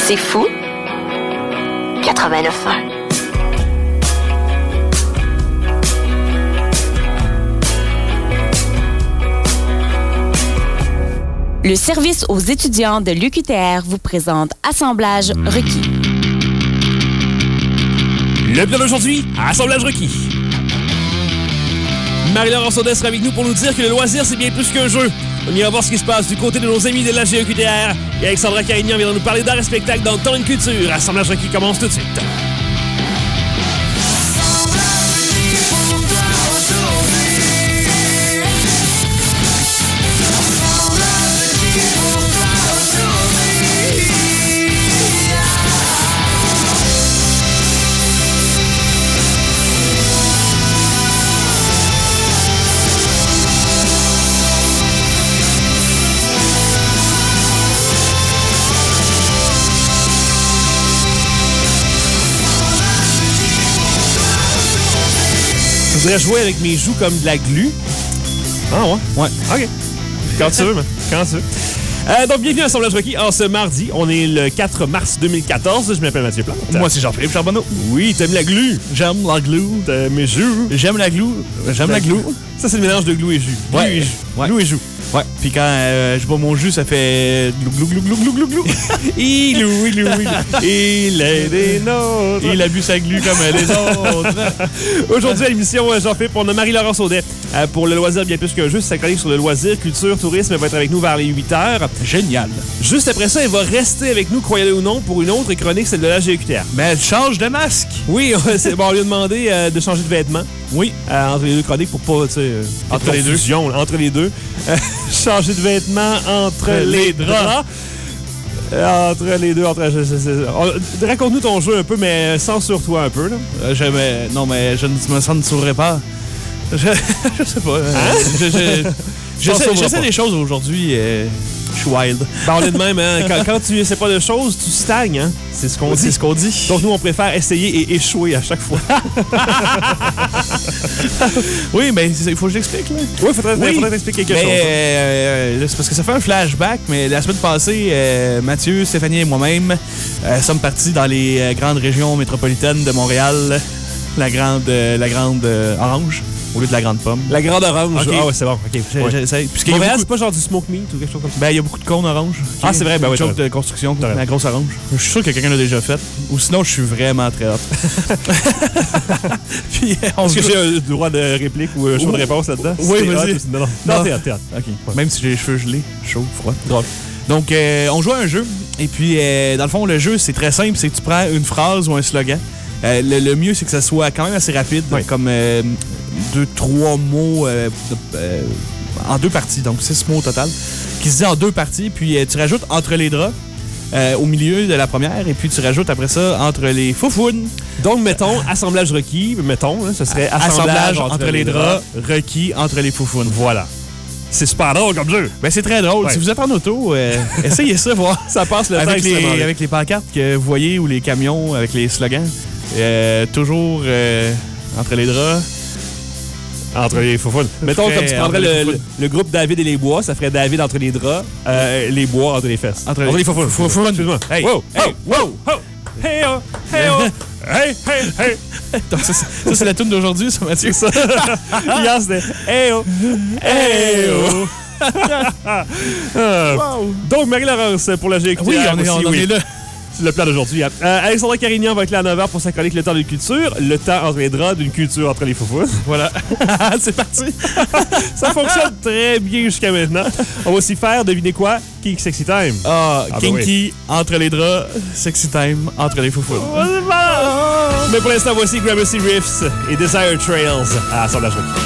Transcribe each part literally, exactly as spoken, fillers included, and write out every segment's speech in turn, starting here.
C'est fou. quatre-vingt-neuf ans. Le service aux étudiants de l'U Q T R vous présente Assemblage requis. Le plan d'aujourd'hui, Assemblage requis. Marie-Laurence Audet sera avec nous pour nous dire que le loisir, c'est bien plus qu'un jeu. On ira voir ce qui se passe du côté de nos amis de l'A G E Q T R. Et Alexandra Carignan viendra nous parler d'art et spectacle dans Temps et Culture. Assemblage requis commence tout de suite. Je voudrais jouer avec mes joues comme de la glu. Ah ouais? Ouais. OK. Quand tu veux, man. Quand tu veux. Euh, donc, bienvenue à Assemblage requis. En ce mardi, on est le quatre mars deux mille quatorze. Je m'appelle Mathieu Plante. Moi, c'est Jean-Philippe Charbonneau. Oui, t'aimes la glu. J'aime la glue. T'aimes mes joues. J'aime la glue. J'aime la glue. Ça, c'est le mélange de glue et jus. Ouais. Glue et jus. Ouais. Glue et jus. Ouais. Puis quand euh, je bois mon jus, ça fait glou glou glou glou glou glou. Ilou, ilou, ilou. Il est des nôtres. Il a bu sa glue comme les autres. Aujourd'hui à l'émission, Jean-Philippe, on a Marie-Laurence Audet euh, pour le loisir bien plus qu'un jeu. C'est sa chronique sur le loisir, culture, tourisme. Elle va être avec nous vers les huit heures. Génial. Juste après ça, elle va rester avec nous, croyez-le ou non, pour une autre chronique, celle de l'A G E Q T R. Mais elle change de masque. Oui, c'est bon, on lui a demandé euh, de changer de vêtements. Oui. Euh, entre les deux chroniques pour pas, tu sais, euh, entre les deux. Là, entre les deux. Euh, changer de vêtements entre les, les draps. Euh, entre les deux, entre... Je, je, je, raconte-nous ton jeu un peu, mais censure-toi un peu, là. Euh, je, mais, non, mais je ne me censurerai pas. Je, je sais pas. Euh, hein? je, je, j'essaie, j'essaie des choses aujourd'hui. Euh, je suis wild. Ben, on est de même, hein? Quand, quand tu essaies pas de choses, tu stagnes, hein? C'est ce qu'on dit. C'est ce qu'on dit. Donc, nous, on préfère essayer et échouer à chaque fois. Oui, mais il faut que je l'explique, là. Oui, il faudrait, oui, faudrait t'expliquer quelque mais, chose. Euh, là, c'est parce que ça fait un flashback, mais la semaine passée, euh, Mathieu, Stéphanie et moi-même euh, sommes partis dans les euh, grandes régions métropolitaines de Montréal, la grande, euh, la grande euh, orange. Au lieu de la grande pomme. La grande orange. Okay. Ah ouais, c'est bon. OK. Ouais. J'essaie. Montréal, beaucoup... c'est pas genre du smoke meat ou quelque chose comme ça? Ben, il y a beaucoup de cônes orange. Okay? Ah, c'est vrai. Ben oui. Joke de construction, la grosse orange. Je suis sûr que quelqu'un l'a déjà fait. Ou sinon, je suis vraiment très hot. Puis, on Est-ce que j'ai un droit de réplique ou un choix de réponse là-dedans? Oui, si vas-y. Hot, non, non. Non, t'es hot, t'es hot. OK. Ouais. Même si j'ai les cheveux gelés, chaud, froid. Drôle. Donc, euh, on joue à un jeu. Et puis, euh, dans le fond, le jeu, c'est très simple. C'est que tu prends une phrase ou un slogan. Euh, le, le mieux, c'est que ça soit quand même assez rapide, oui. Comme euh, deux, trois mots euh, euh, en deux parties, donc six mots au total, qui se dit en deux parties, puis euh, tu rajoutes entre les draps euh, au milieu de la première, et puis tu rajoutes après ça entre les foufounes. Donc, mettons, assemblage requis, mettons, hein, ce serait assemblage, assemblage entre, entre les draps, draps, requis entre les foufounes. Voilà. C'est super drôle comme jeu. Ben, c'est très drôle. Ouais. Si vous êtes en auto, euh, essayez ça, voir. Ça passe le avec temps les, avec les pancartes que vous voyez ou les camions avec les slogans. Euh, toujours euh, entre les draps. Entre les foufounes. Mettons, comme tu prendrais le, le, le groupe David et les bois, ça ferait David entre les draps, euh, les bois entre les fesses. Entre, entre les, les foufounes. Foufounes. Excuse-moi. Hey, wow, hey, wow, wow. Hey, oh, hey, oh. Hey, hey, hey. Donc, ça, c'est, ça, c'est la tune d'aujourd'hui, ça, Mathieu. Ça. Hier, c'était hey, oh, hey, oh. euh, wow. Donc, Marie-Laurence, pour la G E Q T R. Oui, on est, aussi, on oui. est là. C'est le plat d'aujourd'hui. Euh, Alexandra Carignan va être là à neuf heures pour sa chronique Le temps de culture. Le temps entre les draps d'une culture entre les foufounes. Voilà. C'est parti. Ça fonctionne très bien jusqu'à maintenant. On va aussi faire, devinez quoi? Kinky Sexy Time. Ah, ah Kinky ben oui. entre les draps, Sexy Time entre les foufounes. Oh, c'est bon. Mais pour l'instant, voici Gramercy Riffs et Desire Trails à Assemblage requis.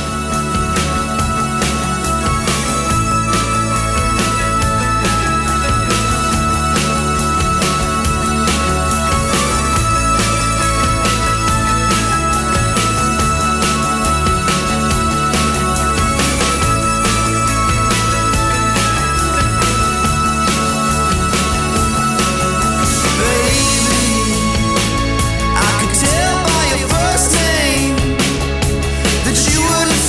I could tell by your first name that you wouldn't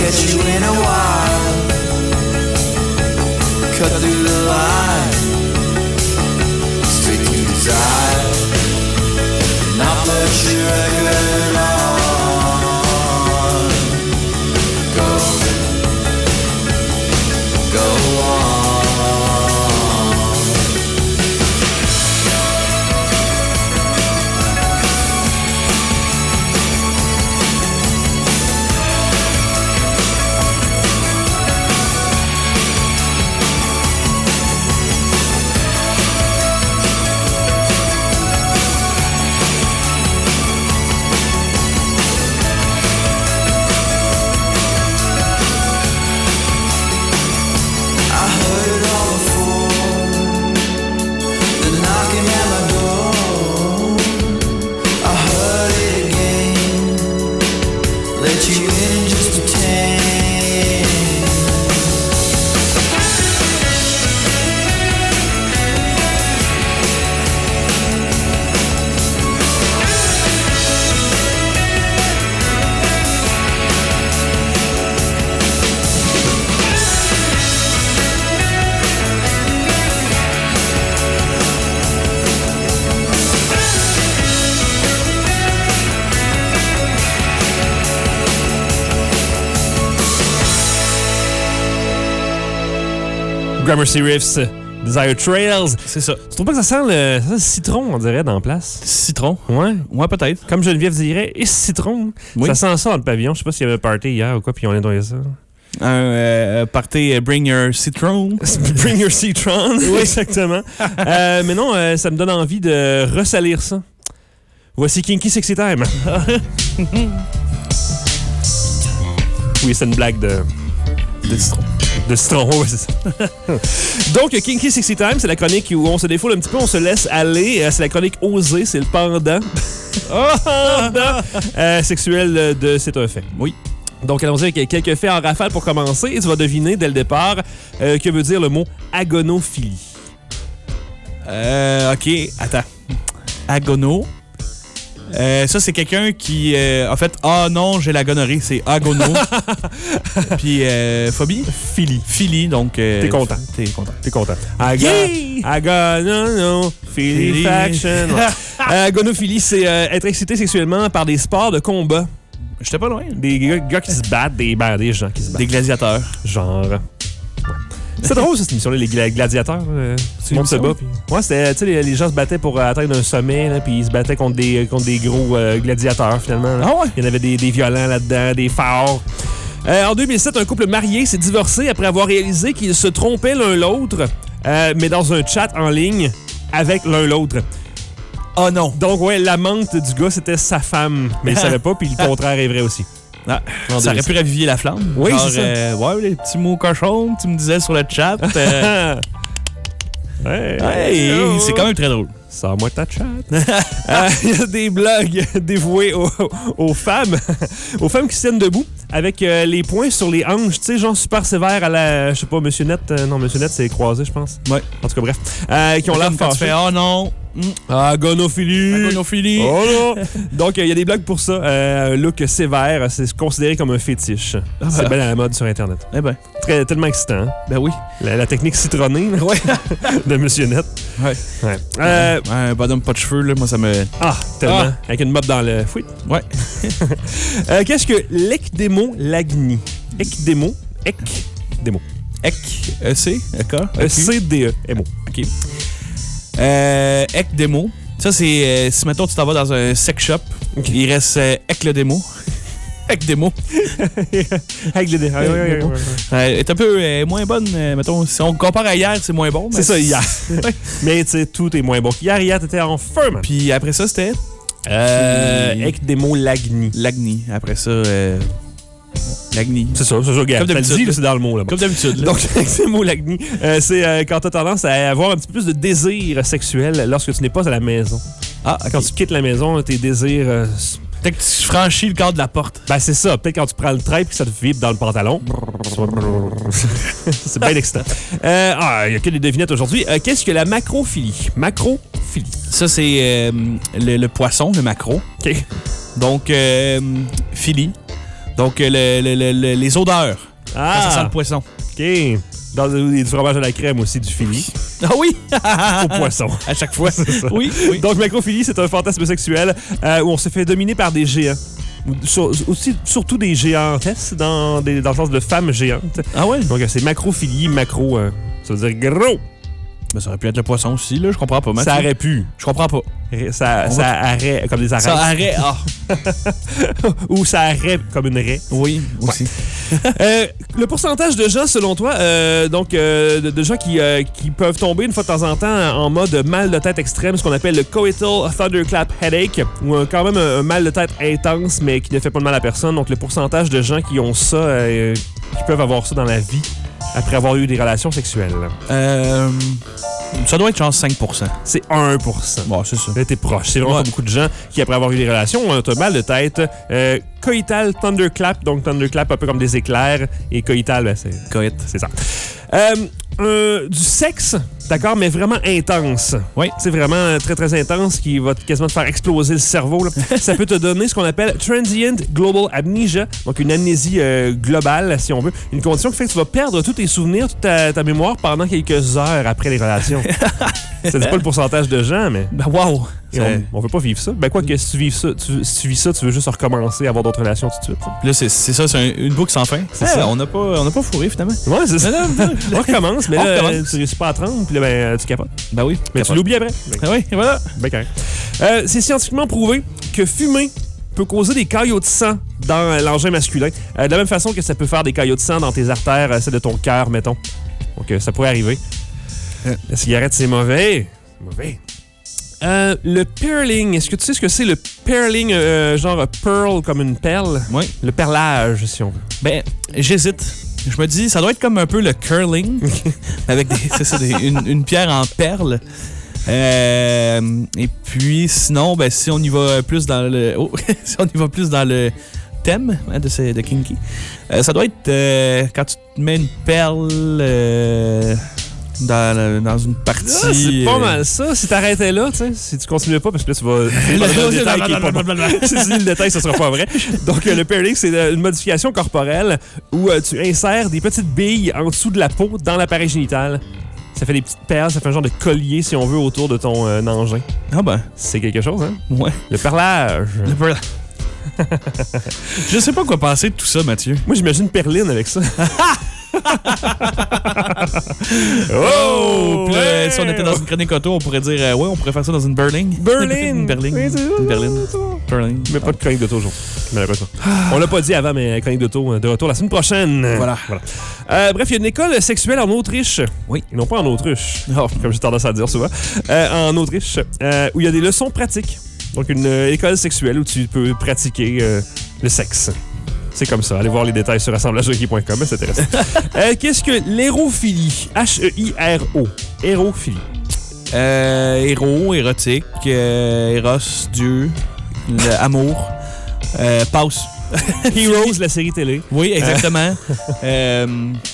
catch you in a while. Cut through the line, straight to desire. Not much record on. Go, go on. Gramercy Riffs, Desire Trails. C'est ça. Tu trouves pas que ça sent le, ça sent le citron, on dirait, dans la place? Citron? Ouais. Ouais, peut-être. Comme Geneviève dirait, et citron. Oui. Ça sent ça dans le pavillon. Je sais pas s'il y avait un party hier ou quoi, puis on a nettoyé ça. Un euh, party euh, Bring Your Citron. Bring Your Citron. Oui, exactement. euh, mais non, euh, ça me donne envie de ressalir ça. Voici Kinky Sexy Time. Oui, c'est une blague de... De citron. De citron, oui, c'est ça. Donc, Kinky Sexy Time, c'est la chronique où on se défoule un petit peu, on se laisse aller. C'est la chronique osée, c'est le pendant. pendant euh, sexuel de C'est un fait. Oui. Donc, allons-y avec quelques faits en rafale pour commencer. Et tu vas deviner dès le départ euh, que veut dire le mot agonophilie. Euh, OK, attends. Agono. Euh, ça, c'est quelqu'un qui, euh, en fait, ah non, j'ai la gonorrhée, c'est agono. Puis, euh, phobie? Philie. Philie, donc... Euh, T'es content. T'es content. T'es content. Aga, Yeah! agonophilie faction. euh, agonophilie, c'est euh, être excité sexuellement par des sports de combat. J'étais pas loin. Des gars, gars qui se battent, des, ben, des gens qui se battent. Des gladiateurs. Genre... C'est drôle, cette émission-là, les gladiateurs. Euh, tout le monde se bat. Pis... Ouais, c'était, tu sais, les, les gens se battaient pour euh, atteindre un sommet, là, puis ils se battaient contre des, contre des gros euh, gladiateurs, finalement. Là. Ah ouais? Il y en avait des, des violents là-dedans, des forts. Euh, en deux mille sept, un couple marié s'est divorcé après avoir réalisé qu'ils se trompaient l'un l'autre, euh, mais dans un chat en ligne avec l'un l'autre. Oh non! Donc, ouais, l'amante du gars, c'était sa femme, mais il savait pas, puis le contraire est vrai aussi. Ah, ça aurait pu raviver la flamme. Oui, genre, c'est ça. Euh, ouais, les petits mots cochons, tu me disais sur le chat. Euh... hey, hey, oh. C'est quand même très drôle. Sors-moi ta chat. euh, il y a des blogs dévoués aux, aux femmes, aux femmes qui se tiennent debout avec euh, les poings sur les hanches, tu sais, genre super sévère à la, je sais pas, Monsieur Net. Euh, non, Monsieur Net, c'est croisé, je pense. Ouais. En tout cas, bref. Euh, qui ont l'air fâchés. Oh non! Agonophilie. Agonophilie. Oh non! Donc, il euh, y a des blogs pour ça. Euh, un look sévère, c'est considéré comme un fétiche. Ah, c'est bien à la mode sur Internet. Eh ben. Très, tellement excitant. Hein? Ben oui. La, la technique citronnée là, ouais. de Monsieur Net. Ouais. Ouais. Euh, ouais, un bonhomme pas de cheveux, là, moi, ça me... Ah, tellement. Ah. Avec une mop dans le fouet. Ouais. euh, qu'est-ce que l'ecdémolagnie? Ecdémo. Ecdémo. Ec. E-C. E-K. E-C-D-E-M-O. OK. Euh, Ec-démo. Ça, c'est euh, si, mettons, tu t'en vas dans un sex shop, okay. Il reste euh, Ec le démo. Ec démo. Avec le démo. Elle est un peu euh, moins bonne. Euh, mettons, si on compare à hier, c'est moins bon. C'est ça, hier. Mais tu sais, tout est moins bon. Hier, hier, t'étais en feu, man. Puis après ça, c'était? Euh, Ecdémolagnie. Lagnie. Après ça, euh... Lagnie. C'est ça, c'est ça, gars. Comme d'habitude. Dit, c'est dans le mot, là. Comme d'habitude. Donc, ecdémolagnie, euh, c'est euh, quand tu as tendance à avoir un petit peu plus de désir sexuel lorsque tu n'es pas à la maison. Ah, okay. Quand tu quittes la maison, tes désirs... Euh, peut-être que tu franchis le cadre de la porte. Ben, c'est ça. Peut-être quand tu prends le trait et que ça te vibre dans le pantalon. C'est bien excitant. Euh, ah, il n'y a que des devinettes aujourd'hui. Euh, qu'est-ce que la macrophilie? Macrophilie. Ça, c'est euh, le, le poisson, le maquereau. OK. Donc, euh, philie. Donc, le, le, le, le, les odeurs. Ah! Quand ça sent le poisson. OK. Dans du fromage à la crème aussi, du Philly. Ah oui! Au poisson. À chaque fois. C'est ça. Oui, oui. Donc, macrophilie, c'est un fantasme sexuel euh, où on se fait dominer par des géants. Sur, aussi, surtout des géantesses, dans, des, dans le sens de femmes géantes. Ah ouais? Donc, c'est macrophilie, macro, euh, ça veut dire gros. Ben, ça aurait pu être le poisson aussi, là. Je comprends pas, Mathieu. Ça aurait pu. Je comprends pas. Ça, On ça va... arrête, comme des arrêts. Ça arrête, ah. Ou ça arrête comme une raie. Oui, aussi. euh, le pourcentage de gens, selon toi, euh, donc euh, de, de gens qui, euh, qui peuvent tomber une fois de temps en temps en mode mal de tête extrême, ce qu'on appelle le coital thunderclap headache, ou euh, quand même un, un mal de tête intense, mais qui ne fait pas de mal à personne. Donc le pourcentage de gens qui ont ça, euh, qui peuvent avoir ça dans la vie après avoir eu des relations sexuelles. Euh... Ça doit être genre cinq pour cent. C'est un pour cent. Bon, c'est ça. Là, t'es proche. C'est vraiment ouais. pas beaucoup de gens qui, après avoir eu des relations, ont un mal de tête. Euh, coital thunderclap, donc thunderclap un peu comme des éclairs, et coital, ben, c'est... Coït. C'est ça. Euh, euh, du sexe, d'accord, mais vraiment intense. Oui. C'est vraiment très, très intense, qui va quasiment te faire exploser le cerveau. Là. Ça peut te donner ce qu'on appelle transient global amnesia, donc une amnésie euh, globale, si on veut. Une condition qui fait que tu vas perdre tous tes souvenirs, toute ta, ta mémoire pendant quelques heures après les relations. Ça dit pas le pourcentage de gens, mais... Ben, wow! On, on veut pas vivre ça. Ben quoi que si tu vis ça, tu, si tu vis ça, tu veux juste recommencer à avoir d'autres relations tout de suite. Puis là, c'est, c'est ça, c'est un, une boucle sans fin. C'est Ah, ça. On n'a pas, on n'a pas fourré, finalement. Ouais, c'est ça. Non, non, non. On recommence, mais On là, recommence. tu réussis pas à trente, puis là, ben, tu capotes. Ben oui. Mais tu l'oublies après. Ben, Ah oui, et voilà. ben correct. Euh, c'est scientifiquement prouvé que fumer peut causer des caillots de sang dans l'engin masculin. Euh, de la même façon que ça peut faire des caillots de sang dans tes artères, euh, celles de ton cœur, mettons. Donc, euh, ça pourrait arriver. Euh, la cigarette, c'est mauvais. C'est mauvais. Euh, le pearling, est-ce que tu sais ce que c'est le pearling, euh, genre pearl comme une perle? Oui. Le perlage, si on veut. Ben, j'hésite. Je me dis, ça doit être comme un peu le curling, avec des, c'est ça, des, une, une pierre en perles. Euh, et puis, sinon, ben, si on y va plus dans le, oh, si on y va plus dans le thème hein, de, ces, de Kinky, euh, ça doit être euh, quand tu te mets une perle euh, dans, le- dans une partie. Ah, c'est pas euh, mal ça. Si t'arrêtais là, tu sais, si tu continuais pas, parce que là, tu vas... le détail qui est pas bon. Si tu dis le détail, ça sera pas vrai. Donc, euh, le pearling, c'est euh, une modification corporelle où euh, tu insères des petites billes en dessous de la peau dans l'appareil génital. Ça fait des petites perles, ça fait un genre de collier, si on veut, autour de ton euh, engin. Ah ben, C'est quelque chose, hein? ouais. Le perlage. Le perle. Je sais pas quoi penser de tout ça, Mathieu. Moi, j'imagine Perline avec ça. Oh! Puis là, ouais! si on était dans une chronique auto, on pourrait dire, euh, ouais, on pourrait faire ça dans une berline. Berline. Une berline. Oui, c'est ça, Une berline. c'est ça. Berline. Mais pas de chronique d'auto aujourd'hui. Malheureusement. On l'a pas dit avant, mais chronique d'auto euh, de retour la semaine prochaine. Voilà. Euh, bref, il y a une école sexuelle en Autriche. Oui. Et non pas en Autruche, Oh. comme j'ai tendance à dire souvent. Euh, en Autriche, euh, où il y a des leçons pratiques. Donc, une euh, école sexuelle où tu peux pratiquer euh, le sexe. C'est comme ça. Allez voir les détails sur assemblage requis point com, c'est intéressant. euh, qu'est-ce que l'érophilie? H E I R O. Érophilie. Euh, héros, érotique, euh, Eros, Dieu, le amour. Euh, passe. Heroes, la série télé. Oui, exactement. euh,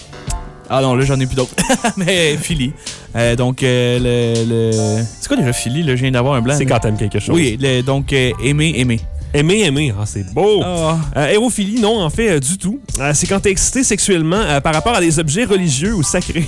ah non, là, j'en ai plus d'autres. Mais Philly. Euh, donc, euh, le, le... C'est quoi déjà Philly? Là, je viens d'avoir un blanc. C'est là. quand t'aimes quelque chose. Oui, le- donc, euh, aimer, aimer. Aimer, aimer. Ah, c'est beau. Ah. Euh, hérophilie, non, en fait, euh, du tout. Euh, c'est quand t'es excité sexuellement euh, par rapport à des objets religieux ou sacrés.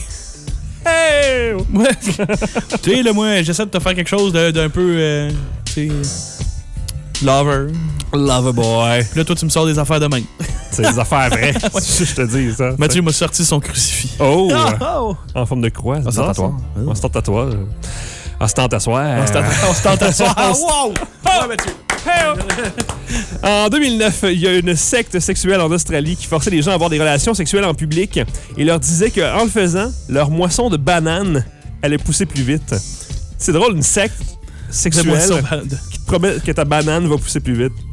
Hey! Ouais. Tu sais, là, moi, j'essaie de te faire quelque chose de- d'un peu, euh, tu sais, lover. Loverboy. Puis là, toi, tu me sors des affaires de même. C'est des affaires vraies. Je te dis ça. Mathieu m'a sorti son crucifix. Oh! oh. En forme de croix. c'est bizarre, Ostentatoire. ça. Ostentatoire. Ostentatoire. On se tente- on se tente à soi. Ah, wow! Ouais, Mathieu. Hey, oh! En deux mille neuf, il y a une secte sexuelle en Australie qui forçait les gens à avoir des relations sexuelles en public et leur disait qu'en le faisant, leur moisson de bananes allait pousser plus vite. C'est drôle, une secte sexuelle De- qui te promet que ta banane va pousser plus vite.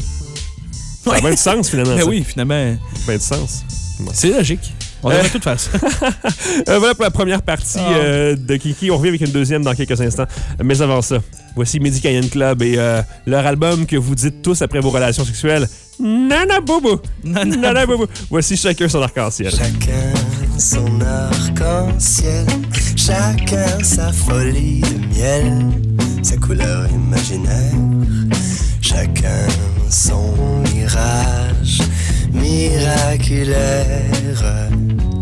Ça a bien du sens, finalement. Mais ça. oui, finalement, Ben du sens. c'est logique. On devrait tout faire ça. Euh, voilà pour la première partie Oh. euh, de Kiki. On revient avec une deuxième dans quelques instants. Mais avant ça, voici Midi Cayenne Club et euh, leur album que vous dites tous après vos relations sexuelles. Nana Boubou! Nana Nana Boubou! Voici chacun son arc-en-ciel. Chacun son arc-en-ciel, chacun sa folie de miel, sa couleur imaginaire, chacun son mirage, miraculaire.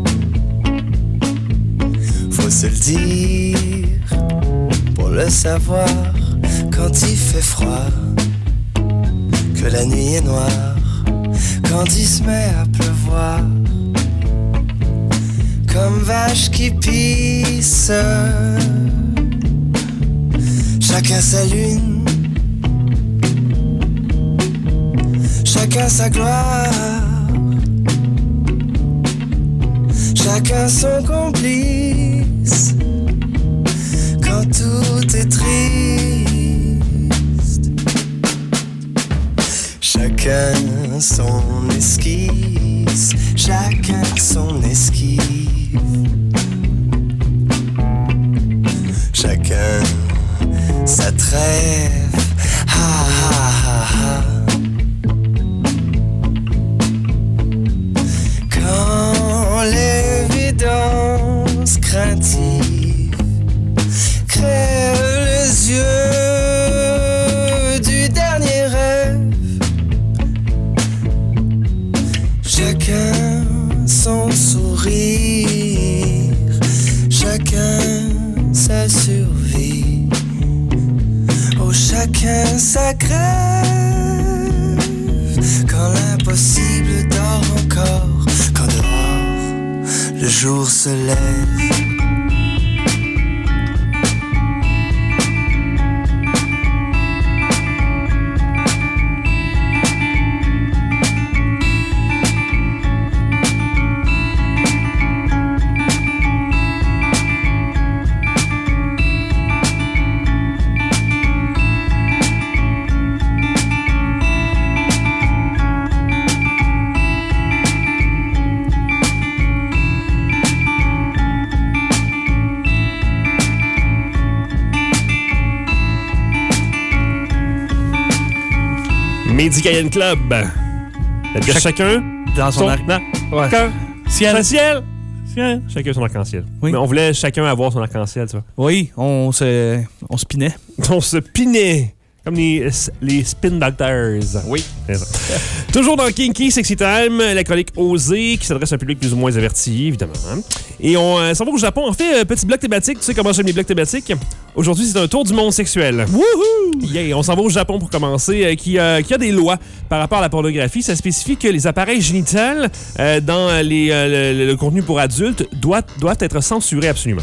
Faut se le dire pour le savoir quand il fait froid, que la nuit est noire, quand il se met à pleuvoir, comme vache qui pisse. Chacun sa lune, chacun sa gloire, chacun son complice, quand tout est triste. Chacun son esquisse, chacun son esquive, chacun sa trêve, ha ha ha ha. Quand l'évidence craintive crève les yeux du dernier rêve, chacun son sourire, chacun sa survie, oh chacun sa grève, quand l'impossible dort encore, quand dehors le jour se lève. Médicayen Club. La bière Chaque- chacun Dans son son arc. Ouais. ciel. Ciel. Ciel. Chacun son arc-en-ciel. Oui. Mais on voulait chacun avoir son arc-en-ciel, tu vois. Oui, on se, on se pinait. On se pinait. Comme les, les Spin Doctors. Oui. C'est ça. Toujours dans Kinky Sexy Time, la chronique Osée qui s'adresse à un public plus ou moins averti, évidemment. Et on euh, s'en va au Japon. En fait, euh, petit bloc thématique. Tu sais comment j'aime les blocs thématiques? Aujourd'hui, c'est un tour du monde sexuel. Wouhou! Yeah, on s'en va au Japon pour commencer, euh, qui, euh, qui a des lois par rapport à la pornographie. Ça spécifie que les appareils génitals euh, dans les, euh, le, le contenu pour adultes doivent, doivent être censurés absolument.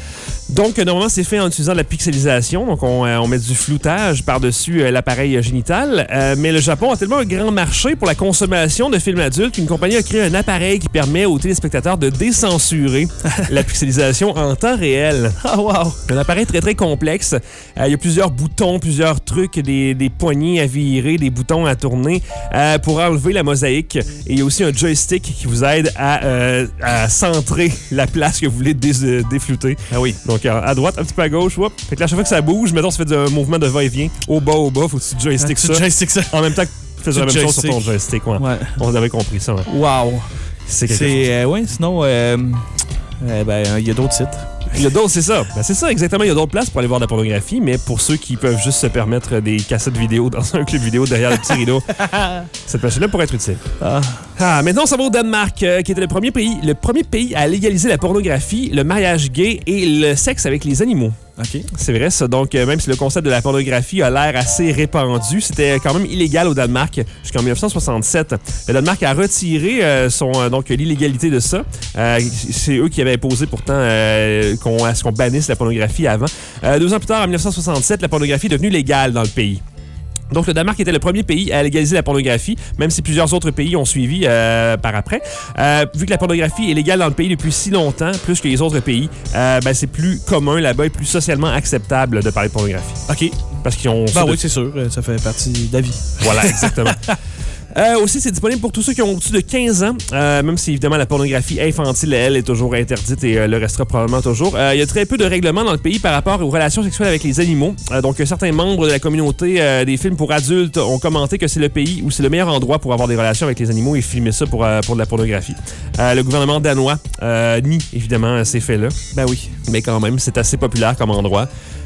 Donc, euh, normalement, c'est fait en utilisant de la pixelisation. Donc, on, euh, on met du floutage par-dessus euh, l'appareil euh, génital. Euh, mais le Japon a tellement un grand marché pour la consommation de films adultes qu'une compagnie a créé un appareil qui permet aux téléspectateurs de décensurer la pixelisation en temps réel. Ah, wow! Un appareil très, très complexe. Euh, il y a plusieurs boutons, plusieurs trucs, des, des poignées à virer, des boutons à tourner euh, pour enlever la mosaïque. Et il y a aussi un joystick qui vous aide à, euh, à centrer la place que vous voulez dé- euh, déflouter. Ah oui. Donc, à droite, un petit peu à gauche. Whoop. Fait que là, à chaque fois que ça bouge, mettons, ça fait un mouvement de va-et-vient. Au bas, au bas, faut que tu joystick Tu ça. joystick ça. En même temps que tu faisais la Tu même chose sur ton joystick. joystick. Ouais. Ouais. On avait compris ça. Ouais. Wow. C'est quelque chose. C'est. Euh, ouais, sinon, euh, euh, ben, il y a d'autres sites. Il y a d'autres, c'est ça. Ben, c'est ça, exactement. Il y a d'autres places pour aller voir de la pornographie, mais pour ceux qui peuvent juste se permettre des cassettes vidéo dans un club vidéo derrière le petit rideau, cette machine-là pourrait être utile. Ah. Ah, maintenant, ça va au Danemark, euh, qui était le premier pays, le premier pays à légaliser la pornographie, le mariage gay et le sexe avec les animaux. OK. C'est vrai, ça. Donc, euh, même si le concept de la pornographie a l'air assez répandu, c'était quand même illégal au Danemark jusqu'en dix-neuf cent soixante-sept. Le Danemark a retiré euh, son, euh, donc, l'illégalité de ça. Euh, c'est eux qui avaient imposé pourtant euh, qu'on, à ce qu'on bannisse la pornographie avant. Euh, deux ans plus tard, en dix-neuf cent soixante-sept, la pornographie est devenue légale dans le pays. Donc, le Danemark était le premier pays à légaliser la pornographie, même si plusieurs autres pays ont suivi euh, par après. Euh, vu que la pornographie est légale dans le pays depuis si longtemps, plus que les autres pays, euh, ben, c'est plus commun là-bas et plus socialement acceptable de parler de pornographie. OK. Parce qu'ils ont... Ben ça de- oui, c'est sûr. euh, Ça fait partie de la vie. Voilà, exactement. Euh, aussi, c'est disponible pour tous ceux qui ont au-dessus de quinze ans, euh, même si évidemment la pornographie infantile, elle, est toujours interdite et euh, le restera probablement toujours. Euh, il y a très peu de règlements dans le pays par rapport aux relations sexuelles avec les animaux. Euh, donc, certains membres de la communauté euh, des films pour adultes ont commenté que c'est le pays où c'est le meilleur endroit pour avoir des relations avec les animaux et filmer ça pour, euh, pour de la pornographie. Euh, le gouvernement danois euh, nie évidemment ces faits-là. Ben oui. Mais quand même, c'est assez populaire comme endroit.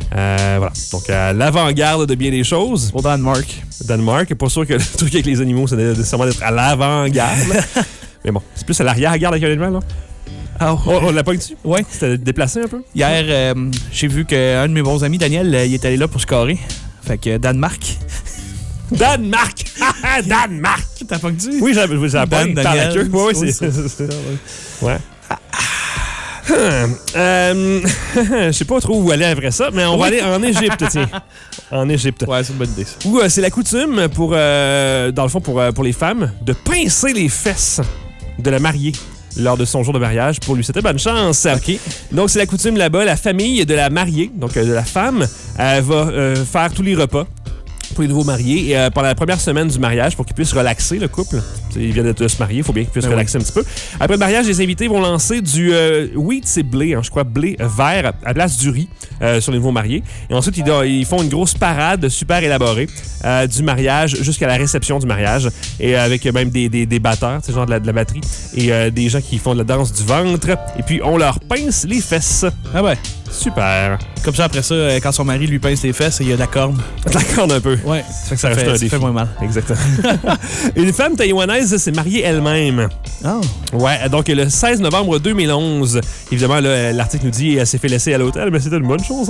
Euh, voilà. Donc, à l'avant-garde de bien des choses. Au Danemark. Danemark. Pas sûr que le truc avec les animaux, ça doit nécessairement être à l'avant-garde. Mais bon, c'est plus à l'arrière-garde avec un animal, là. Oh, Oh, on l'a pas eu dessus? Ouais. C'était déplacé un peu? Hier, euh, j'ai vu qu'un de mes bons amis, Daniel, euh, il est allé là pour scorer. Fait que euh, Danemark. Danemark! Danemark! T'as pas que tu? Oui, j'avais j'ai la Dan, pointe par la Daniel. queue. Oui, Oui, c'est c'est ça. Ouais. Euh, je sais pas trop où aller après ça, mais on va aller en Égypte, tiens. En Égypte. Ouais, c'est une bonne idée, ça. Où euh, c'est la coutume pour, euh, dans le fond, pour, euh, pour les femmes, de pincer les fesses de la mariée lors de son jour de mariage pour lui souhaiter bonne chance. OK. Donc, c'est la coutume là-bas. La famille de la mariée, donc euh, de la femme, elle va euh, faire tous les repas pour les nouveaux mariés et euh, pendant la première semaine du mariage pour qu'ils puissent relaxer, le couple. T'sais, ils viennent de se marier, il faut bien qu'ils puissent Ben relaxer oui. un petit peu. Après le mariage, les invités vont lancer du euh, wheat, c'est blé, hein, je crois, blé vert à la place du riz euh, sur les nouveaux mariés. Et ensuite, ils, ils font une grosse parade super élaborée euh, du mariage jusqu'à la réception du mariage et euh, avec même des, des, des batteurs, genre de la, de la batterie et euh, des gens qui font de la danse du ventre. Et puis, on leur pince les fesses. Ah ouais. Super. Comme ça, après ça, euh, quand son mari lui pince les fesses, il y a de la corne. La corne un peu. Ouais. Ça fait que ça, rajoute un ça défi. fait moins mal. Exactement. Une femme taïwanaise s'est mariée elle-même. Ah. Ouais, donc le seize novembre deux mille onze. Évidemment, là, l'article nous dit qu'elle s'est fait laisser à l'hôtel, mais c'était une bonne chose.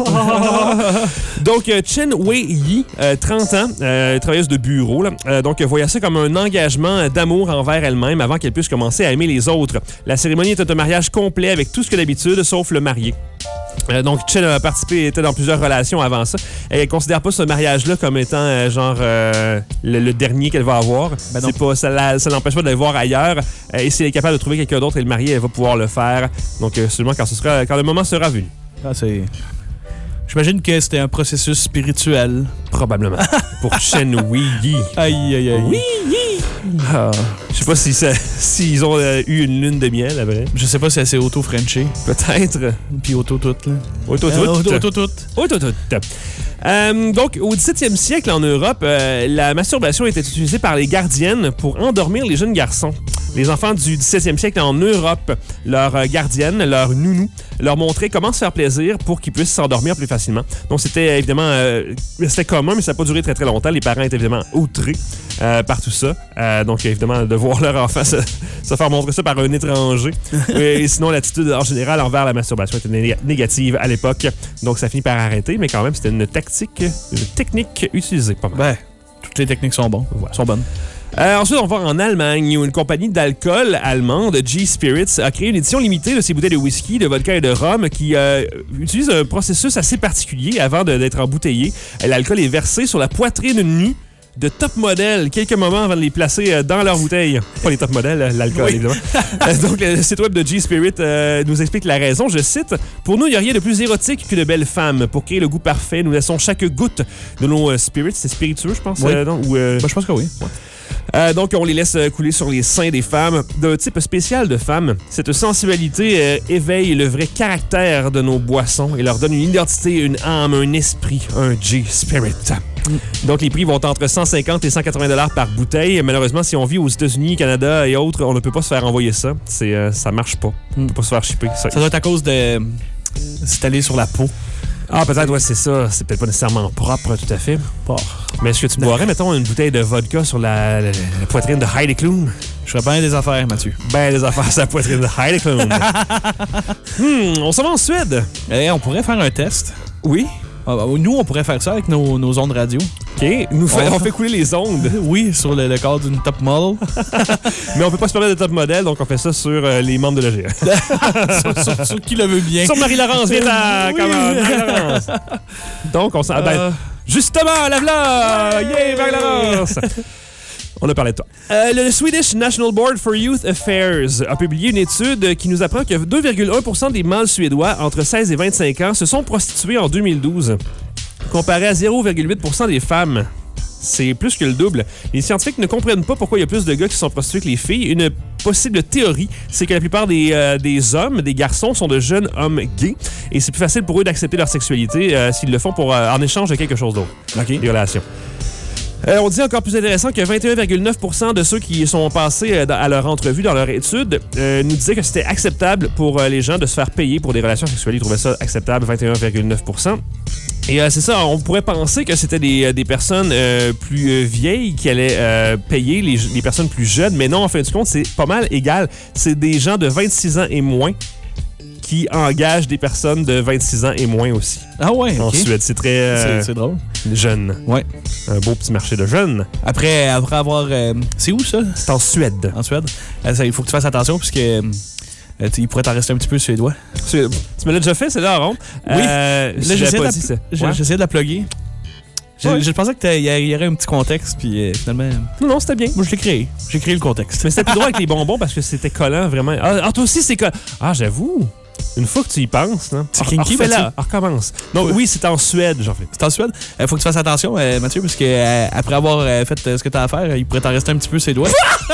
Donc, Chen Wei-Yi, euh, trente ans, euh, travailleuse de bureau, là, euh, donc voyait ça comme un engagement d'amour envers elle-même avant qu'elle puisse commencer à aimer les autres. La cérémonie était un mariage complet avec tout ce que d'habitude, sauf le marié. Euh, donc, Chen a participé, était dans plusieurs relations avant ça. Elle ne considère pas ce mariage-là comme étant euh, genre euh, le, le dernier qu'elle va avoir. Ben non. C'est pas, ça la- ça l'empêche pas de le voir ailleurs. Euh, et si elle est capable de trouver quelqu'un d'autre et le marier, elle va pouvoir le faire. Donc, euh, seulement quand, ce sera, quand le moment sera venu. Ah, c'est... J'imagine que c'était un processus spirituel. Probablement. Pour Chen Wei-Yi. Aïe, aïe, aïe. Oui, ah, je sais pas si ça- s'ils ont euh, eu une lune de miel, après. Je sais pas si elle s'est auto-frenchée. Peut-être. Puis auto-tout, là. Auto Euh, tout. Auto-tout. Auto tout. Euh, donc, au dix-septième siècle en Europe, euh, la masturbation était utilisée par les gardiennes pour endormir les jeunes garçons. Les enfants du dix-septième siècle en Europe, leurs euh, gardiennes, leurs nounous, leur montraient comment se faire plaisir pour qu'ils puissent s'endormir plus facilement. Donc, c'était évidemment euh, c'était commun, mais ça n'a pas duré très très longtemps. Les parents étaient évidemment outrés euh, par tout ça. Euh, donc, évidemment, de voir leur enfant se, se faire montrer ça par un étranger. Et sinon, l'attitude en général envers la masturbation était né- négative à l'époque. Donc, ça finit par arrêter, mais quand même, c'était une tactique, une technique utilisée pas mal. Ben, toutes les techniques sont bonnes. Voilà. Sont bonnes. Euh, ensuite, on va en Allemagne où une compagnie d'alcool allemande, G-Spirits, a créé une édition limitée de ses bouteilles de whisky, de vodka et de rhum qui euh, utilise un processus assez particulier avant de- d'être embouteillé. Euh, L'alcool est versé sur la poitrine nue de top modèles quelques moments avant de les placer euh, dans leur bouteille. Pas les top modèles, euh, l'alcool, Oui. évidemment. Euh, donc, le site web de G-Spirit euh, nous explique la raison. Je cite, « Pour nous, il n'y a rien de plus érotique que de belles femmes. Pour créer le goût parfait, nous laissons chaque goutte de nos euh, spirits. » C'est spiritueux, je pense, Oui. euh, non? Ou, euh, Ben, je pense que oui. euh, donc, on les laisse euh, couler sur les seins des femmes, d'un type spécial de femmes. Cette sensualité euh, éveille le vrai caractère de nos boissons et leur donne une identité, une âme, un esprit, un G-Spirit. Donc, les prix vont entre cent cinquante et cent quatre-vingts dollars par bouteille. Malheureusement, si on vit aux États-Unis, Canada et autres, on ne peut pas se faire envoyer ça. C'est, euh, ça marche pas. On ne peut pas se faire shipper. Ça. Ça doit être à cause de... C'est allé sur la peau. Ah, peut-être, ouais, c'est ça. C'est peut-être pas nécessairement propre, tout à fait. Mais est-ce que tu boirais, mettons, une bouteille de vodka sur la, la- la poitrine de Heidi Klum? Je ferais bien des affaires, Mathieu. Ben, les affaires sur la poitrine de Heidi Klum. hmm, on s'en va en Suède. Eh, on pourrait faire un test. Oui. Ah, bah, nous, on pourrait faire ça avec nos, nos ondes radio. OK. Nous fait- Ouais. on fait couler les ondes. Oui, sur le, le corps d'une top model. Mais on peut pas se permettre de top modèle, donc on fait ça sur euh, les membres de l'A G A. sur, sur- sur qui le veut bien. Sur Marie-Laurence, viens là! Oui. Comment? Marie-Laurence. Donc, on s'en... Ben, Euh. justement, la v'là! Yeah, Marie-Laurence! On a parlé de toi. Euh, le Swedish National Board for Youth Affairs a publié une étude qui nous apprend que deux virgule un pour cent des mâles suédois entre seize et vingt-cinq ans se sont prostitués en deux mille douze, comparé à zéro virgule huit pour cent des femmes. C'est plus que le double. Les scientifiques ne comprennent pas pourquoi il y a plus de gars qui sont prostitués que les filles. Une possible théorie, c'est que la plupart des, euh, des hommes, des garçons, sont de jeunes hommes gays et c'est plus facile pour eux d'accepter leur sexualité euh, s'ils le font pour, euh, en échange de quelque chose d'autre. OK. Des relations. Euh, on dit encore plus intéressant que vingt et un virgule neuf pour cent de ceux qui sont passés euh, dans- à leur entrevue, dans leur étude, euh, nous disaient que c'était acceptable pour euh, les gens de se faire payer pour des relations sexuelles. Ils trouvaient ça acceptable, vingt et un virgule neuf pour cent. Et euh, c'est ça, on pourrait penser que c'était des, des personnes euh, plus euh, vieilles qui allaient euh, payer les, les personnes plus jeunes, mais non, en fin de compte, c'est pas mal égal. C'est des gens de vingt-six ans et moins qui engagent des personnes de vingt-six ans et moins aussi. Ah ouais, En ok. Suède, c'est très euh, C'est, c'est drôle. jeune. Ouais. Un beau petit marché de jeunes. Après, après avoir... euh, c'est où, ça? C'est en Suède. En Suède. Euh, ça, il faut que tu fasses attention, puisque... Euh, il pourrait t'en rester un petit peu sur les doigts. Tu, tu me l'as déjà fait, c'est là, Aaron? Oui. Euh, Là, si j'avais j'essaie pas de dit ça. la, j'ai- Ouais. j'essayais de la plugger. Je, Ouais. je pensais qu'il y, y aurait un petit contexte, puis euh, finalement... Non, non, c'était bien. Moi, je l'ai créé. J'ai créé le contexte. Mais c'était plus drôle avec les bonbons parce que c'était collant, vraiment. Ah, ah, toi aussi, c'est collant. Ah, j'avoue. Une fois que tu y penses, là. C'est Ah, kinky, refais-la. Mathieu. Ah, recommence. Donc, oui, c'est en Suède, j'en fais. C'est en Suède. Il faut que tu fasses attention, euh, Mathieu, parce que euh, après avoir euh, fait euh, ce que tu as à faire, euh, il pourrait t'en rester un petit peu sur les doigts.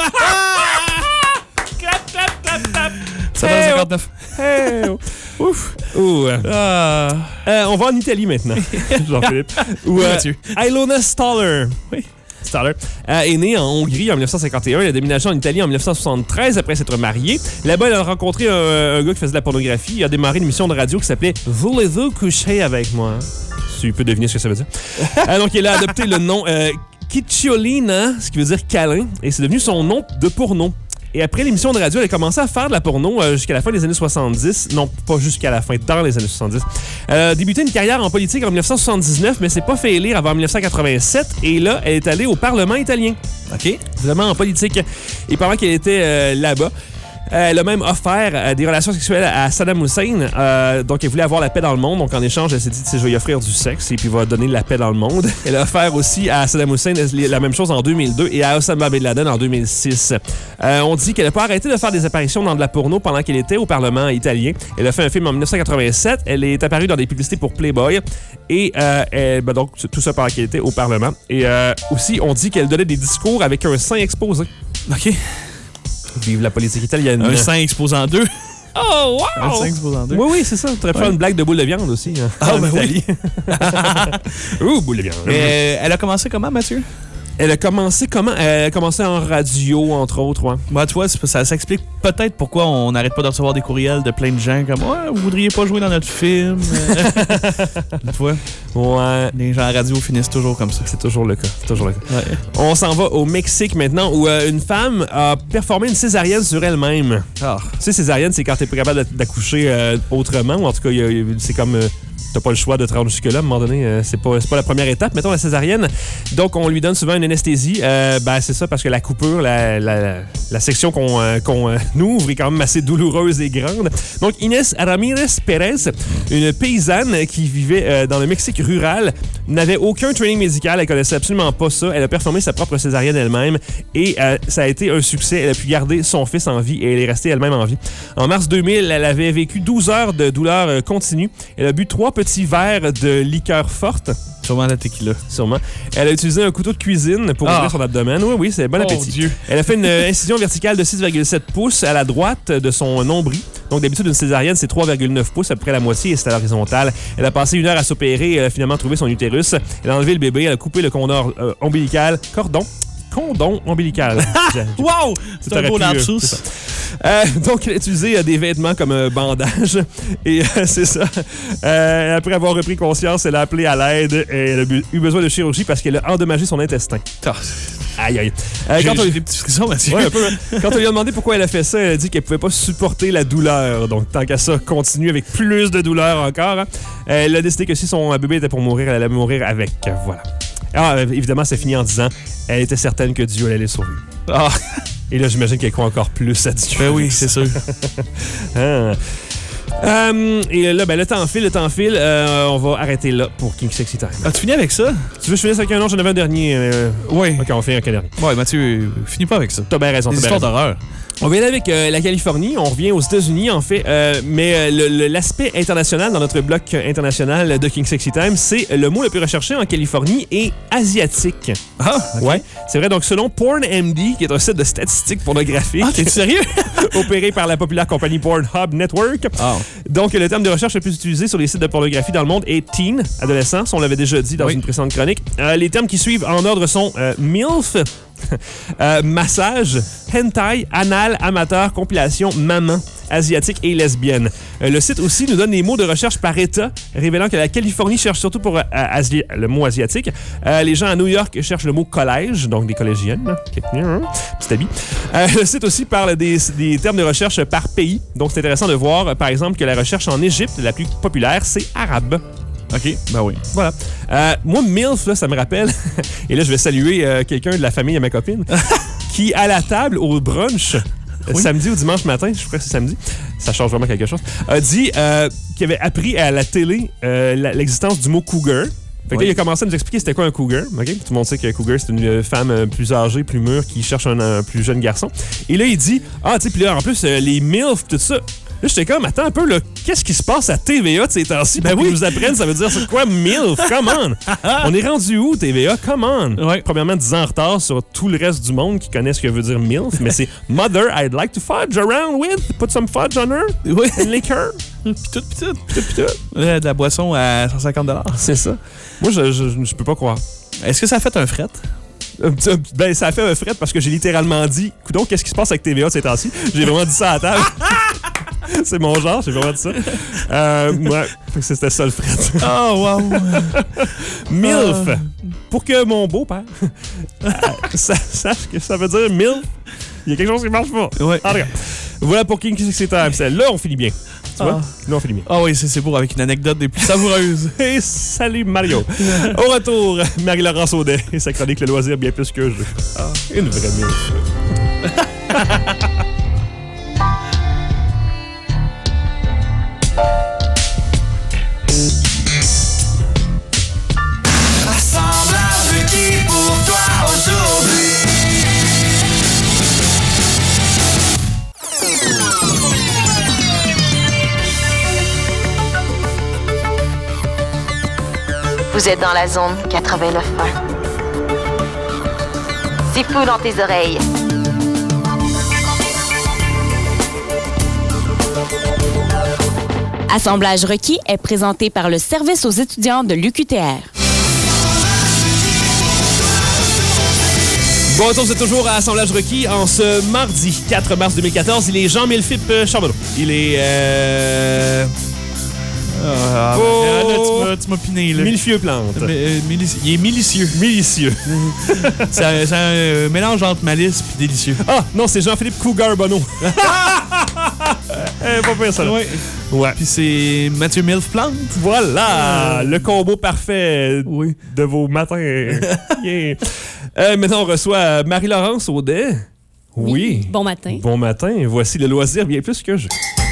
Clap, clap, clap, clap. Ça Hey, donne oh. cinquante-neuf. Hey, oh. Ouf. Ouh, euh, Ah. euh, on va en Italie maintenant, Jean-Philippe. Où Oui, euh, Mathieu. Ilona Staller. Oui. Staller euh, est née en Hongrie en dix-neuf cent cinquante et un. Elle a déménagé en Italie en dix-neuf cent soixante-treize après s'être mariée. Là-bas, elle a rencontré un, un gars qui faisait de la pornographie. Il a démarré une émission de radio qui s'appelait « Voulez-vous coucher avec moi ?» Tu peux deviner ce que ça veut dire. euh, donc, elle a adopté le nom euh, Kicciolina, ce qui veut dire câlin, et c'est devenu son nom de porno. Et après l'émission de radio, elle a commencé à faire de la porno euh, jusqu'à la fin des années soixante-dix. Non, pas jusqu'à la fin, dans les années soixante-dix. Elle a débuté une carrière en politique en dix-neuf cent soixante-dix-neuf, mais s'est pas fait élire avant dix-neuf cent quatre-vingt-sept. Et là, elle est allée au Parlement italien. OK. Vraiment en politique. Et pendant qu'elle était euh, là-bas, elle a même offert euh, des relations sexuelles à Saddam Hussein. Euh, donc, elle voulait avoir la paix dans le monde. Donc, en échange, elle s'est dit, je vais lui offrir du sexe et puis va donner la paix dans le monde. Elle a offert aussi à Saddam Hussein la même chose en deux mille deux et à Osama Bin Laden en deux mille six. Euh, on dit qu'elle n'a pas arrêté de faire des apparitions dans de la porno pendant qu'elle était au Parlement italien. Elle a fait un film en dix-neuf cent quatre-vingt-sept. Elle est apparue dans des publicités pour Playboy. Et euh, elle, ben donc, tout ça pendant qu'elle était au Parlement. Et euh, aussi, on dit qu'elle donnait des discours avec un sein exposé. OK. Vive la politique italienne. Un sein exposant deux. Oh, wow! Un sein exposant deux. Oui, oui, c'est ça. Tu aurais pu Ouais. faire une blague de boule de viande aussi. Hein, Ah, en ben Italie. Ouh, boule de viande. Mais euh, elle a commencé comment, Mathieu? Elle a commencé comment? Elle a commencé en radio, entre autres, ouais. Bah, tu vois, c'est- ça s'explique peut-être pourquoi on n'arrête pas de recevoir des courriels de plein de gens comme « Ouais, vous voudriez pas jouer dans notre film? » Tu vois, Ouais. les gens à radio finissent toujours comme ça. C'est toujours le cas. C'est toujours le cas. Ouais. On s'en va au Mexique maintenant, où euh, une femme a performé une césarienne sur elle-même. Ah. Tu sais, césarienne, c'est quand t'es pas capable d'accoucher euh, autrement, ou en tout cas, y a- y a- c'est comme... euh, T'as pas le choix de te rendre jusque-là, à un moment donné. Euh, c'est pas, c'est pas la première étape, mettons la césarienne. Donc, on lui donne souvent une anesthésie. Euh, ben, c'est ça, parce que la coupure, la, la, la section qu'on euh, qu'on euh, ouvre est quand même assez douloureuse et grande. Donc, Inés Ramirez Pérez, une paysanne qui vivait euh, dans le Mexique rural, n'avait aucun training médical. Elle connaissait absolument pas ça. Elle a performé sa propre césarienne elle-même et euh, ça a été un succès. Elle a pu garder son fils en vie et elle est restée elle-même en vie. En mars deux mille, elle avait vécu douze heures de douleur euh, continue. Elle a bu trois petits verres de liqueur forte. Sûrement la tequila. Sûrement. Elle a utilisé un couteau de cuisine pour Ah. ouvrir son abdomen. Oui, oui, c'est bon Oh, appétit. Dieu. Elle a fait une euh, incision verticale de six virgule sept pouces à la droite de son nombril. Donc, d'habitude, une césarienne, c'est trois virgule neuf pouces, à peu près la moitié, et c'est à l'horizontale. Elle a passé une heure à s'opérer et elle a finalement trouvé son utérus. Elle a enlevé le bébé, elle a coupé le condor euh, ombilical. Cordon. Condom ombilical. J'ai- j'ai- Wow! C'est un T'aurais beau pu, euh, lapsus. c'est ça. Euh, donc, elle a utilisé euh, des vêtements comme un bandage. Et euh, c'est ça. Euh, après avoir repris conscience, elle a appelé à l'aide et elle a bu- eu besoin de chirurgie parce qu'elle a endommagé son intestin. Ah, Aïe, aïe. Euh, J'ai quand, on, j'ai des petits frissons, Mathieu. ouais, un peu, hein. Quand on lui a demandé pourquoi elle a fait ça, elle a dit qu'elle pouvait pas supporter la douleur. Donc, tant qu'à ça, continue avec plus de douleur encore. Hein. Elle a décidé que si son bébé était pour mourir, elle allait mourir avec. Voilà. Ah, évidemment, c'est fini en disant elle était certaine que Dieu allait les sauver. Ah, Et là, j'imagine qu'elle croit encore plus à Dieu. ben oui, c'est sûr. Ah. Euh, et là, ben, le temps file, le temps file. Euh, on va arrêter là pour King Sexy Time. Ah, tu finis avec ça? Tu veux que je finisse avec un nom? J'en avais un dernier. Euh... Oui. Ok, on fait un dernier. Ouais, Mathieu, finis pas avec ça. T'as bien raison. Des t'as bien histoires raison. d'horreur. On vient avec euh, la Californie, on revient aux États-Unis en fait, euh, mais euh, le- le- l'aspect international dans notre bloc international de King Sexy Time, c'est le mot le plus recherché en Californie et asiatique. Ah, ok. Ouais, c'est vrai. Donc selon PornMD, qui est un site de statistiques pornographiques, Ah, t'es sérieux? opéré par la populaire compagnie Pornhub Network. Ah. Donc le terme de recherche le plus utilisé sur les sites de pornographie dans le monde est teen, adolescent. On l'avait déjà dit dans Oui. une précédente chronique. Euh, les termes qui suivent en ordre sont euh, MILF, euh, massage, hentai, anal, amateur, compilation, maman, asiatique et lesbienne. Euh, le site aussi nous donne des mots de recherche par État, révélant que la Californie cherche surtout pour euh, asi- le mot asiatique. Euh, les gens à New York cherchent le mot collège, donc des collégiennes. Petit habit. Euh, le site aussi parle des, des termes de recherche par pays. Donc, c'est intéressant de voir, euh, par exemple, que la recherche en Égypte, la plus populaire, c'est arabe. OK, ben oui. Voilà. Euh, moi, MILF, là, ça me rappelle, et là, je vais saluer euh, quelqu'un de la famille à ma copine, qui, à la table, au brunch, oui. samedi ou dimanche matin, je crois que c'est samedi, ça change vraiment quelque chose, a dit euh, qu'il avait appris à la télé euh, la, l'existence du mot cougar. Fait que oui. là, il a commencé à nous expliquer c'était quoi un cougar. Okay? Tout le monde sait qu'un cougar, c'est une femme plus âgée, plus mûre, qui cherche un, un plus jeune garçon. Et là, il dit, ah, tu sais, puis là, en plus, euh, les MILF, tout ça. Là, j'étais comme, attends un peu, là, qu'est-ce qui se passe à T V A de ces temps-ci? Ben oui, qu'ils nous apprennent, ça veut dire, c'est quoi MILF? Come on! On est rendu où, T V A? Come on! Ouais. Premièrement, dix ans en retard sur tout le reste du monde qui connaît ce que veut dire MILF, mais c'est Mother, I'd like to fudge around with. Put some fudge on her. Oui. And liquor. Pis tout, pis tout, pis tout, pis tout. Ouais, de la boisson à cent cinquante dollars. C'est ça. Moi, je, je, je peux pas croire. Est-ce que ça a fait un fret? Ben, ça a fait un fret parce que j'ai littéralement dit, coudonc, qu'est-ce qui se passe avec T V A de ces temps-ci? J'ai vraiment dit ça à la table. C'est mon genre, j'ai vraiment dit ça. Euh, ouais, c'était ça le fret. Oh, wow! MILF. Uh... Pour que mon beau-père sache que ça veut dire MILF, il y a quelque chose qui marche pas. Ouais. En tout cas, voilà pour King c'est time. Là, on finit bien. Tu vois? Là, on finit bien. Ah oui, c'est, c'est beau, avec une anecdote des plus savoureuses. Et salut Mario. Au retour, Marie-Laurence Audet et sa chronique Le Loisir bien plus que jeu. Ah, une vraie MILF. Vous êtes dans la zone quatre-vingt-neuf un. C'est fou dans tes oreilles. Assemblage requis est présenté par le service aux étudiants de l'U Q T R. Bon retour, c'est toujours à Assemblage requis en ce mardi quatre mars deux mille quatorze. Il est Jean-Mille-Philippe Charbonneau. Il est... Euh... Ah, oh, là, tu, m'as, tu m'as piné, là. Millefeuille plante. Euh, milici- il est milicieux. Milicieux. c'est, un, c'est un mélange entre malice et délicieux. Ah, non, c'est Jean-Philippe Cougar Bonneau. eh, pas pire, ça. Ouais. Ouais. Puis c'est Mathieu Milf Plante. Voilà, euh... le combo parfait oui. de vos matins. yeah. euh, maintenant, on reçoit Marie-Laurence Audet. Oui. oui. Bon matin. Bon matin. Voici le loisir bien plus que je.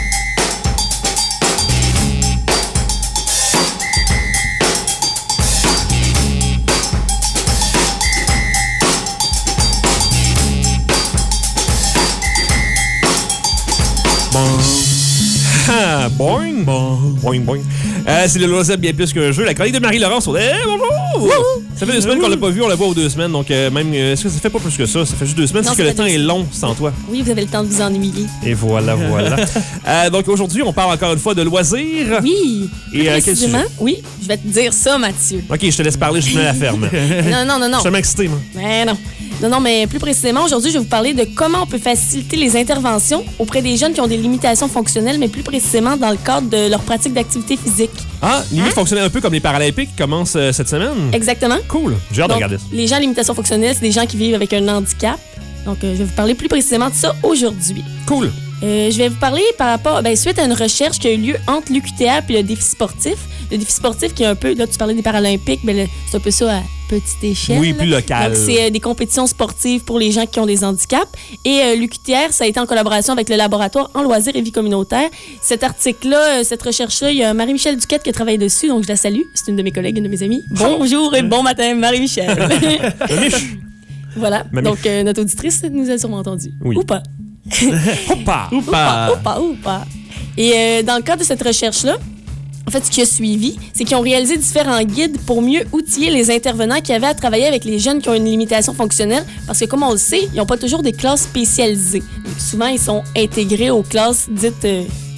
Ah, boing, boing, boing, boing. Euh, c'est le loisir bien plus qu'un jeu. La chronique de Marie-Laurence. Eh, bonjour! Ça fait deux semaines qu'on l'a pas vu, on l'a pas aux deux semaines. Donc, euh, même, euh, est-ce que ça fait pas plus que ça? Ça fait juste deux semaines. Non, c'est que le temps est long sans toi. Oui, vous avez le temps de vous ennuyer. Et voilà, voilà. euh, donc, aujourd'hui, on parle encore une fois de loisirs. Oui. Et euh, quel sujet? Oui, je vais te dire ça, Mathieu. OK, je te laisse parler, je te mets la ferme. non, non, non, non. Je suis excité, moi. Mais non. Non, non, mais plus précisément, aujourd'hui, je vais vous parler de comment on peut faciliter les interventions auprès des jeunes qui ont des limitations fonctionnelles, mais plus précisément dans le cadre de leur pratique d'activité physique. Ah, limite hein? fonctionnelle un peu comme les Paralympiques qui commencent euh, cette semaine. Exactement. Cool. J'ai hâte Donc, de regarder ça. Les gens à limitation fonctionnelle, c'est des gens qui vivent avec un handicap. Donc, euh, je vais vous parler plus précisément de ça aujourd'hui. Cool. Euh, je vais vous parler par rapport, ben, suite à une recherche qui a eu lieu entre l'U Q T R et le défi sportif. Le défi sportif qui est un peu, là, tu parlais des Paralympiques, ben, c'est un peu ça à petite échelle. Oui, plus local. Donc, c'est euh, des compétitions sportives pour les gens qui ont des handicaps. Et euh, l'U Q T R, ça a été en collaboration avec le laboratoire en loisirs et vie communautaire. Cet article-là, euh, cette recherche-là, il y a Marie-Michel Duquette qui a travaillé dessus, donc je la salue. C'est une de mes collègues, une de mes amies. Bonjour et bon matin, Marie-Michel. Voilà, Mamie. Donc euh, notre auditrice nous a sûrement entendu. Oui. Ou pas. Oupa. Ou pas, ou pas, ou pas. Et euh, dans le cadre de cette recherche-là, en fait, ce qui a suivi, c'est qu'ils ont réalisé différents guides pour mieux outiller les intervenants qui avaient à travailler avec les jeunes qui ont une limitation fonctionnelle. Parce que, comme on le sait, ils n'ont pas toujours des classes spécialisées. Donc, souvent, ils sont intégrés aux classes dites euh,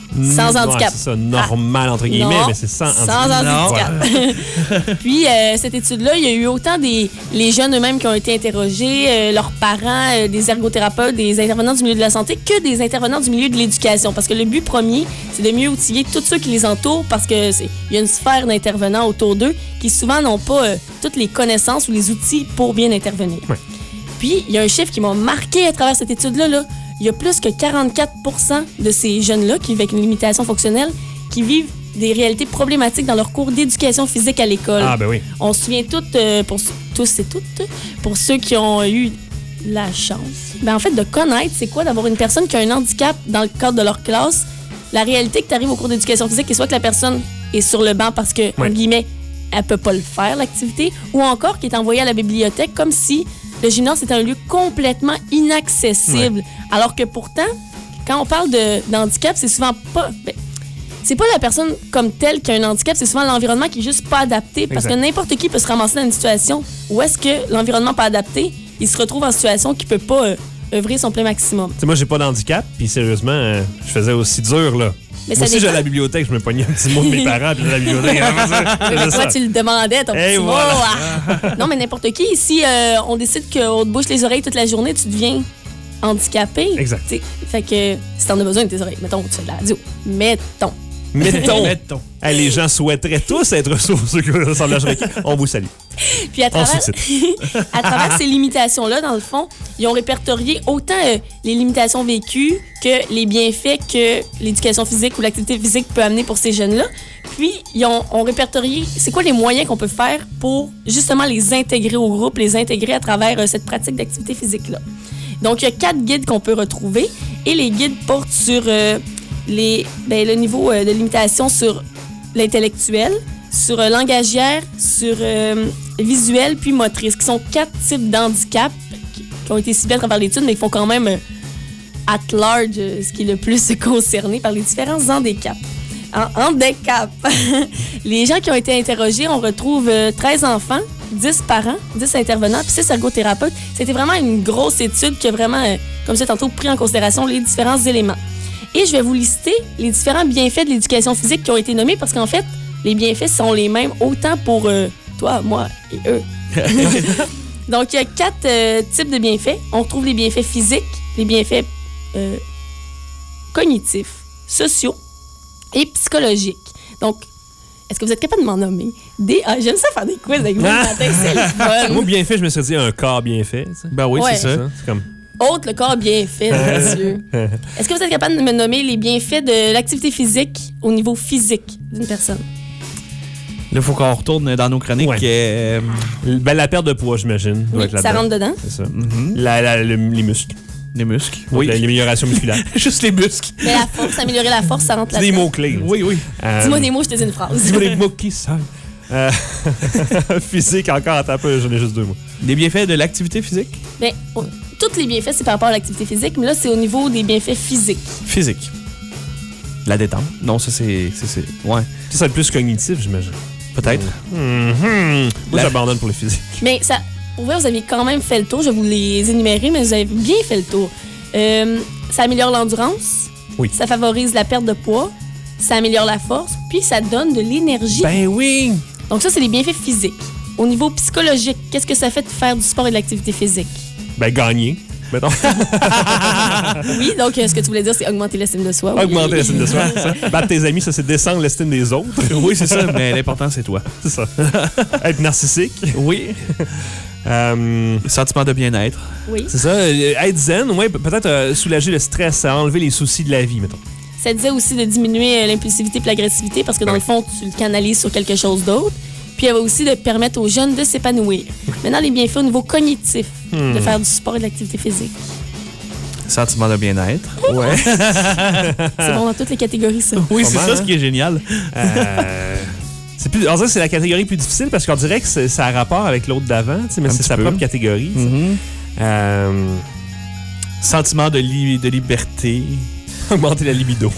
Sans Ouais, handicap. c'est ça, normal, entre guillemets, Non, mais c'est sans, sans handicap. handicap. Puis, euh, cette étude-là, il y a eu autant des les jeunes eux-mêmes qui ont été interrogés, euh, leurs parents, euh, des ergothérapeutes, des intervenants du milieu de la santé, que des intervenants du milieu de l'éducation. Parce que le but premier, c'est de mieux outiller tous ceux qui les entourent parce que c'est il y a une sphère d'intervenants autour d'eux qui souvent n'ont pas euh, toutes les connaissances ou les outils pour bien intervenir. Ouais. Puis, il y a un chiffre qui m'a marqué à travers cette étude-là. Là. Il y a plus que quarante-quatre pour cent de ces jeunes-là qui vivent avec une limitation fonctionnelle qui vivent des réalités problématiques dans leur cours d'éducation physique à l'école. Ah, ben oui. On se souvient toutes, euh, pour, tous et toutes, pour ceux qui ont eu la chance, ben en fait, de connaître c'est quoi d'avoir une personne qui a un handicap dans le cadre de leur classe. La réalité que tu arrives au cours d'éducation physique, est soit que la personne est sur le banc parce que, Ouais. en guillemets, elle peut pas le faire, l'activité, ou encore qui est envoyée à la bibliothèque comme si le gymnase était un lieu complètement inaccessible. Ouais. Alors que pourtant, quand on parle de, d'handicap, c'est souvent pas... Ben, c'est pas la personne comme telle qui a un handicap, c'est souvent l'environnement qui est juste pas adapté. Parce Exact. que n'importe qui peut se ramasser dans une situation où est-ce que l'environnement pas adapté, il se retrouve en situation qu'il peut pas euh, œuvrer son plein maximum. Tu sais, moi, j'ai pas d'handicap, puis sérieusement, euh, je faisais aussi dur, là. Mais Moi ça aussi, j'allais à dépend. la bibliothèque, je me pognais un petit mot de mes parents, puis j'allais à la bibliothèque. Oui, mais toi, tu le demandais, ton Et petit mot. voilà. Ah. Non, mais n'importe qui. Si euh, on décide qu'on te bouche les oreilles toute la journée, tu deviens handicapé. Exact. T'sais, fait que si t'en as besoin de tes oreilles, mettons, tu fais de la radio. Mettons. Mettons. Mettons. Hey, les gens souhaiteraient tous être sur ceux qui ressemblent à Shrek. On vous salue. Puis à On travers, sous-titre. à travers ces limitations-là, dans le fond, ils ont répertorié autant euh, les limitations vécues que les bienfaits que l'éducation physique ou l'activité physique peut amener pour ces jeunes-là. Puis, ils ont, ont répertorié c'est quoi les moyens qu'on peut faire pour justement les intégrer au groupe, les intégrer à travers euh, cette pratique d'activité physique-là. Donc, il y a quatre guides qu'on peut retrouver et les guides portent sur euh, les, ben, le niveau euh, de limitation sur l'intellectuel, sur euh, langagière, sur euh, visuel puis motrice, qui sont quatre types d'handicap qui, qui ont été ciblés à travers l'étude, mais qui font quand même euh, at large euh, ce qui est le plus concerné par les différents handicaps. En handicap, les gens qui ont été interrogés, on retrouve euh, treize enfants, dix parents, dix intervenants, puis six ergothérapeutes. C'était vraiment une grosse étude qui a vraiment, euh, comme ça tantôt, pris en considération les différents éléments. Et je vais vous lister les différents bienfaits de l'éducation physique qui ont été nommés parce qu'en fait, les bienfaits sont les mêmes autant pour euh, toi, moi et eux. Donc, il y a quatre euh, types de bienfaits. On retrouve les bienfaits physiques, les bienfaits euh, cognitifs, sociaux et psychologiques. Donc, est-ce que vous êtes capable de m'en nommer? Des... Ah, j'aime ça faire des quiz avec vous le matin, c'est le fun. Moi, bien fait, je me serais dit un corps bien fait. tu sais. Ben oui, Ouais. c'est ça. C'est comme... Autre, le corps bien fait, mon Dieu. Est-ce que vous êtes capable de me nommer les bienfaits de l'activité physique au niveau physique d'une personne? Là, il faut qu'on retourne dans nos chroniques. Ouais. euh, Ben, la perte de poids, j'imagine. doit Oui, être ça là-dedans. rentre dedans. C'est ça. mhm. La- la- le- les muscles. Les muscles. Oui. L'amélioration musculaire. Juste les muscles. Mais la force, améliorer la force, ça rentre C'est des là-dedans. mots-clés. là. Oui, oui. Euh, Dis-moi des mots, je te dis une phrase. Dis-moi des mots qui sortent. Euh, physique, encore, attends un peu, j'en ai juste deux, moi. Des bienfaits de l'activité physique? Ben, on- tous les bienfaits, c'est par rapport à l'activité physique, mais là, c'est au niveau des bienfaits physiques. Physique. La détente. Non, ça, c'est. c'est- c'est- Ouais, Ça, c'est le plus cognitif, j'imagine. peut-être. Mhm. Moi, La- j'abandonne pour le physique. Mais ça, pour vrai, vous avez quand même fait le tour. Je vais vous les énumérer, mais vous avez bien fait le tour. Euh, ça améliore l'endurance. Oui. Ça favorise la perte de poids. Ça améliore la force. Puis ça donne de l'énergie. Ben oui! Donc ça, c'est les bienfaits physiques. Au niveau psychologique, qu'est-ce que ça fait de faire du sport et de l'activité physique? Ben, gagner. Mettons. Oui, donc euh, ce que tu voulais dire, c'est augmenter l'estime de soi. oui. Augmenter l'estime de soi. ça. Battre tes amis, ça, c'est descendre l'estime des autres. Oui, c'est ça, mais l'important, c'est toi. C'est ça. Être narcissique. Oui. Euh, Sentiment de bien-être. Oui. c'est ça. euh, Être zen, ouais, peut-être euh, soulager le stress, enlever les soucis de la vie, mettons. Ça disait aussi de diminuer euh, l'impulsivité et l'agressivité parce que dans Oui. le fond, tu le canalises sur quelque chose d'autre. Puis il y avait aussi de permettre aux jeunes de s'épanouir. Maintenant, les bienfaits au niveau cognitif Hmm. de faire du sport et de l'activité physique. Sentiment de bien-être. Ouais. C'est bon dans toutes les catégories, ça. Oui, Pas c'est mal, ça hein? ce qui est génial. Euh, c'est plus, on dirait que c'est la catégorie plus difficile parce qu'on dirait que c'est- ça a rapport avec l'autre d'avant, tu sais, mais Un c'est petit sa peu. propre catégorie. tu sais. Mhm. Euh, Sentiment de, li- de liberté. augmenter la libido.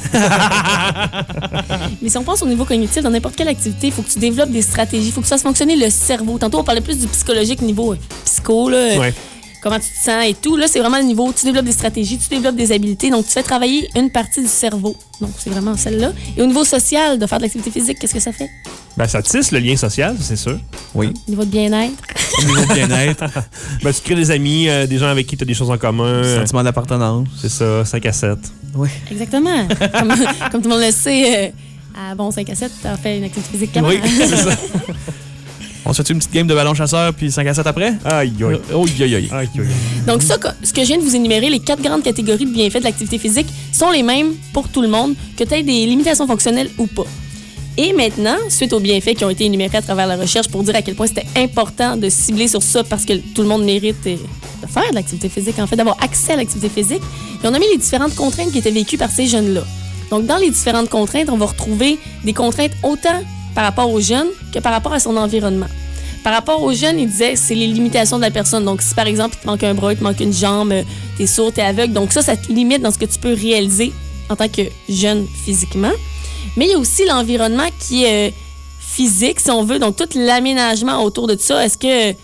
Mais si on pense au niveau cognitif, dans n'importe quelle activité, il faut que tu développes des stratégies, il faut que tu fasses fonctionner le cerveau. Tantôt, on parlait plus du psychologique niveau euh, psycho. Là. Ouais. comment tu te sens et tout. Là, c'est vraiment le niveau, tu développes des stratégies, tu développes des habiletés. Donc, tu fais travailler une partie du cerveau. Donc, c'est vraiment celle-là. Et au niveau social, de faire de l'activité physique, qu'est-ce que ça fait? Ben, ça tisse le lien social, c'est sûr. Oui. Au niveau de bien-être. Au niveau de bien-être. Ben, tu crées des amis, euh, des gens avec qui tu as des choses en commun. Sentiment d'appartenance. C'est ça, cinq à sept. Oui. Exactement. comme, comme tout le monde le sait, euh, à bon cinq à sept, tu as fait une activité physique comment? Oui, c'est ça. On se fait une petite game de ballon chasseur puis cinq à sept après? Aïe, aïe. Oh, aïe, aïe, aïe. Aïe, aïe. Donc ça, ce que je viens de vous énumérer, les quatre grandes catégories de bienfaits de l'activité physique sont les mêmes pour tout le monde, que tu aies des limitations fonctionnelles ou pas. Et maintenant, suite aux bienfaits qui ont été énumérés à travers la recherche pour dire à quel point c'était important de cibler sur ça parce que tout le monde mérite de faire de l'activité physique, en fait, d'avoir accès à l'activité physique, et on a mis les différentes contraintes qui étaient vécues par ces jeunes-là. Donc, dans les différentes contraintes, on va retrouver des contraintes autant par rapport aux jeunes que par rapport à son environnement. Par rapport aux jeunes, il disait c'est les limitations de la personne. Donc, si par exemple, il te manque un bras, il te manque une jambe, t'es sourd, t'es aveugle. Donc, ça, ça te limite dans ce que tu peux réaliser en tant que jeune physiquement. Mais il y a aussi l'environnement qui est euh, physique, si on veut. Donc, tout l'aménagement autour de ça. Est-ce que,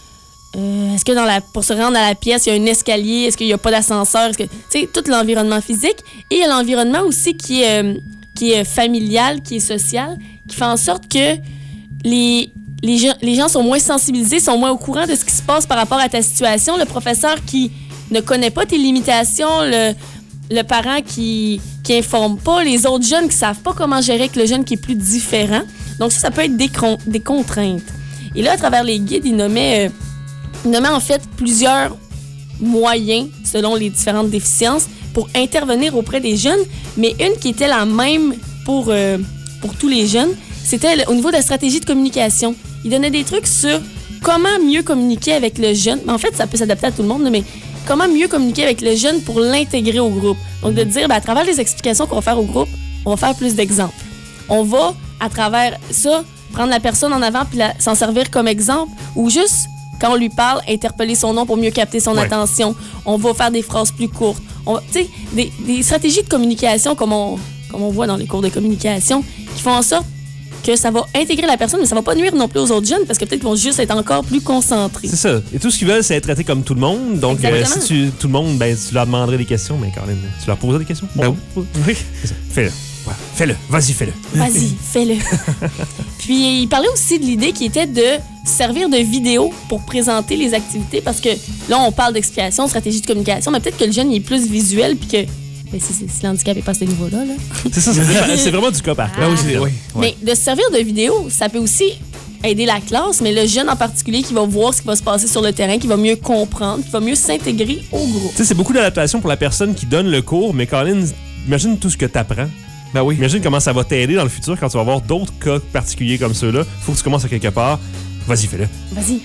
euh, est-ce que dans la, pour se rendre à la pièce, il y a un escalier? Est-ce qu'il n'y a pas d'ascenseur? Est-ce que, tu sais, tout l'environnement physique. Et il y a l'environnement aussi qui est, euh, qui est familial, qui est social, qui fait en sorte que les... Les gens, les gens sont moins sensibilisés, sont moins au courant de ce qui se passe par rapport à ta situation. Le professeur qui ne connaît pas tes limitations, le, le parent qui qui informe pas, les autres jeunes qui savent pas comment gérer avec le jeune qui est plus différent. Donc ça, ça peut être des, des contraintes. Et là, à travers les guides, ils nommaient, euh, ils nommaient en fait plusieurs moyens selon les différentes déficiences pour intervenir auprès des jeunes, mais une qui était la même pour, euh, pour tous les jeunes, c'était au niveau de la stratégie de communication. Il donnait des trucs sur comment mieux communiquer avec le jeune. En fait, ça peut s'adapter à tout le monde, mais comment mieux communiquer avec le jeune pour l'intégrer au groupe. Donc, de dire, ben, à travers les explications qu'on va faire au groupe, on va faire plus d'exemples. On va, à travers ça, prendre la personne en avant puis la, s'en servir comme exemple, ou juste, quand on lui parle, interpeller son nom pour mieux capter son ouais. attention. On va faire des phrases plus courtes. Tu sais, des, des stratégies de communication, comme on, comme on voit dans les cours de communication, qui font en sorte que ça va intégrer la personne, mais ça va pas nuire non plus aux autres jeunes parce que peut-être qu'ils vont juste être encore plus concentrés. C'est ça. Et tout ce qu'ils veulent, c'est être traités comme tout le monde. Donc, euh, si tu, tout le monde, ben, tu leur demanderais des questions, mais quand même, tu leur poserais des questions. Ben oui. Oui. C'est ça. Fais-le. Ouais. Fais-le. Vas-y, fais-le. Vas-y, fais-le. Puis, il parlait aussi de l'idée qui était de servir de vidéo pour présenter les activités parce que là, on parle d'explication, de stratégie de communication, mais peut-être que le jeune il est plus visuel puis que mais si, si, si l'handicap n'est pas à ce niveau-là. Là. C'est ça, c'est, c'est vraiment du cas par cas. Ah, oui, oui. Mais de se servir de vidéo, ça peut aussi aider la classe, mais le jeune en particulier qui va voir ce qui va se passer sur le terrain, qui va mieux comprendre, qui va mieux s'intégrer au groupe. Tu sais, c'est beaucoup d'adaptation pour la personne qui donne le cours, mais Colin, imagine tout ce que tu apprends. Ben oui. Imagine comment ça va t'aider dans le futur quand tu vas avoir d'autres cas particuliers comme ceux-là. Faut que tu commences à quelque part. Vas-y, fais-le. Vas-y.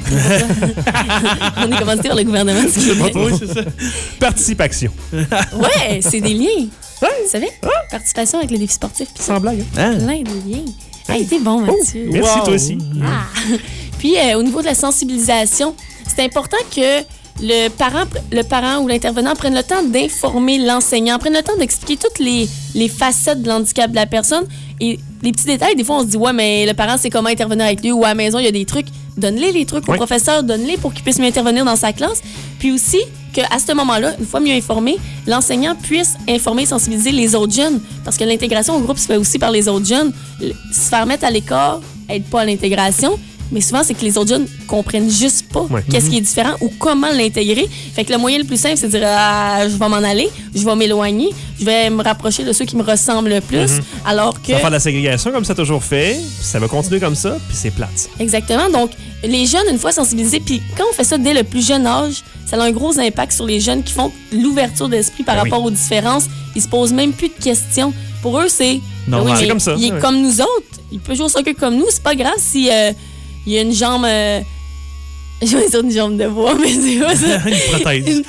On est commandité par le gouvernement. C'est pas trop. Oui, c'est ça. Participation. Ouais, c'est des liens. Ouais. Vous savez? Ouais. Participation avec les défis sportifs. Sans blague. Hein? Plein de liens. Ah, t'es bon, Mathieu. Oh, merci, wow. Toi aussi. Ah. Puis, euh, au niveau de la sensibilisation, c'est important que le parent, le parent ou l'intervenant prenne le temps d'informer l'enseignant, prenne le temps d'expliquer toutes les, les facettes de l'handicap de la personne. Et les petits détails, des fois, on se dit, ouais, mais le parent sait comment intervenir avec lui ou à la maison, il y a des trucs. Donne-les les trucs oui. au professeur, donne-les pour qu'il puisse mieux intervenir dans sa classe. Puis aussi, qu'à ce moment-là, une fois mieux informé, l'enseignant puisse informer et sensibiliser les autres jeunes. Parce que l'intégration au groupe se fait aussi par les autres jeunes. Se faire mettre à l'écart aide pas à l'intégration. Mais souvent, c'est que les autres jeunes comprennent juste pas ouais. qu'est-ce qui est différent ou comment l'intégrer. Fait que le moyen le plus simple, c'est de dire ah, je vais m'en aller, je vais m'éloigner, je vais me rapprocher de ceux qui me ressemblent le plus. Mm-hmm. Alors que. Ça va faire de la ségrégation comme ça a toujours fait, puis ça va continuer comme ça, puis c'est plate. Exactement. Donc, les jeunes, une fois sensibilisés, puis quand on fait ça dès le plus jeune âge, ça a un gros impact sur les jeunes qui font l'ouverture d'esprit par ben rapport oui. aux différences. Ils se posent même plus de questions. Pour eux, c'est. Non, ben oui, c'est comme ça. Il est ouais. comme nous autres. Il peut jouer au soccer comme nous. C'est pas grave si. Euh, Il y a une jambe... Euh... Je vais dire une jambe de bois, mais c'est pas ça. Une prothèse. Une...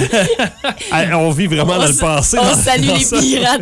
on vit vraiment on dans s... le passé. On dans... salue dans les ça. pirates.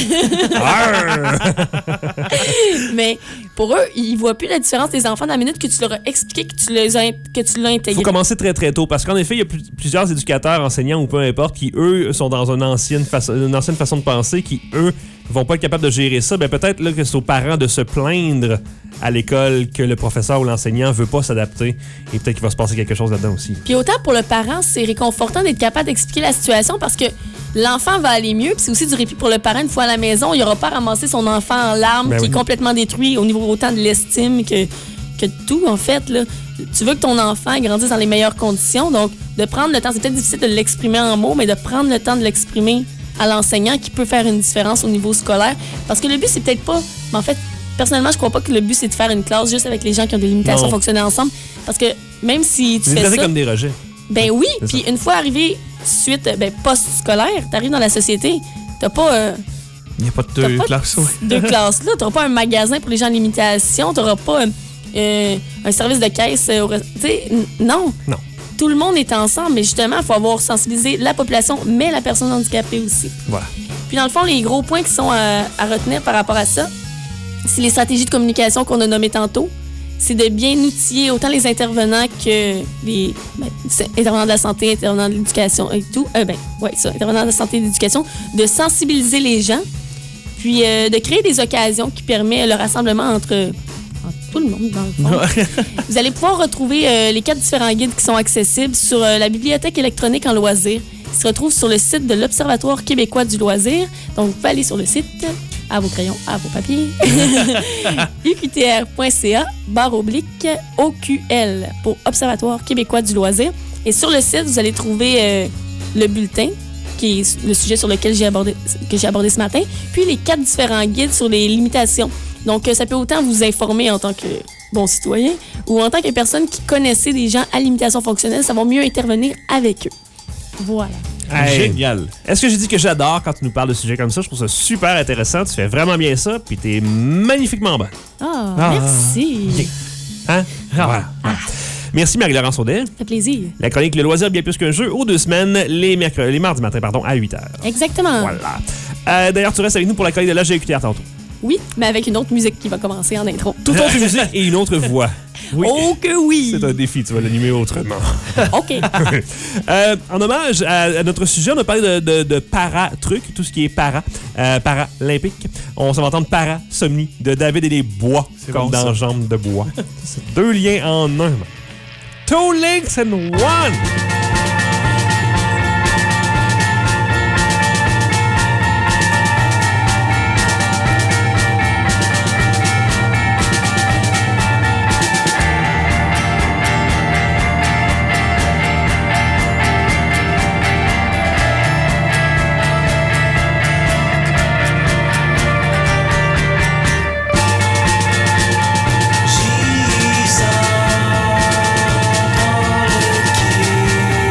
Mais pour eux, ils voient plus la différence des enfants dans la minute que tu leur as expliqué, que tu, les as... que tu l'as intégré. Il faut commencer très, très tôt. Parce qu'en effet, il y a plus... plusieurs éducateurs, enseignants ou peu importe, qui, eux, sont dans une ancienne, fa... une ancienne façon de penser, qui, eux, vont pas être capables de gérer ça. Ben peut-être là, que c'est aux parents de se plaindre à l'école que le professeur ou l'enseignant veut pas s'adapter et peut-être qu'il va se passer quelque chose là-dedans aussi. Puis autant pour le parent, c'est réconfortant d'être capable d'expliquer la situation parce que l'enfant va aller mieux, puis c'est aussi du répit pour le parent. Une fois à la maison, il n'aura pas ramassé son enfant en larmes Ben qui oui. est complètement détruit au niveau autant de l'estime que, que de tout, en fait. Là. Tu veux que ton enfant grandisse dans les meilleures conditions, donc de prendre le temps, c'est peut-être difficile de l'exprimer en mots, mais de prendre le temps de l'exprimer à l'enseignant qui peut faire une différence au niveau scolaire. Parce que le but, c'est peut-être pas... Mais en fait, personnellement, je crois pas que le but, c'est de faire une classe juste avec les gens qui ont des limitations Non. fonctionnelles ensemble. Parce que même si tu C'est fais traité ça... comme des rejets. Ben oui, C'est puis ça. une fois arrivé suite, ben post-scolaire, t'arrives dans la société, t'as pas euh, Il n'y a pas de T'as deux pas de- classes, ouais. deux classes là, t'auras pas un magasin pour les gens en limitation, t'auras pas euh, euh, un service de caisse, euh, au rest- tu sais, n- non. Non. Tout le monde est ensemble, mais justement, il faut avoir sensibilisé la population, mais la personne handicapée aussi. Voilà. Puis dans le fond, les gros points qui sont à, à retenir par rapport à ça, c'est les stratégies de communication qu'on a nommées tantôt. C'est de bien outiller autant les intervenants que les ben, c'est intervenants de la santé, intervenants de l'éducation et tout. Euh, ben, ouais, ça, intervenants de la santé et de l'éducation, de sensibiliser les gens, puis euh, de créer des occasions qui permettent le rassemblement entre, entre tout le monde, dans le fond. Vous allez pouvoir retrouver euh, les quatre différents guides qui sont accessibles sur euh, la bibliothèque électronique en loisirs, qui se retrouve sur le site de l'Observatoire québécois du loisir. Donc, vous pouvez aller sur le site, à vos crayons, à vos papiers, u q t r point c a, barre oblique, O Q L, pour Observatoire québécois du loisir. Et sur le site, vous allez trouver euh, le bulletin, qui est le sujet sur lequel j'ai abordé, que j'ai abordé ce matin, puis les quatre différents guides sur les limitations. Donc, euh, ça peut autant vous informer en tant que bon citoyen ou en tant que personne qui connaissait des gens à limitation fonctionnelle, ça va mieux intervenir avec eux. Voilà. Hey. Génial. Est-ce que j'ai dit que j'adore quand tu nous parles de sujets comme ça? Je trouve ça super intéressant. Tu fais vraiment bien ça, puis t'es magnifiquement bonne. Ah, Ah. merci. Hein? Voilà. Merci Marie-Laurence Audet. Ça fait plaisir. La chronique Le loisir bien plus qu'un jeu aux deux semaines, les, mercredis, les mardis matin pardon, à huit heures. Exactement. Voilà. Euh, D'ailleurs, tu restes avec nous pour la chronique de l'A G E Q T R tantôt. Oui, mais avec une autre musique qui va commencer en intro. Toute autre musique et une autre voix. Oui. Oh que oui! C'est un défi, tu vas l'animer autrement. OK. Euh, en hommage à, à notre sujet, on a parlé de, de, de para-trucs, tout ce qui est para, euh, paralympique. On s'en va entendre Parasomnie de David et les Bois, C'est comme bon, dans ça. Jambes de bois. C'est deux liens en un. Two links in one! Gisant dans le quai.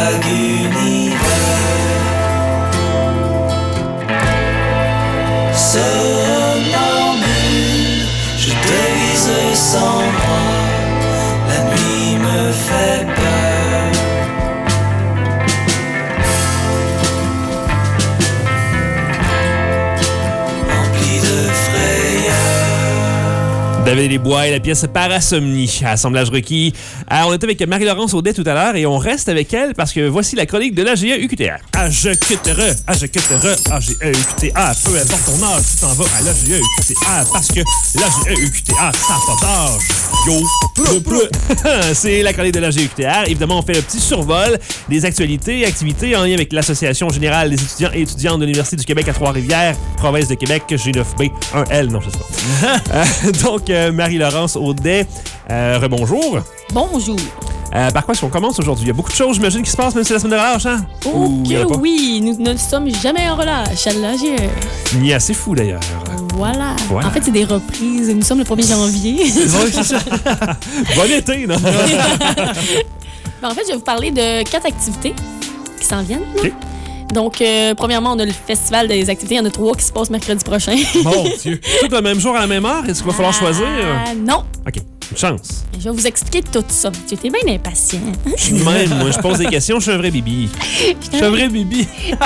vague univers. Somnambule, je devise sans moi, la nuit me fait peur. Rempli de frayeur. David Lesbois et la pièce Parasomnie, assemblage requis. Alors, on était avec Marie-Laurence Audet tout à l'heure et on reste avec elle parce que voici la chronique de l'A G E U Q T R. A G E U Q T R, A G E U Q T R, A G E U Q T R, peu importe ton âge, tu t'en vas à l'A G E U Q T R parce que l'A G E U Q T R, ça n'a pas d'âge. Yo, pleu, pleu. C'est la chronique de l'A G E U Q T R. Évidemment, on fait le petit survol des actualités et activités en lien avec l'Association générale des étudiants et étudiantes de l'Université du Québec à Trois-Rivières, province de Québec, G neuf B un L, non, je sais pas. euh, donc, euh, Marie-Laurence Audet, euh, rebonjour. Bonjour. Euh, par quoi est-ce qu'on commence aujourd'hui? Il y a beaucoup de choses, j'imagine, qui se passent, même si c'est la semaine de relâche, hein? Ok, Ou il y en a pas? oui, nous ne sommes jamais en relâche à l'A G E. Ni assez fou, d'ailleurs. Voilà. Voilà. En fait, c'est des reprises. Nous sommes le premier janvier. Oui, c'est ça. Bon été, non? Ben, en fait, je vais vous parler de quatre activités qui s'en viennent. OK. Donc, euh, premièrement, on a le festival des activités. Il y en a trois qui se passent mercredi prochain. Mon Dieu. Tout le même jour à la même heure? Est-ce qu'il va falloir choisir? Ah, non. OK. Une chance. Je vais vous expliquer tout ça. Tu es bien impatient. Je suis de même, moi. Je pose des questions. Je suis un vrai bibi. Je suis un vrai bibi.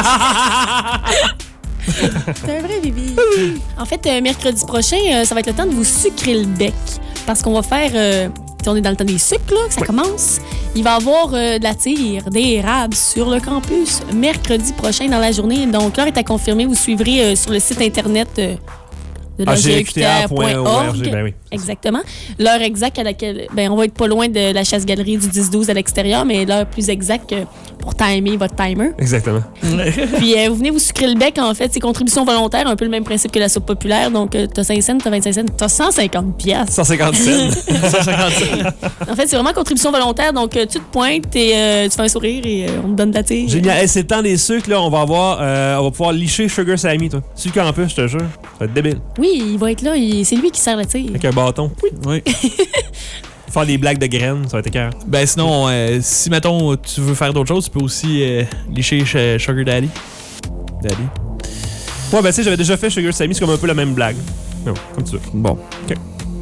C'est un vrai bibi. En fait, euh, mercredi prochain, euh, ça va être le temps de vous sucrer le bec. Parce qu'on va faire... Euh, on est dans le temps des sucres, là, que ça oui. commence. Il va y avoir euh, de la tire d'érable sur le campus mercredi prochain dans la journée. Donc, l'heure est à confirmer. Vous suivrez euh, sur le site Internet euh, de la G E U Q T R point org. Ben oui, exactement. L'heure exacte à laquelle... Ben, on va être pas loin de la chasse-galerie du dix douze à l'extérieur, mais l'heure plus exacte que pour timer votre timer. Exactement. Puis euh, vous venez vous sucrer le bec, en fait, c'est contribution volontaire, un peu le même principe que la soupe populaire. Donc, euh, t'as cinq cents, t'as vingt-cinq cents, t'as cent cinquante piastres. cent cinquante cents. cent cinquante cents. En fait, c'est vraiment contribution volontaire. Donc, euh, tu te pointes et euh, tu fais un sourire et euh, on te donne de la tire. Génial. Hey, c'est le temps des sucres, là. On va avoir, euh, on va pouvoir licher Sugar Sammy, toi. Sur le campus, je te jure. Ça va être débile. Oui, il va être là. il- C'est lui qui sert la tire. Avec un bâton. Oui. Oui. Faire des blagues de graines, ça va être écœurant. Ben sinon, euh, si, mettons, tu veux faire d'autres choses, tu peux aussi euh, licher chez Sugar Daddy. Daddy. Ouais, ben tu sais, j'avais déjà fait Sugar Sammy, c'est comme un peu la même blague. Non, comme tu veux. Bon. OK.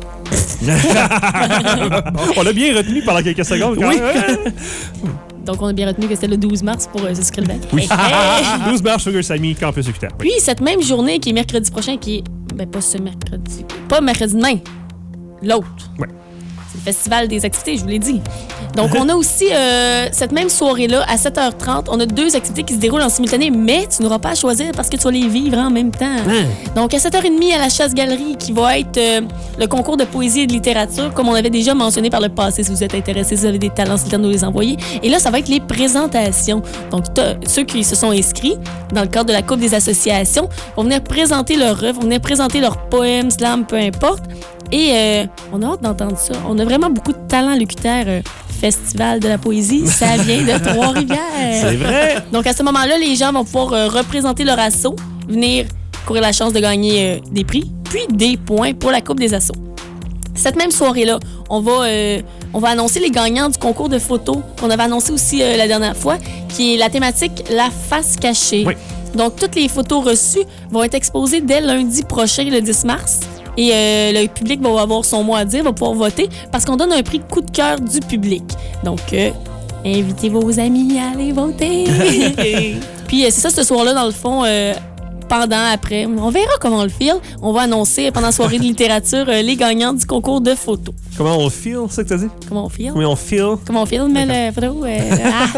On l'a bien retenu pendant quelques secondes. Quand Oui. même. Donc, on a bien retenu que c'était le douze mars pour euh, se sucrer le bec. Oui. Hey, hey. douze mars Sugar Sammy, campus U Q T R. Oui. Puis, cette même journée qui est mercredi prochain, qui est. Ben, pas ce mercredi. Pas mercredi demain. L'autre. Ouais. C'est le festival des activités, je vous l'ai dit. Donc, on a aussi euh, cette même soirée-là, à sept heures trente, on a deux activités qui se déroulent en simultané, mais tu n'auras pas à choisir parce que tu vas les vivre en même temps. Hein? Donc, à sept heures trente, à la Chasse-Galerie, qui va être euh, le concours de poésie et de littérature, comme on avait déjà mentionné par le passé. Si vous êtes intéressés, si vous avez des talents, c'est le temps de nous les envoyer. Et là, ça va être les présentations. Donc, t'as- ceux qui se sont inscrits dans le cadre de la Coupe des associations vont venir présenter leur œuvre, vont venir présenter leurs poèmes, slam, peu importe. Et euh, on a hâte d'entendre ça. On a vraiment beaucoup de talent à l'U Q T R. euh, Festival de la poésie, ça vient de Trois-Rivières. C'est vrai. Donc, à ce moment-là, les gens vont pouvoir euh, représenter leur assaut, venir courir la chance de gagner euh, des prix, puis des points pour la Coupe des assos. Cette même soirée-là, on va, euh, on va annoncer les gagnants du concours de photos qu'on avait annoncé aussi euh, la dernière fois, qui est la thématique « La face cachée Oui. ». Donc, toutes les photos reçues vont être exposées dès lundi prochain, le dix mars. Et euh, le public va avoir son mot à dire, va pouvoir voter, parce qu'on donne un prix coup de cœur du public. Donc, euh, invitez vos amis à aller voter. Puis, euh, c'est ça, ce soir-là, dans le fond, euh, pendant, après, on verra comment on le file. On va annoncer pendant la soirée de littérature euh, les gagnants du concours de photos. Comment on feel, c'est ça que t'as dit? Comment on file? Comment on feel? Comment on filme la photo? Euh, ah.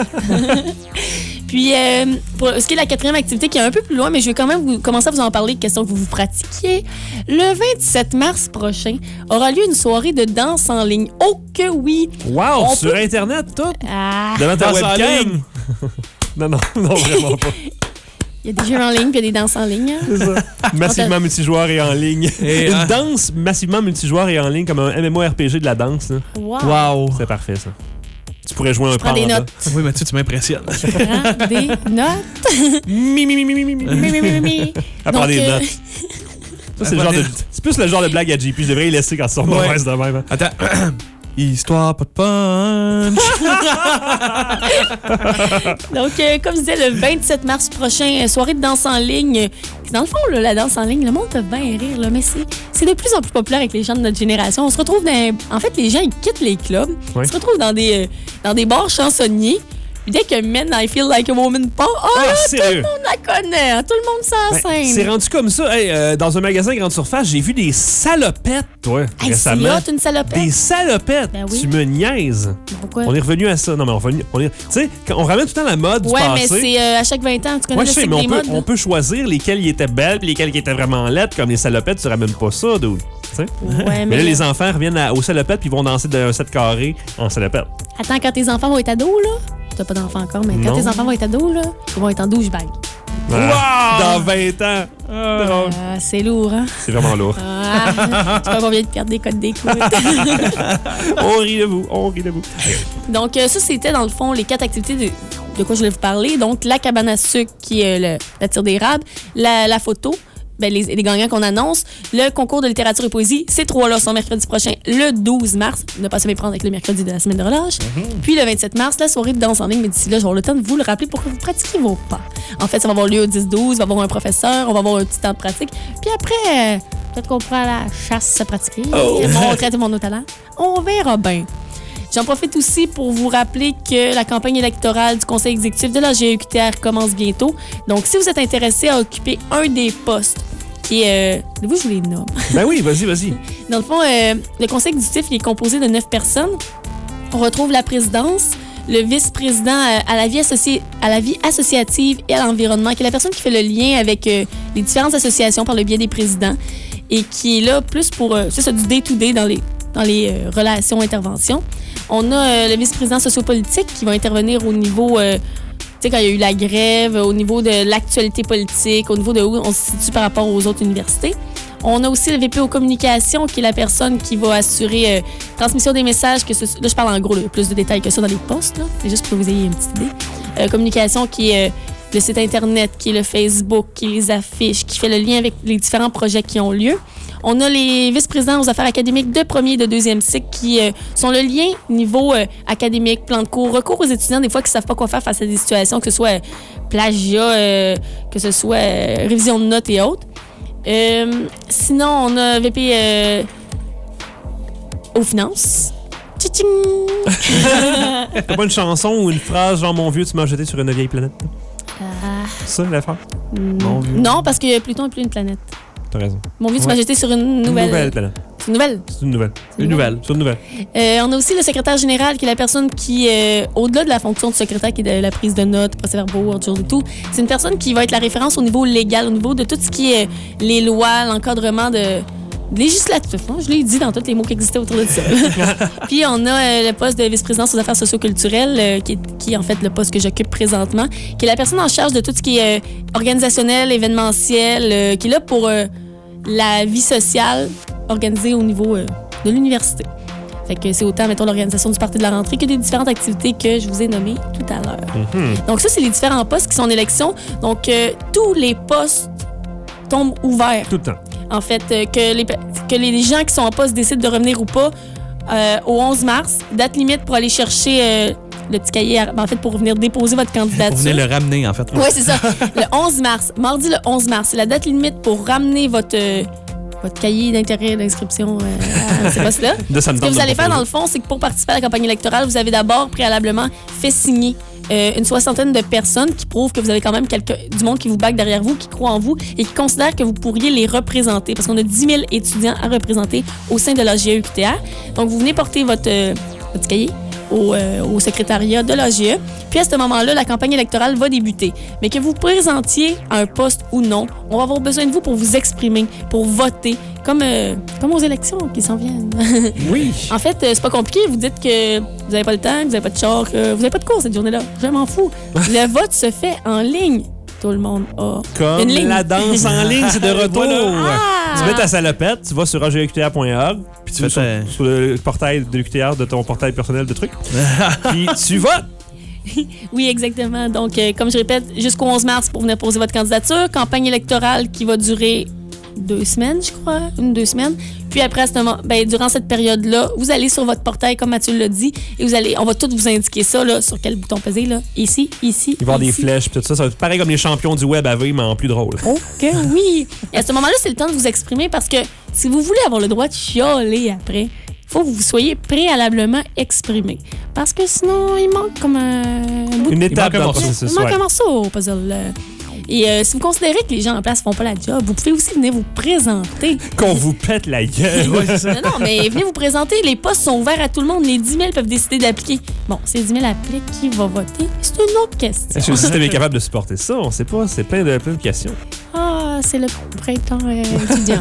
Puis, euh, pour ce qui est la quatrième activité, qui est un peu plus loin, mais je vais quand même vous, commencer à vous en parler, question que vous vous pratiquiez. Le vingt-sept mars prochain aura lieu une soirée de danse en ligne. Oh que oui! Wow, On sur peut- Internet, tout? Ah, Devant ta Danse en webcam? ligne. non, non, non, vraiment pas. il y a des jeux en ligne puis il y a des danses en ligne. hein. C'est ça. Massivement multijoueur et en ligne. Et, Une hein? danse massivement multijoueur et en ligne, comme un MMORPG de la danse. là. Wow! Wow. C'est parfait, ça. Tu pourrais jouer un Prends des panda. notes. Oui, Mathieu, tu m'impressionnes. Prends des notes. Mi, mi, mi, mi, mi, mi, mi. Mi, mi, mi, mi. Elle prend Donc, des euh, notes. Ça, c'est, le genre de, c'est plus le genre de blague à J P. Je devrais y laisser quand ils sont Ouais. mauvaises de même. hein. Attends. Histoire, pas de punch. Donc, euh, comme je disais, le vingt-sept mars prochain, euh, soirée de danse en ligne. Dans le fond, là, la danse en ligne, le monde peut bien rire, là, mais c'est, c'est de plus en plus populaire avec les gens de notre génération. On se retrouve dans... En fait, les gens, ils quittent les clubs. Oui. Ils se retrouvent dans des, euh, dans des bars chansonniers. Puis dès que Men, I Feel Like a Woman part, oh, Ah, là, tout sérieux? le monde la connaît. hein, Tout le monde s'en Ben, scène. c'est rendu comme ça. Hey, euh, dans un magasin grande surface, j'ai vu des salopettes, toi, Hey, c'est récemment. hot, une salopette. Des salopettes. Ben oui. Tu me niaises. Pourquoi? On est revenu à ça. Non, mais on revenu. On est... Tu sais, quand on ramène tout le temps la mode du Ouais, passé. mais c'est euh, à chaque vingt ans. Tu connais Ouais, le je sais, cycle mais on des peut, modes? on peut choisir lesquelles y étaient belles et lesquelles qui étaient vraiment laides, comme les salopettes, tu ramènes pas ça, dude. Tu sais? Ouais, Mais mais là, les enfants reviennent à- aux salopettes puis ils vont danser d'un set carré en salopette. Attends, quand tes enfants vont être ados, là... T'as pas d'enfants encore, mais quand Non. tes enfants vont être ados, là, ils vont être en douchebag. Ah, dans vingt ans. Ah, drôle. Ah, c'est lourd, hein? C'est vraiment lourd. Ah, tu vois qu'on vient de perdre des codes d'écoute. On rit de vous, on rit de vous. Donc, euh, ça, c'était dans le fond les quatre activités de, de quoi je voulais vous parler. Donc, la cabane à sucre, qui est le, la tire d'érable, la, la photo, ben, les, les gagnants qu'on annonce, le concours de littérature et poésie. Ces trois-là sont mercredi prochain, le douze mars. Ne pas se méprendre avec le mercredi de la semaine de relâche. Puis, le vingt-sept mars, la soirée de danse en ligne. Mais d'ici là, j'aurai le temps de vous le rappeler pour que vous pratiquiez vos pas. En fait, ça va avoir lieu au dix douze. Il va y avoir un professeur. On va avoir un petit temps de pratique. Puis après, euh, peut-être qu'on pourra à la chasse se pratiquer. Montrer tout mon talent. On verra bien. J'en profite aussi pour vous rappeler que la campagne électorale du Conseil exécutif de la G E Q T R commence bientôt. Donc, si vous êtes intéressé à occuper un des postes qui est... Euh, vous, je vous les nomme. Ben oui, vas-y, vas-y. Dans le fond, euh, le Conseil exécutif il est composé de neuf personnes. On retrouve la présidence, le vice-président euh, à, la vie associ... à la vie associative et à l'environnement, qui est la personne qui fait le lien avec euh, les différentes associations par le biais des présidents et qui est là plus pour... Euh, c'est ça, du day-to-day dans les, dans les euh, relations, interventions. On a euh, le vice-président sociopolitique qui va intervenir au niveau, euh, tu sais, quand il y a eu la grève, au niveau de l'actualité politique, au niveau de où on se situe par rapport aux autres universités. On a aussi le V P aux communications, qui est la personne qui va assurer euh, transmission des messages. Que ce, là, je parle en gros, là, plus de détails que ça dans les posts, là, c'est juste pour que vous ayez une petite idée. Euh, communication qui est euh, le site Internet, qui est le Facebook, qui est les affiches, qui fait le lien avec les différents projets qui ont lieu. On a les vice-présidents aux affaires académiques de premier et de deuxième cycle qui euh, sont le lien niveau euh, académique, plan de cours, recours aux étudiants des fois qui ne savent pas quoi faire face à des situations, que ce soit euh, plagiat, euh, que ce soit euh, révision de notes et autres. Euh, sinon, on a V P euh, aux finances. Tching! T'as pas une chanson ou une phrase genre « Mon vieux, tu m'as jeté sur une vieille planète ». C'est ça, la phrase? Mon vieux. Non, parce que Pluton n'est plus une planète. T'as raison. Mon vieux, tu Ouais. m'as jeté sur une Une nouvelle. nouvelle planète. C'est une nouvelle. C'est une nouvelle. Une nouvelle. C'est une nouvelle. Euh, on a aussi le secrétaire général, qui est la personne qui, euh, au-delà de la fonction de secrétaire, qui est de la prise de notes, procès-verbaux, ordre du jour et tout, c'est une personne qui va être la référence au niveau légal, au niveau de tout ce qui est les lois, l'encadrement de législatif. Hein? Je l'ai dit dans tous les mots qui existaient autour de ça. Puis on a euh, le poste de vice-présidence aux affaires socioculturelles, euh, qui, est, qui est en fait le poste que j'occupe présentement, qui est la personne en charge de tout ce qui est euh, organisationnel, événementiel, euh, qui est là pour euh, la vie sociale organisée au niveau euh, de l'université. Fait que c'est autant, mettons, l'organisation du party de la rentrée que des différentes activités que je vous ai nommées tout à l'heure. Mhm. Donc ça, c'est les différents postes qui sont en élection. Donc, euh, tous les postes tombent ouverts. Tout le temps. En fait, euh, que, les, que les gens qui sont en poste décident de revenir ou pas euh, au onze mars, date limite pour aller chercher euh, le petit cahier, à- en fait, pour venir déposer votre candidature. Vous venez le ramener, en fait. Oui, c'est ça. Le onze mars, mardi le onze mars, c'est la date limite pour ramener votre, euh, votre cahier d'intérêt d'inscription euh, à ce poste-là. De ça me Ce que tente vous de allez faire, proposer. dans le fond, c'est que pour participer à la campagne électorale, vous avez d'abord préalablement fait signer euh, une soixantaine de personnes qui prouvent que vous avez quand même quelqu'un, du monde qui vous back derrière vous, qui croit en vous et qui considère que vous pourriez les représenter. Parce qu'on a dix mille étudiants à représenter au sein de la G E Q T R. Donc, vous venez porter votre, euh, votre cahier au, euh, au secrétariat de l'A G E. Puis à ce moment-là, la campagne électorale va débuter. Mais que vous présentiez à un poste ou non, on va avoir besoin de vous pour vous exprimer, pour voter, comme, euh, comme aux élections qui s'en viennent. Oui. En fait, euh, c'est pas compliqué. Vous dites que vous n'avez pas le temps, que vous n'avez pas de char, que vous n'avez pas de cours cette journée-là. Je m'en fous. Le vote se fait en ligne. Tout le monde a Comme une ligne. la danse en ligne, c'est de retour. Ah! Tu mets ta salopette, tu vas sur a g e q t r point org, puis tu fais vas sur, ta- sur le portail de l'U Q T R, de ton portail personnel de trucs, puis tu votes. Oui, exactement. Donc, euh, comme je répète, jusqu'au onze mars pour venir poser votre candidature. Campagne électorale qui va durer deux semaines, je crois, une deux semaines. Puis après, à ce moment, ben, durant cette période-là, vous allez sur votre portail, comme Mathieu l'a dit, et vous allez, on va tout vous indiquer ça, là, sur quel bouton peser, là. Ici, ici, Il va y avoir des ici. flèches, puis tout ça. Ça va être pareil comme les champions du web à V, mais en plus drôle. OK, oui. Et à ce moment-là, c'est le temps de vous exprimer parce que si vous voulez avoir le droit de chialer après, il faut que vous soyez préalablement exprimé. Parce que sinon, il manque comme un bout de... Une étape manque un dans le morceau. processus. Il manque ouais. un morceau au puzzle. là. Et euh, si vous considérez que les gens en place font pas la job, vous pouvez aussi venir vous présenter. Qu'on vous pète la gueule. Ouais, c'est ça. Non, non, mais venez vous présenter. Les postes sont ouverts à tout le monde. Les dix mille peuvent décider d'appliquer. Bon, ces dix mille appliquent, qui va voter? C'est une autre question. Est-ce que le système est capable de supporter ça? On sait pas. C'est plein de, plein de questions. Ah, c'est le printemps euh, étudiant.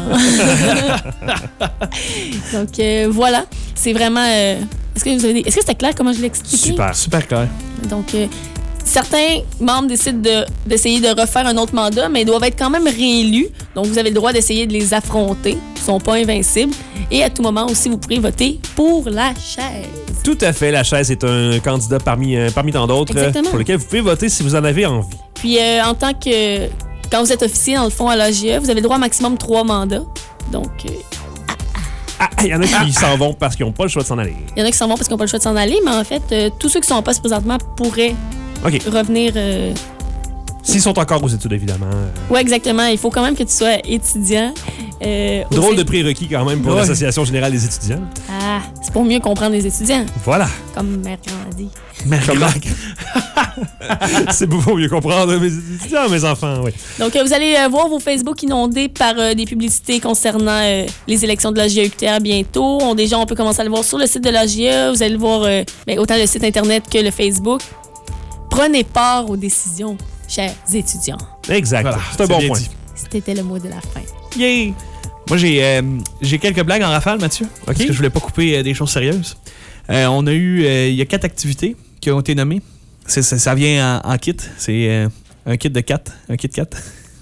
Donc, euh, voilà. C'est vraiment... euh, Est-ce que vous avez des... Est-ce que c'était clair comment je l'ai expliqué? Super. Super clair. Donc, euh, certains membres décident de- d'essayer de, refaire un autre mandat, mais ils doivent être quand même réélus. Donc, vous avez le droit d'essayer de les affronter. Ils ne sont pas invincibles. Et à tout moment aussi, vous pourrez voter pour la chaise. Tout à fait. La chaise est un candidat parmi, euh, parmi tant d'autres euh, Exactement. pour lequel vous pouvez voter si vous en avez envie. Puis, euh, en tant que... Quand vous êtes officier, dans le fond, à l'A G E, vous avez le droit à maximum trois mandats. Donc, euh, Ah, il y en a qui s'en vont parce qu'ils n'ont pas le choix de s'en aller. il y en a qui s'en vont parce qu'ils n'ont pas le choix de s'en aller, mais en fait, euh, tous ceux qui sont en poste présentement pourraient OK. revenir... euh, S'ils sont encore aux études, évidemment. euh, Oui, exactement. Il faut quand même que tu sois étudiant. euh, au Drôle sein- de prérequis quand même pour Ouais. l'Association générale des étudiants. Ah, c'est pour mieux comprendre les étudiants, Voilà. comme Mère a dit. Comme C'est beaucoup mieux comprendre mes étudiants, mes enfants, oui. Donc, euh, vous allez euh, voir vos Facebook inondés par euh, des publicités concernant euh, les élections de l'A G E U Q T R bientôt. On, déjà, on peut commencer à le voir sur le site de l'A G E. Vous allez le voir euh, ben, autant le site Internet que le Facebook. Prenez part aux décisions, chers étudiants. Exact. Voilà, c'est un bon bien point. dit. C'était le mot de la fin. Yay! Moi, j'ai euh, j'ai quelques blagues en rafale, Mathieu. Parce OK. que je voulais pas couper euh, des choses sérieuses. Euh, on a eu... euh, Il y a quatre activités qui ont été nommées. C'est- c'est- ça vient en, en kit. C'est euh, un kit de quatre. Un kit quatre.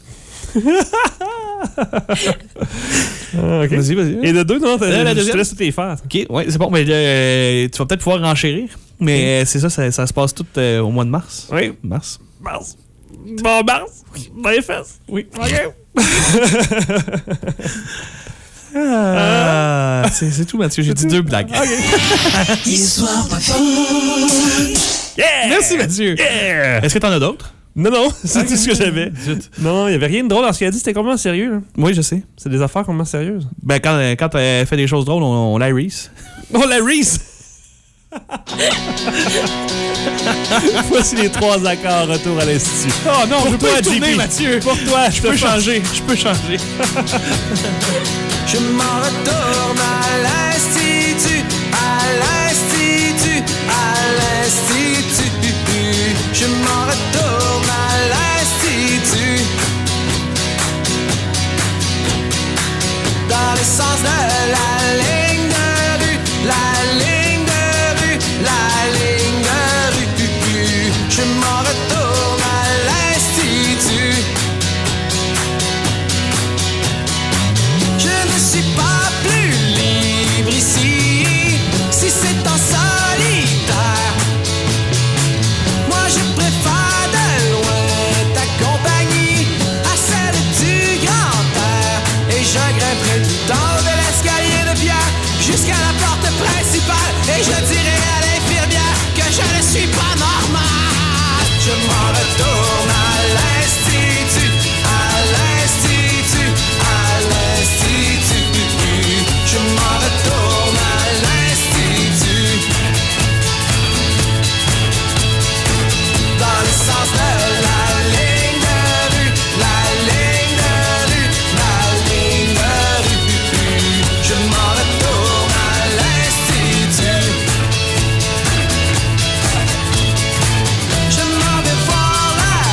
Ah, OK. Vas-y, vas-y. Et de deux, non? t'as- Euh, la je te deuxième. laisse toutes les faire. OK, ouais, c'est bon. Mais euh, tu vas peut-être pouvoir renchérir. Mais euh, c'est ça, ça, ça se passe tout euh, au mois de mars. Oui. Mars. Mars. Bon, Mars. Dans les fesses. Oui. OK. Ah, c'est c'est tout, Mathieu. J'ai dit deux blagues. Yeah! Merci, Mathieu. Yeah! Est-ce que t'en as d'autres? Non, non, c'est tout ce que j'avais. Zut. Non, il n'y avait rien de drôle dans ce qu'elle a dit. C'était complètement sérieux. Là. Oui, je sais. C'est des affaires complètement sérieuses. Ben, quand, euh, quand elle fait des choses drôles, on, on la Reese. Oh, la Reese! Voici les trois accords retour à l'Institut. Oh non, Pour je peux toi, pas tourner, J P. Mathieu. Pour toi, je Je peux changer. Je peux changer. Je m'en retourne à l'Institut, à l'Institut, à l'Institut. Je m'en retourne à l'Institut. Dans le sens de la ligne de rue, la ligne de rue, la ligne de rue. Je m'en retourne à l'Institut. Je ne suis pas plus libre ici, si c'est en solitaire. Moi je préfère de loin ta compagnie à celle du grand air. Et je grimperai tout en haut de l'escalier de pierre jusqu'à la porte principale. Et je dirai à l'infirmière que je ne suis pas normal. Je m'en retourne à l'Institut, à l'Institut, à l'Institut. Je m'en retourne à l'Institut. Dans le sens de la ligne de rue, la ligne de rue, la ligne de rue. Je m'en retourne à l'Institut. Je m'en vais voir la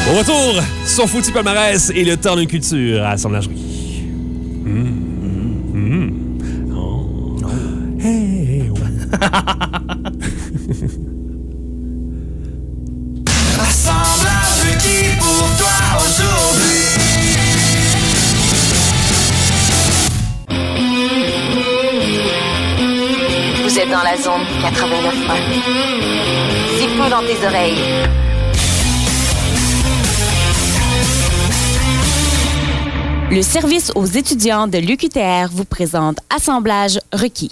Au retour, son foutu palmarès et le temps d'une culture à Assemblagerie. Mmh. Mmh. Oh. Oh. Hey, oh. Assemblage requis pour toi aujourd'hui. Vous êtes dans la zone quatre-vingt-neuf un. C'est fou dans tes oreilles. Le service aux étudiants de l'U Q T R vous présente Assemblage requis.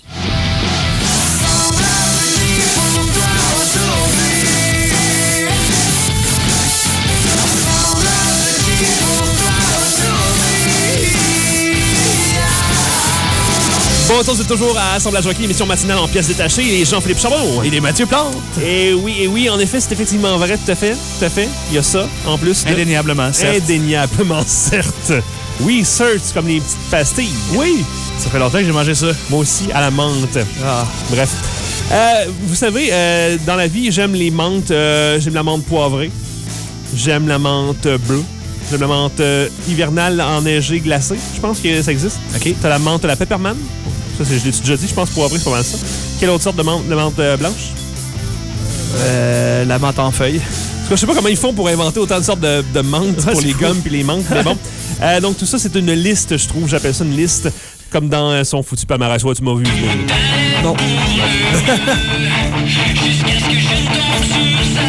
Bon, on est toujours à Assemblage requis, émission matinale en pièces détachées. Et Jean-Philippe Charbon. Il est Mathieu Plante. Et oui, et oui, en effet, c'est effectivement vrai, tout à fait, tout à fait. Il y a ça, en plus. De... Indéniablement, certes. Indéniablement, certes. Oui, certes, c'est comme les petites pastilles. Oui, ça fait longtemps que j'ai mangé ça. Moi aussi, à la menthe. Ah. Bref. Euh, vous savez, euh, dans la vie, j'aime les menthes. Euh, j'aime la menthe poivrée. J'aime la menthe bleue. J'aime la menthe euh, hivernale enneigée glacée. Je pense que ça existe. OK. T'as la menthe, la pepperman. Ça, c'est, je l'ai déjà dit, je pense poivrée, c'est pas mal ça. Quelle autre sorte de menthe, de menthe euh, blanche? Euh, la menthe en feuille. Parce que je sais pas comment ils font pour inventer autant de sortes de, de menthes pour les gommes puis les menthes, mais bon. Euh, donc, tout ça, c'est une liste, je trouve. J'appelle ça une liste, comme dans euh, son foutu palmarès. Ouais, tu m'as vu. Mais... Non. Jusqu'à ce que je tombe sur sa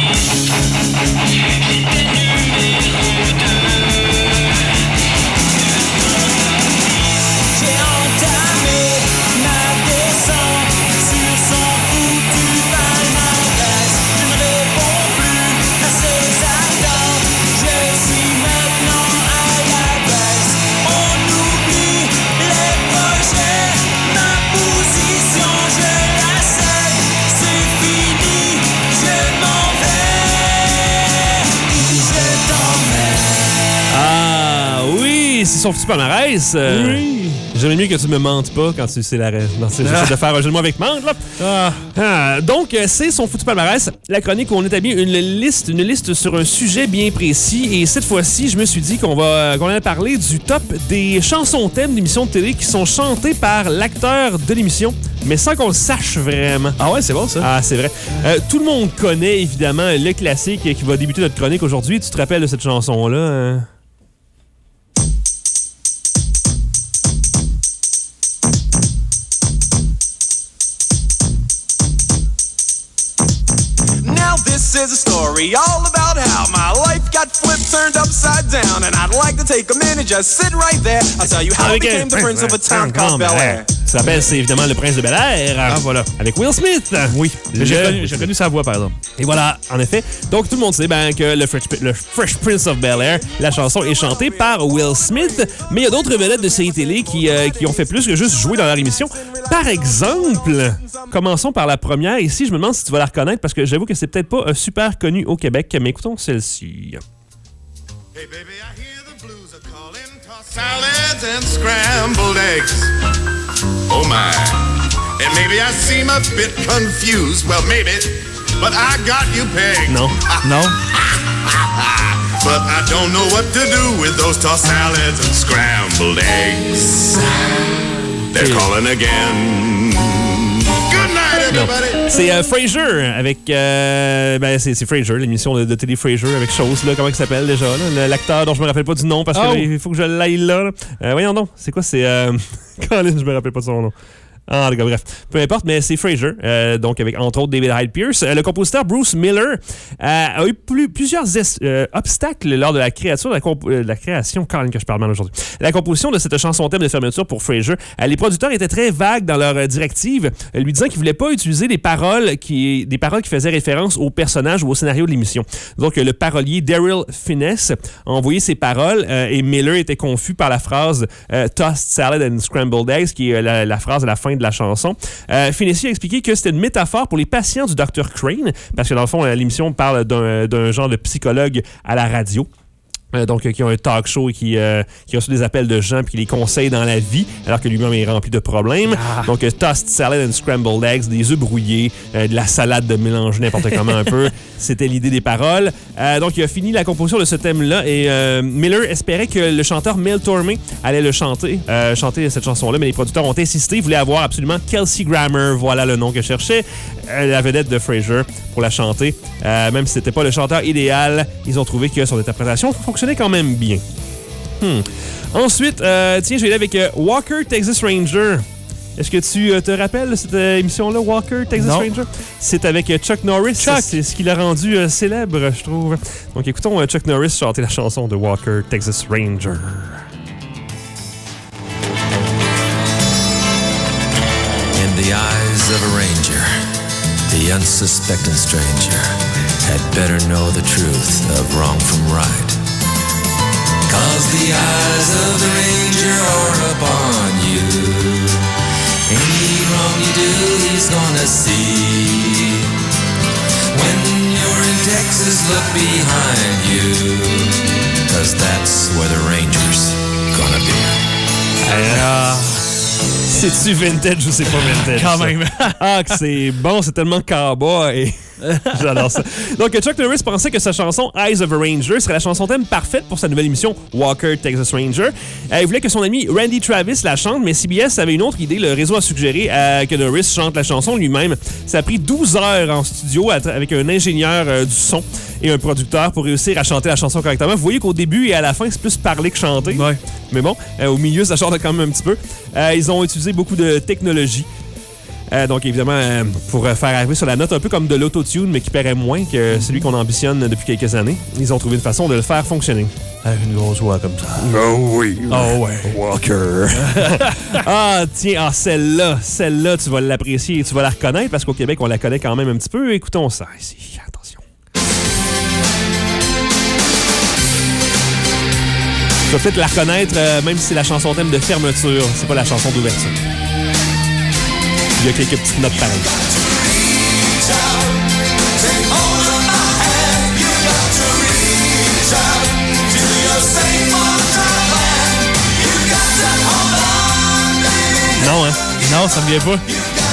J'ai entamé ma descente sur son foutu palmarès. Je ne réponds plus à ses attentes. Je suis maintenant à la baisse. On oublie les projets. Ma position, je la cède. C'est fini, je m'en vais. Je t'emmène. Ah, oui, c'est son foutu palmarès. Euh, Oui. J'aimerais mieux que tu me mentes pas quand tu sais la reste. Non, c'est Ah. de faire un jeu de mots avec menthe, là. Ah. Ah, donc, euh, c'est son foutu palmarès, la chronique où on établit une liste, une liste sur un sujet bien précis. Et cette fois-ci, je me suis dit qu'on va qu'on allait parler du top des chansons thèmes d'émissions de télé qui sont chantées par l'acteur de l'émission, mais sans qu'on le sache vraiment. Ah ouais, c'est bon ça. Ah, c'est vrai. Euh, tout le monde connaît évidemment le classique qui va débuter notre chronique aujourd'hui. Tu te rappelles de cette chanson-là? Hein? Now this is a story all about how my life got flipped, turned upside down, and I'd like to take a minute, just sit right there. I'll tell you how I Avec, became the euh, prince of a town called Bel Air. Ça s'appelle, c'est évidemment Le Prince de Bel Air. Ah, voilà. Avec Will Smith. Oui. Le- J'ai connu, j'ai connu sa voix, par exemple. Et voilà, en effet. Donc, tout le monde sait ben, que le Fresh, le Fresh Prince of Bel Air, la chanson est chantée par Will Smith. Mais il y a d'autres vedettes de séries télé qui, euh, qui ont fait plus que juste jouer dans leur émission. Par exemple, commençons par la première. Ici, je me demande si tu vas la reconnaître parce que j'avoue que c'est peut-être pas euh, super connu au Québec. Mais écoutons celle-ci. Hey baby, I hear the blues are calling, tossed salads and scrambled eggs. Oh my. And maybe I seem a bit confused. Well, maybe, but I got you pegged. Non. Non? But I don't know what to do with those tossed salads and scrambled eggs. They're calling again. Good night, everybody. C'est euh, Frasier avec... Euh, ben, c'est, c'est Frasier, l'émission de, de télé Frasier avec Chose, là, comment il s'appelle déjà, là, le- l'acteur dont je me rappelle pas du nom parce Oh. qu'il faut que je l'aille là. là. Euh, voyons donc, c'est quoi, c'est... Euh... Colin, je me rappelle pas de son nom. Ah, d'accord, bref. Peu importe, mais c'est Frasier, euh, donc avec entre autres David Hyde Pierce. Euh, le compositeur Bruce Miller euh, a eu plus, plusieurs es- euh, obstacles lors de la création, de la, comp- euh, de la création, Colin, que je parle mal aujourd'hui. La composition de cette chanson thème de fermeture pour Frasier. Euh, les producteurs étaient très vagues dans leur euh, directive, euh, lui disant qu'ils voulaient pas utiliser des paroles qui, des paroles qui faisaient référence au personnage ou au scénario de l'émission. Donc, euh, le parolier Daryl Finesse a envoyé ses paroles euh, et Miller était confus par la phrase euh, Tossed Salad and Scrambled Eggs, qui est euh, la, la phrase à la fin de la chanson. Euh, Finesse a expliqué que c'était une métaphore pour les patients du docteur Crane, parce que dans le fond, l'émission parle d'un, d'un genre de psychologue à la radio. Euh, donc, euh, qui ont un talk show et qui, euh, qui reçoit des appels de gens puis qui les conseille dans la vie, alors que lui-même est rempli de problèmes. Ah. Donc, euh, tossed salad and scrambled eggs, des œufs brouillés, euh, de la salade de mélange n'importe comment un peu. C'était l'idée des paroles. Euh, donc, il a fini la composition de ce thème-là et euh, Miller espérait que le chanteur Mel Tormé allait le chanter, euh, chanter cette chanson-là, mais les producteurs ont insisté. Ils voulaient avoir absolument Kelsey Grammer, voilà le nom que je cherchais, euh, la vedette de Frasier, pour la chanter. Euh, même si c'était pas le chanteur idéal, ils ont trouvé que son interprétation fonctionnait quand même bien. Hmm. Ensuite, euh, tiens, je vais aller avec euh, Walker Texas Ranger. Est-ce que tu euh, te rappelles de cette euh, émission-là, Walker Texas non. Ranger? C'est avec euh, Chuck Norris. Chuck. C'est ce qui l'a rendu euh, célèbre, je trouve. Donc écoutons euh, Chuck Norris chanter la chanson de Walker Texas Ranger. In the eyes of a ranger, the unsuspecting stranger had better know the truth of wrong from right. Cause the eyes of the ranger are upon you. Any wrong you do, he's gonna see. When you're in Texas, look behind you. Cause that's where the ranger's gonna be. Ah. C'est-tu vintage ou c'est pas vintage? Quand ça? même. Ah, que c'est bon, c'est tellement cowboy. J'adore ça. Donc, Chuck Norris pensait que sa chanson Eyes of a Ranger serait la chanson thème parfaite pour sa nouvelle émission Walker Texas Ranger. Euh, il voulait que son ami Randy Travis la chante, mais C B S avait une autre idée. Le réseau a suggéré euh, que Norris chante la chanson lui-même. Ça a pris douze heures en studio avec un ingénieur euh, du son et un producteur pour réussir à chanter la chanson correctement. Vous voyez qu'au début et à la fin, c'est plus parler que chanter. Ouais. Mais bon, euh, au milieu, ça chante quand même un petit peu. Euh, ils ont utilisé beaucoup de technologie. Euh, donc, évidemment, euh, pour euh, faire arriver sur la note un peu comme de l'autotune, mais qui paierait moins que celui qu'on ambitionne depuis quelques années. Ils ont trouvé une façon de le faire fonctionner. Avec une grosse voix comme ça. Oh oui. Oh ouais. Walker. Ah, tiens, ah, celle-là, celle-là, tu vas l'apprécier et tu vas la reconnaître parce qu'au Québec, on la connaît quand même un petit peu. Écoutons ça ici. Attention. Tu vas peut-être la reconnaître, euh, même si c'est la chanson thème de fermeture. C'est pas la chanson d'ouverture. Il y a quelques petites notes pareilles. Non, hein? Non, ça me vient pas.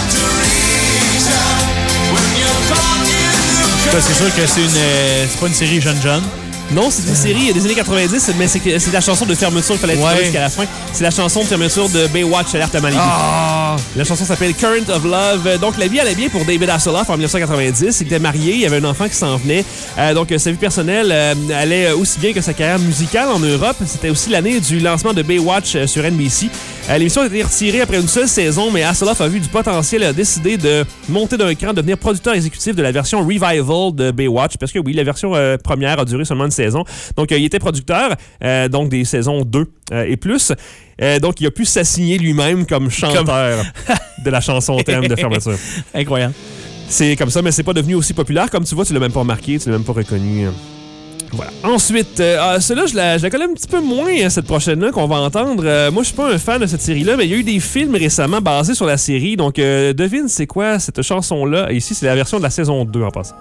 Ça, c'est sûr que c'est une, euh, c'est pas une série Jeune Jeune. Non, c'est une série des années quatre-vingt-dix, mais c'est, c'est la chanson de fermeture, il fallait être ouais. jusqu'à la fin. C'est la chanson de fermeture de Baywatch, Alerte à Malibu. Oh. La chanson s'appelle Current of Love. Donc, la vie allait bien pour David Hasselhoff en dix-neuf cent quatre-vingt-dix. Il était marié, il y avait un enfant qui s'en venait. Euh, donc, sa vie personnelle euh, allait aussi bien que sa carrière musicale en Europe. C'était aussi l'année du lancement de Baywatch euh, sur N B C. Euh, l'émission a été retirée après une seule saison, mais Hasselhoff a vu du potentiel et a décidé de monter d'un cran, de devenir producteur exécutif de la version Revival de Baywatch. Parce que oui, la version euh, première a duré seulement une saison. Donc, euh, il était producteur, euh, donc des saisons deux euh, et plus. Euh, donc, il a pu s'assigner lui-même comme chanteur comme... de la chanson thème de fermeture. Incroyable. C'est comme ça, mais c'est pas devenu aussi populaire. Comme tu vois, tu l'as même pas remarqué, tu l'as même pas reconnu. Voilà. Ensuite, euh, celle-là, je la, je la connais un petit peu moins, hein, cette prochaine-là qu'on va entendre. Euh, moi, je suis pas un fan de cette série-là, mais il y a eu des films récemment basés sur la série. Donc, euh, devine, c'est quoi cette chanson-là? Ici, c'est la version de la saison deux en passant.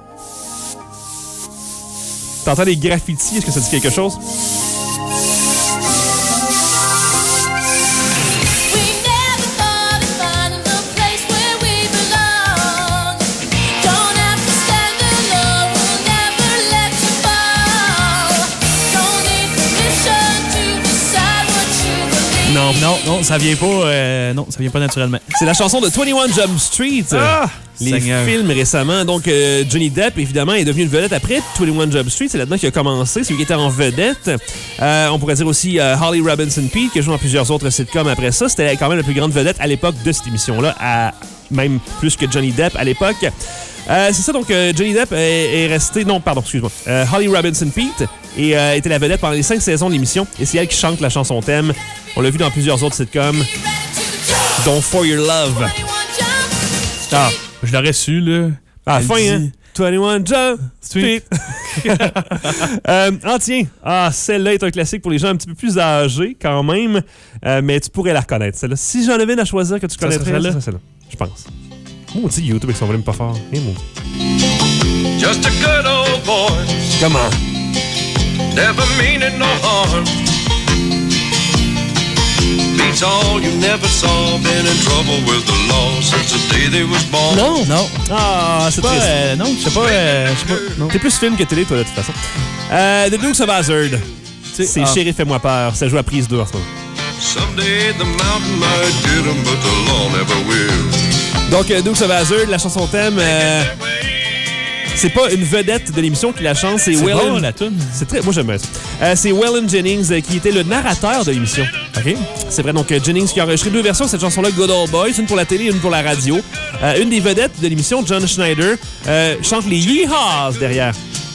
T'entends les graffitis? Est-ce que ça dit quelque chose? Non, non, non, ça vient pas, euh, non, ça vient pas naturellement. C'est la chanson de vingt-et-un Jump Street. Ah, les Seigneur. films récemment. Donc, euh, Johnny Depp, évidemment, est devenu une vedette après vingt-et-un Jump Street. C'est là-dedans qu'il a commencé. C'est lui qui était en vedette. Euh, on pourrait dire aussi euh, Holly Robinson Peete, qui a joué dans plusieurs autres sitcoms après ça. C'était quand même la plus grande vedette à l'époque de cette émission-là, à même plus que Johnny Depp à l'époque. Euh, c'est ça, donc euh, Johnny Depp est, est resté... Non, pardon, excuse-moi. Euh, Holly Robinson Peete et, euh, était la vedette pendant les cinq saisons de l'émission. Et c'est elle qui chante la chanson thème. On l'a vu dans plusieurs autres sitcoms, dont For Your Love. Ah, je l'aurais su, là. À la Elle fin, dit... hein? vingt-et-un Jump Street. euh, ah, tiens. Ah, celle-là est un classique pour les gens un petit peu plus âgés, quand même. Euh, mais tu pourrais la reconnaître, celle-là. Si j'en avais une à choisir que tu Ça connaîtrais, celle-là? c'est celle-là, je pense. Maudit YouTube avec son volume pas fort. Eh, maudit. Just a good old boy. Comment? never meaning no harm. Beats all you never saw, been in trouble with the law since the day they was born. Non, non. Ah, c'est Pas, triste. euh, non, je sais pas. Euh, je sais pas. Non. T'es plus film que télé, toi, de toute façon. Euh, The Dukes of Hazzard. C'est ah. Chéri, fais-moi peur. Ça joue à prise deux en ce moment. Someday the mountain might get 'em, but the law never will. Donc, euh, Dukes of Hazzard, la chanson thème, euh, c'est pas une vedette de l'émission qui la chante, c'est C'est Waylon. bon, la toune. C'est très, moi j'aime bien ça. Euh, c'est Waylon Jennings euh, qui était le narrateur de l'émission. OK. C'est vrai, donc euh, Jennings qui a enregistré deux versions de cette chanson-là, Good Old Boys, une pour la télé et une pour la radio. Euh, une des vedettes de l'émission, John Schneider, euh, chante les Yeehaws derrière.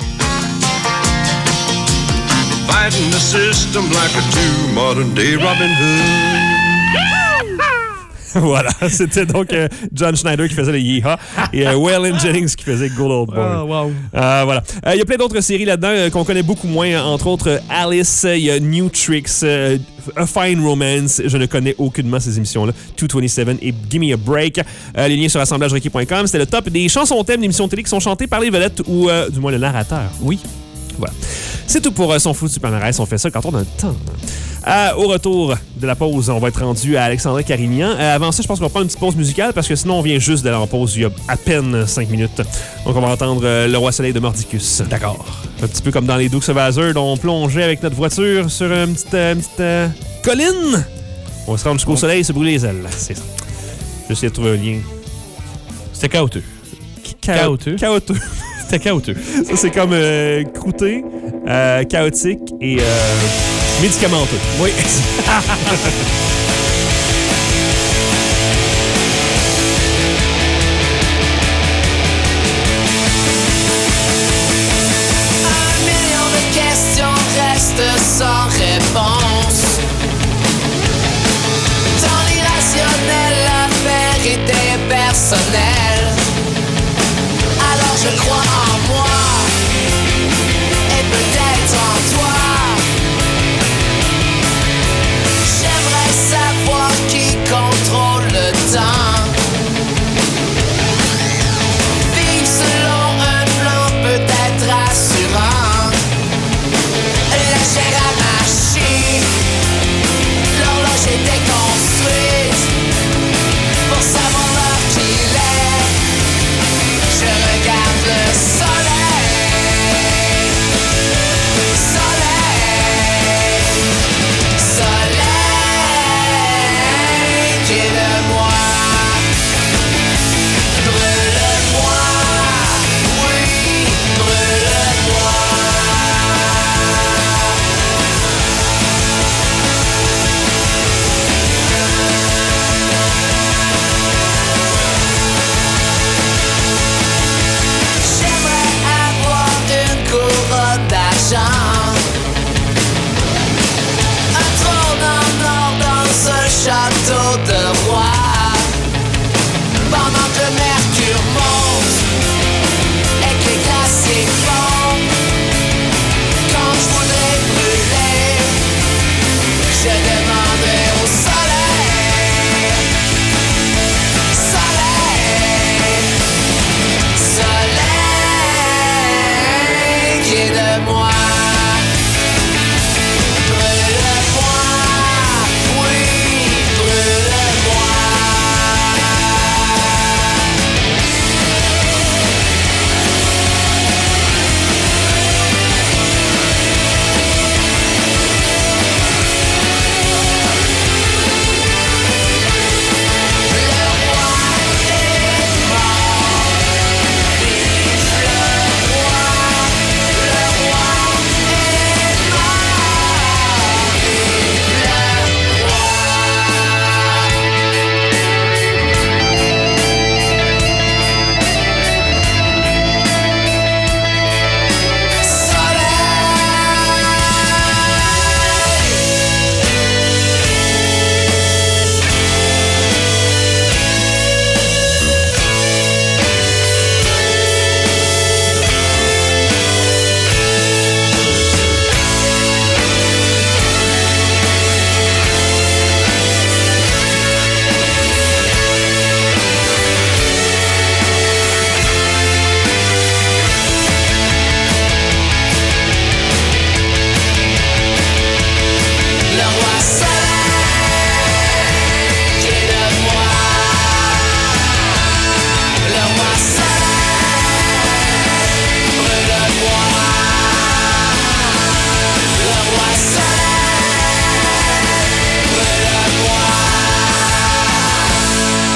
Fighting the system like a true modern day Robin Hood. Voilà, c'était donc euh, John Schneider qui faisait le Yeehaw et euh, Waylon Jennings qui faisait Good Old Boy. Oh, wow. Euh, voilà. Il euh, y a plein d'autres séries là-dedans euh, qu'on connaît beaucoup moins. Entre autres, euh, Alice, il y a New Tricks, euh, A Fine Romance. Je ne connais aucunement ces émissions-là. deux cent vingt-sept et Gimme a Break. Euh, les liens sur assemblage requis point com. C'était le top des chansons thèmes d'émissions télé qui sont chantées par les vedettes ou euh, du moins le narrateur. Oui. Voilà. C'est tout pour euh, son fou super palmarès. On fait ça quand on a le temps. Euh, au retour de la pause, on va être rendu à Alexandra Carignan. Euh, avant ça, je pense qu'on va prendre une petite pause musicale parce que sinon, on vient juste d'aller en pause il y a à peine cinq minutes. Donc, on va entendre euh, Le Roi Soleil de Mordicus. D'accord. Un petit peu comme dans les Dukes of Hazzard, on plongeait avec notre voiture sur une petite, euh, une petite euh, colline. On va se rendre jusqu'au soleil et se brûler les ailes. C'est ça. J'ai essayé de trouver un lien. C'était chaotique. Chaotique. Chaotique. C'était chaotique. Ça, c'est comme euh, croûté, euh, chaotique et euh, médicamenteux. Oui. Un million de questions restent sans réponse. Dans l'irrationnel, la vérité personnelle. Alors je crois en moi et peut-être en toi. J'aimerais ça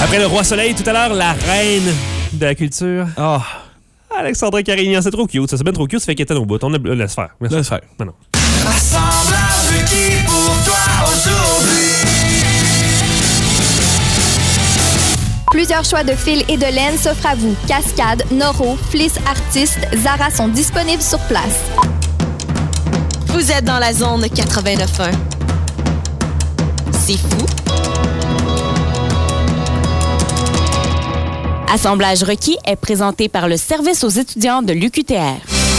Après le Roi Soleil, tout à l'heure, la reine de la culture. Ah. Oh. Alexandra Carignan, c'est trop cute. Ça, c'est bien trop cute, ça fait qu'elle est au bout. On a... Laisse faire. Laisse, Laisse faire. Non, non. Assemblage qui pour toi aujourd'hui. Plusieurs choix de fils et de laine s'offrent à vous. Cascade, Noro, Fleece Artiste, Zara sont disponibles sur place. Vous êtes dans la zone quatre-vingt-neuf un. C'est fou. Assemblage requis est présenté par le service aux étudiants de l'U Q T R.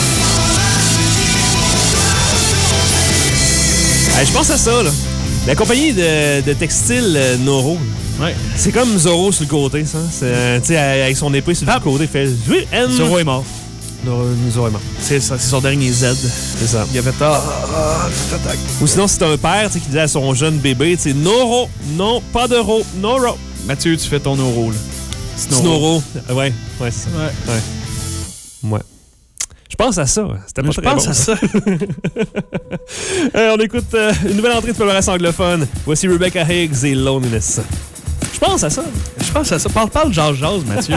Hey, je pense à ça, là. La compagnie de, de textile euh, Noro. Ouais. C'est comme Zorro sur le côté, ça. C'est, euh, tu sais, avec son épée sur le côté, il fait... Zorro est mort. Zorro est mort. C'est ça, c'est son dernier Z. C'est ça. Il a fait ah, ah, ah, Ou sinon, c'est un père qui disait à son jeune bébé, tu sais, Noro, non, pas d'euro, Noro. Mathieu, tu fais ton Noro, là. Snoro. Ouais, ouais, c'est ça. Ouais. Ouais. Ouais. Je pense à ça. C'était pas Je très pense bon. à ça. euh, on écoute euh, une nouvelle entrée de palmarès anglophone. Voici Rebecca Higgs et Loneliness. Je pense à ça. Je pense à ça. Parle, parle, jase, jase, Mathieu.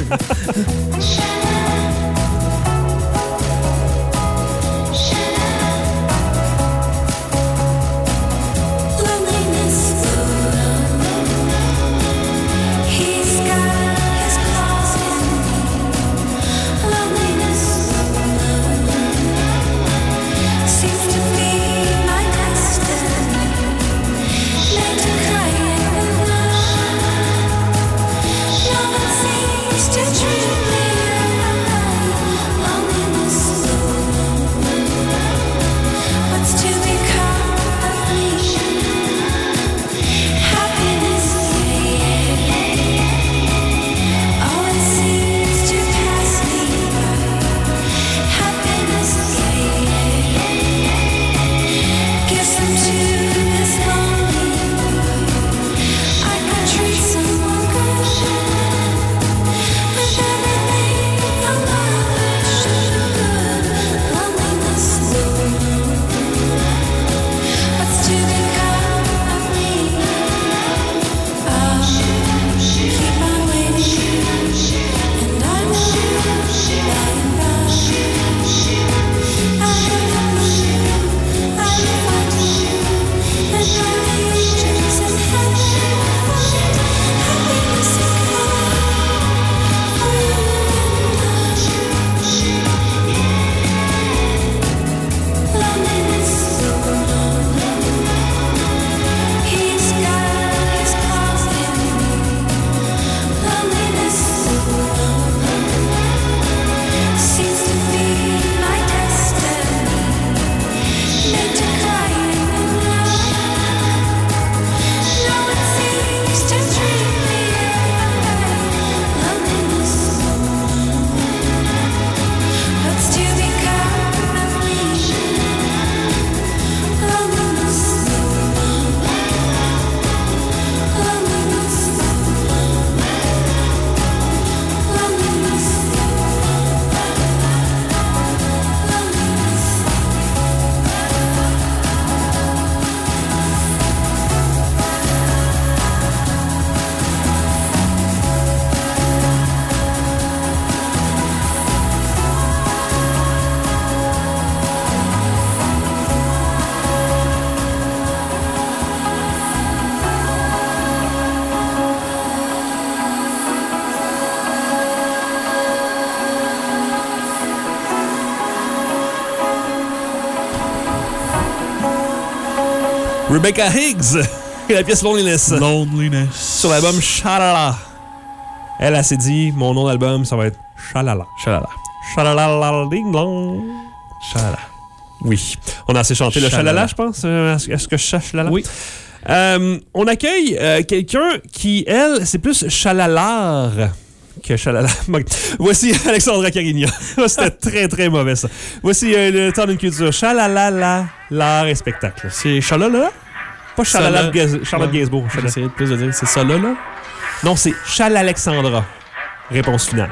Rebecca Higgs et la pièce Loneliness. Loneliness. Sur l'album Shalala. Elle, elle s'est dit, mon nom d'album, ça va être Shalala. Shalala. Shalala ding dong. Shalala. Oui. On a assez chanté le Shalala, Shalala, je pense. Est-ce que je cherche Shalala? Oui. Euh, on accueille euh, quelqu'un qui, elle, c'est plus Chalalar que Chalala. Voici Alexandra Carignan. C'était très, très mauvais, ça. Voici euh, le temps d'une culture. Chalalala, l'art et spectacle. C'est Chalala? Pas Chalala, Charlotte ouais. Gainsbourg. J'essayais plus de dire, c'est ça là, là? Non, c'est Chalalexandra. Réponse finale.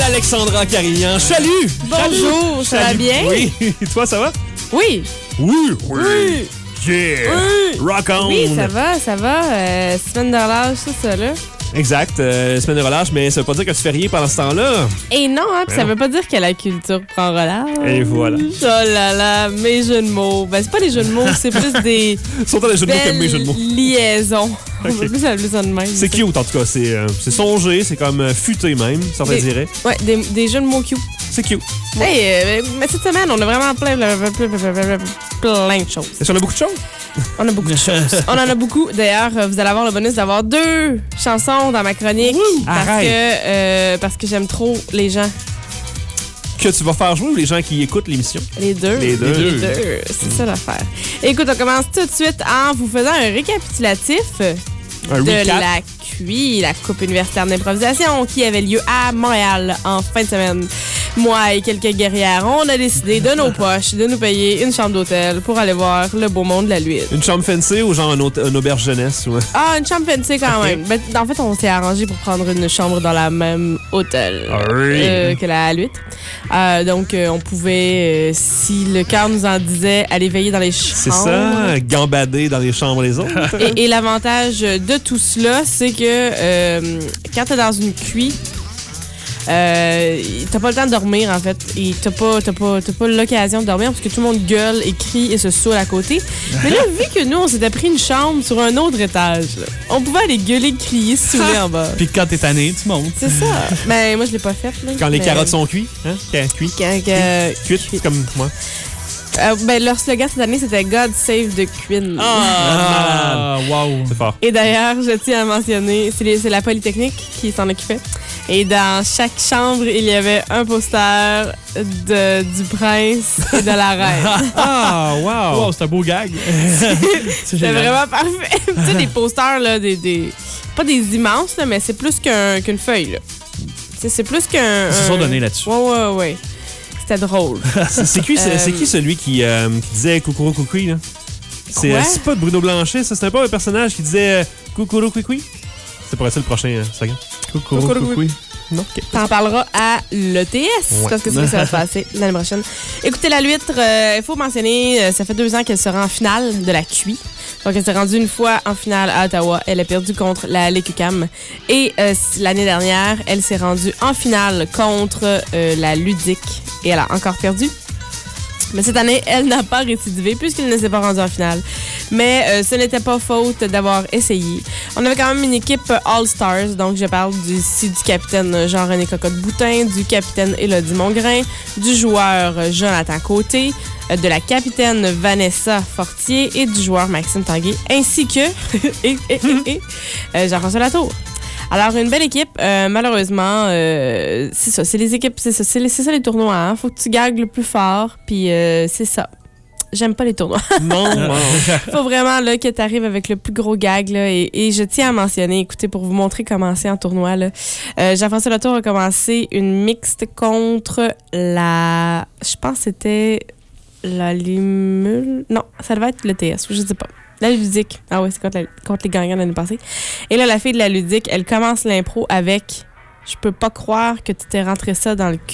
Alexandra Carignan. Salut! Bonjour, ça va bien? Oui. Toi, ça va? Oui. Oui, oui. Oui. Yeah! Oui. Rock on! Oui, ça va, ça va. Euh, semaine de relâche, tout ça, là. Exact. Euh, semaine de relâche, mais ça veut pas dire que tu fais rien pendant ce temps-là. Et non, hein, pis ça veut pas dire que la culture prend relâche. Et voilà. Oh là là, mes jeux de mots. Ben, c'est pas des jeux de mots, c'est plus des. Sont des jeux de mots que mes jeux de mots. Liaisons. On va Ok. plus appeler ça de même. C'est cute, en tout cas. C'est euh, c'est songé, c'est comme euh, futé même, certains Des- diraient. Ouais, des, des jeux de mots cute. C'est cute. Hey, euh, mais cette semaine, on a vraiment plein, plein, plein, plein, plein, plein, plein de choses. Est-ce qu'on a beaucoup de choses? On a beaucoup de choses. On en a beaucoup. D'ailleurs, euh, vous allez avoir le bonus d'avoir deux chansons dans ma chronique. Parce Arrête. que, euh, parce que j'aime trop les gens. Que tu vas faire jouer ou les gens qui écoutent l'émission? Les deux. Les deux. Les deux. C'est ça l'affaire. Écoute, on commence tout de suite en vous faisant un récapitulatif Un de recap. la Q I, la Coupe universitaire d'improvisation qui avait lieu à Montréal en fin de semaine. Moi et quelques guerrières, on a décidé de nos poches de nous payer une chambre d'hôtel pour aller voir le beau monde de la Lutte. Une chambre fancy ou genre un, hôte- un auberge jeunesse? Ouais. Ah, une chambre fancy quand Ok. même. Ben, en fait, on s'est arrangé pour prendre une chambre dans la même hôtel Ah oui. euh, que la Lutte. Euh, donc, euh, on pouvait, euh, si le cœur nous en disait, aller veiller dans les chambres. C'est ça, gambader dans les chambres les autres. Et, et l'avantage de tout cela, c'est que euh, quand t'es dans une Q I, euh, t'as pas le temps de dormir, en fait. Et t'as pas, t'as pas, t'as pas l'occasion de dormir parce que tout le monde gueule et crie et se saoule à côté. Mais là, vu que nous, on s'était pris une chambre sur un autre étage, là, on pouvait aller gueuler, crier, se saouler en bas. Puis quand t'es tanné, tu montes. C'est ça. Ben, moi, je l'ai pas fait. Là, Quand les mais- carottes sont cuites, hein? Quand- Cuites. Quand, que- Cuites, comme moi. Euh, ben, leur slogan cette année, c'était God Save the Queen. Ah, wow. C'est fort. Et d'ailleurs, je tiens à mentionner, c'est les- c'est la Polytechnique qui s'en occupait. Et dans chaque chambre, il y avait un poster de, du prince et de la reine. Ah, wow. Wow, c'est un beau gag. C'était vraiment parfait. Tu sais, des posters, là, des, des- pas des immenses, là, mais c'est plus qu'un- qu'une feuille. là. Tu sais, C'est plus qu'un. Ils se un- sont donnés là-dessus. Ouais, ouais, ouais. C'était drôle. C'est c'est qui, c'est- Euh, c'est qui celui qui, euh, qui disait Coucourou Coucoui, là? C'est Quoi? euh, c'est pas de Bruno Blanchet, ça. C'était pas un personnage qui disait euh, Coucourou Coucoui? C'est pour être ça le prochain euh, slogan. Coucourou Coucoui. Non? OK. T'en parleras à l'E T S, Ouais. parce que c'est là que ça va se passer l'année prochaine. Écoutez, la Luître, euh, il faut mentionner, euh, ça fait deux ans qu'elle sera en finale de la Q I. Donc, elle s'est rendue une fois en finale à Ottawa. Elle a perdu contre la L Q C A M. Et euh, l'année dernière, elle s'est rendue en finale contre euh, la Ludique. Et elle a encore perdu. Mais cette année, elle n'a pas récidivé puisqu'elle ne s'est pas rendue en finale. Mais euh, ce n'était pas faute d'avoir essayé. On avait quand même une équipe All-Stars, donc je parle du, ici du capitaine Jean-René Cocotte-Boutin, du capitaine Élodie Mongrain, du joueur Jonathan Côté, euh, de la capitaine Vanessa Fortier et du joueur Maxime Tanguay, ainsi que et, et, et, et, euh, Jean-François Latour. Alors, une belle équipe. Euh, malheureusement, euh, c'est ça. C'est les équipes, c'est ça. C'est, les- c'est ça les tournois. Hein? Faut que tu gagues le plus fort. Puis, euh, c'est ça. J'aime pas les tournois. Non, non. Faut vraiment là, que tu arrives avec le plus gros gag. Là, et, et je tiens à mentionner, écoutez, pour vous montrer comment c'est en tournoi, là, euh, Jean-François Latour a commencé une mixte contre la. Je pense que c'était la Limule. Non, ça devait être l'E T S, ou je sais pas. La Ludique. Ah ouais, c'est contre, la- contre les gagnants l'année passée. Et là, la fille de la Ludique, elle commence l'impro avec « Je peux pas croire que tu t'es rentré ça dans le cul. »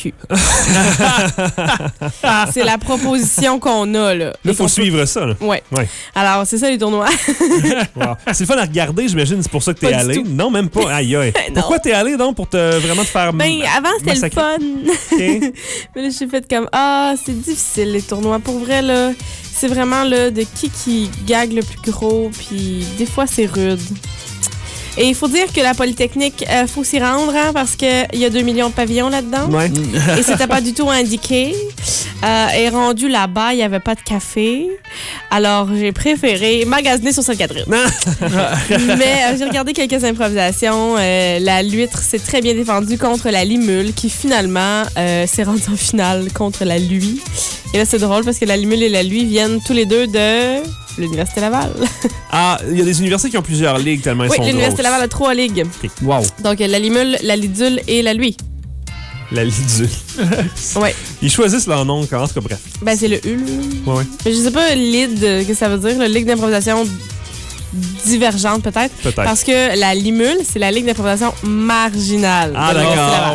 C'est la proposition qu'on a, là. Là, Et faut qu'on suivre ça, là. peut- Ouais. Ouais. Alors, c'est ça les tournois. Wow. C'est le fun à regarder, j'imagine. C'est pour ça que t'es Pas du allé. tout. Non, même pas. Aïe, aïe. Non. Pourquoi t'es allé, donc, pour te vraiment te faire Ben, avant, c'était le massacrer? fun. OK. Mais là, je suis fait comme, ah, c'est difficile, les tournois. Pour vrai, là, c'est vraiment, là, de qui qui gague le plus gros, puis des fois, c'est rude. Et il faut dire que la Polytechnique, il faut s'y rendre, hein, parce qu'il y a deux millions de pavillons là-dedans. Ouais. Et c'était pas du tout indiqué. Euh, et rendu là-bas, il n'y avait pas de café. Alors, j'ai préféré magasiner sur Sainte-Catherine. Mais euh, j'ai regardé quelques improvisations. Euh, la Luître s'est très bien défendue contre la Limule, qui finalement euh, s'est rendue en finale contre la Lui. Et là, c'est drôle parce que la Limule et la Lui viennent tous les deux de l'Université Laval. Ah, il y a des universités qui ont plusieurs ligues tellement elles Oui, sont l'Université grosses. Laval a trois ligues. OK. Wow. Donc, euh, la Limule, la Lidule et la Lui. La lidule. Ouais. Ils choisissent leur nom, en tout cas, bref. Ben, c'est le U. Ouais, ouais. Mais je sais pas, Lid, euh, qu'est-ce que ça veut dire? La Ligue d'improvisation divergente, peut-être. Peut-être. Parce que la Limule, c'est la Ligue d'improvisation marginale. Ah, de l'Université d'accord. Laval.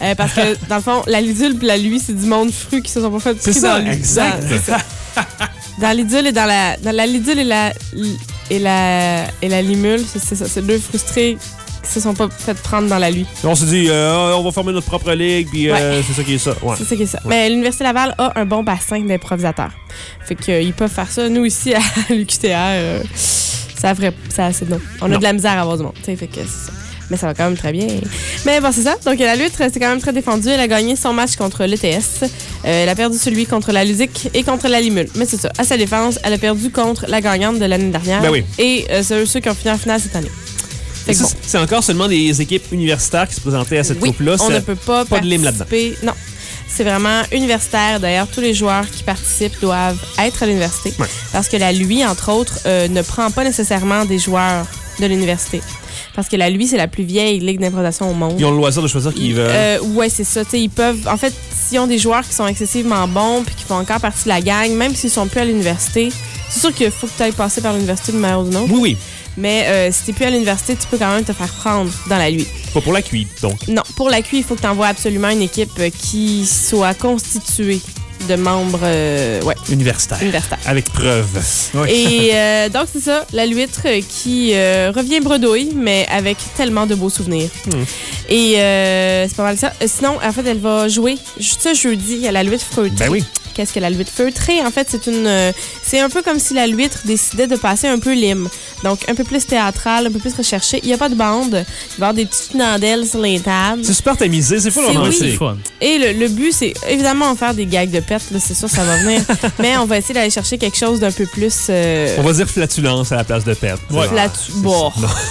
Euh, parce que, dans le fond, la Lidule et la Lui, c'est du monde fru qui se sont pas fait C'est pris ça, dans exact. Dans, c'est ça. Dans Lidule et dans la, dans la Lidule et la, et la, et la Limule, c'est, c'est ça. C'est deux frustrés qui se sont pas fait prendre dans la Lui. On s'est dit, euh, on va former notre propre ligue, puis euh, Ouais. c'est ça qui est ça. Ouais. C'est ça qui est ça. Ouais. Mais l'Université Laval a un bon bassin d'improvisateurs. Fait qu'ils peuvent faire ça. Nous, ici, à l'U Q T R, euh, ça ferait ça assez non. On a Non. de la misère à avoir du monde. Fait que c'est ça. Mais ça va quand même très bien. Mais bon, c'est ça. Donc, la lutte, c'est quand même très défendu. Elle a gagné son match contre l'E T S. Euh, elle a perdu celui contre la Ludique et contre la Limule. Mais c'est ça. À sa défense, elle a perdu contre la gagnante de l'année dernière. Ben oui. Et euh, c'est eux ceux qui ont fini en finale cette année. Fait que Ça, bon. C'est encore seulement des équipes universitaires qui se présentaient à cette Oui, coupe-là. on Ça- ne peut pas, pas de lime là-dedans. participer. Non. C'est vraiment universitaire. D'ailleurs, tous les joueurs qui participent doivent être à l'université. Ouais. Parce que la L U I, entre autres, euh, ne prend pas nécessairement des joueurs de l'université. Parce que la L U I, c'est la plus vieille ligue d'improvisation au monde. Ils ont le loisir de choisir qui ils veulent. Euh, ouais, c'est ça. T'sais, ils peuvent. En fait, s'ils ont des joueurs qui sont excessivement bons puis qui font encore partie de la gang, même s'ils sont plus à l'université, c'est sûr qu'il faut que tu ailles passer par l'université d'une manière ou d'une autre. Oui, oui. Mais euh, si t'es plus à l'université, tu peux quand même te faire prendre dans la L U I. Pas pour la Q I, donc. Non, pour la Q I, il faut que tu envoies absolument une équipe euh, qui soit constituée de membres euh, ouais, Universitaire. universitaires. Avec preuve. Oui. Et euh, donc, c'est ça, la Luître euh, qui euh, revient bredouille, mais avec tellement de beaux souvenirs. Hmm. Et euh, c'est pas mal ça. Euh, Sinon, en fait, elle va jouer ce jeudi à la Luître feutrée. Ben oui. Qu'est-ce que la Luître feutrée? En fait, c'est une, euh, c'est un peu comme si la Luître décidait de passer un peu lime. Donc, un peu plus théâtral, un peu plus recherché. Il n'y a pas de bande. Il va y avoir des petites nandelles sur les tables. C'est super tamisé, c'est fou C'est vraiment. oui. C'est fun. Et le, le but, c'est évidemment en faire des gags de pète, là, c'est sûr, ça va venir. Mais on va essayer d'aller chercher quelque chose d'un peu plus. Euh, On va dire flatulence à la place de pète. Ouais. Flatu- bon.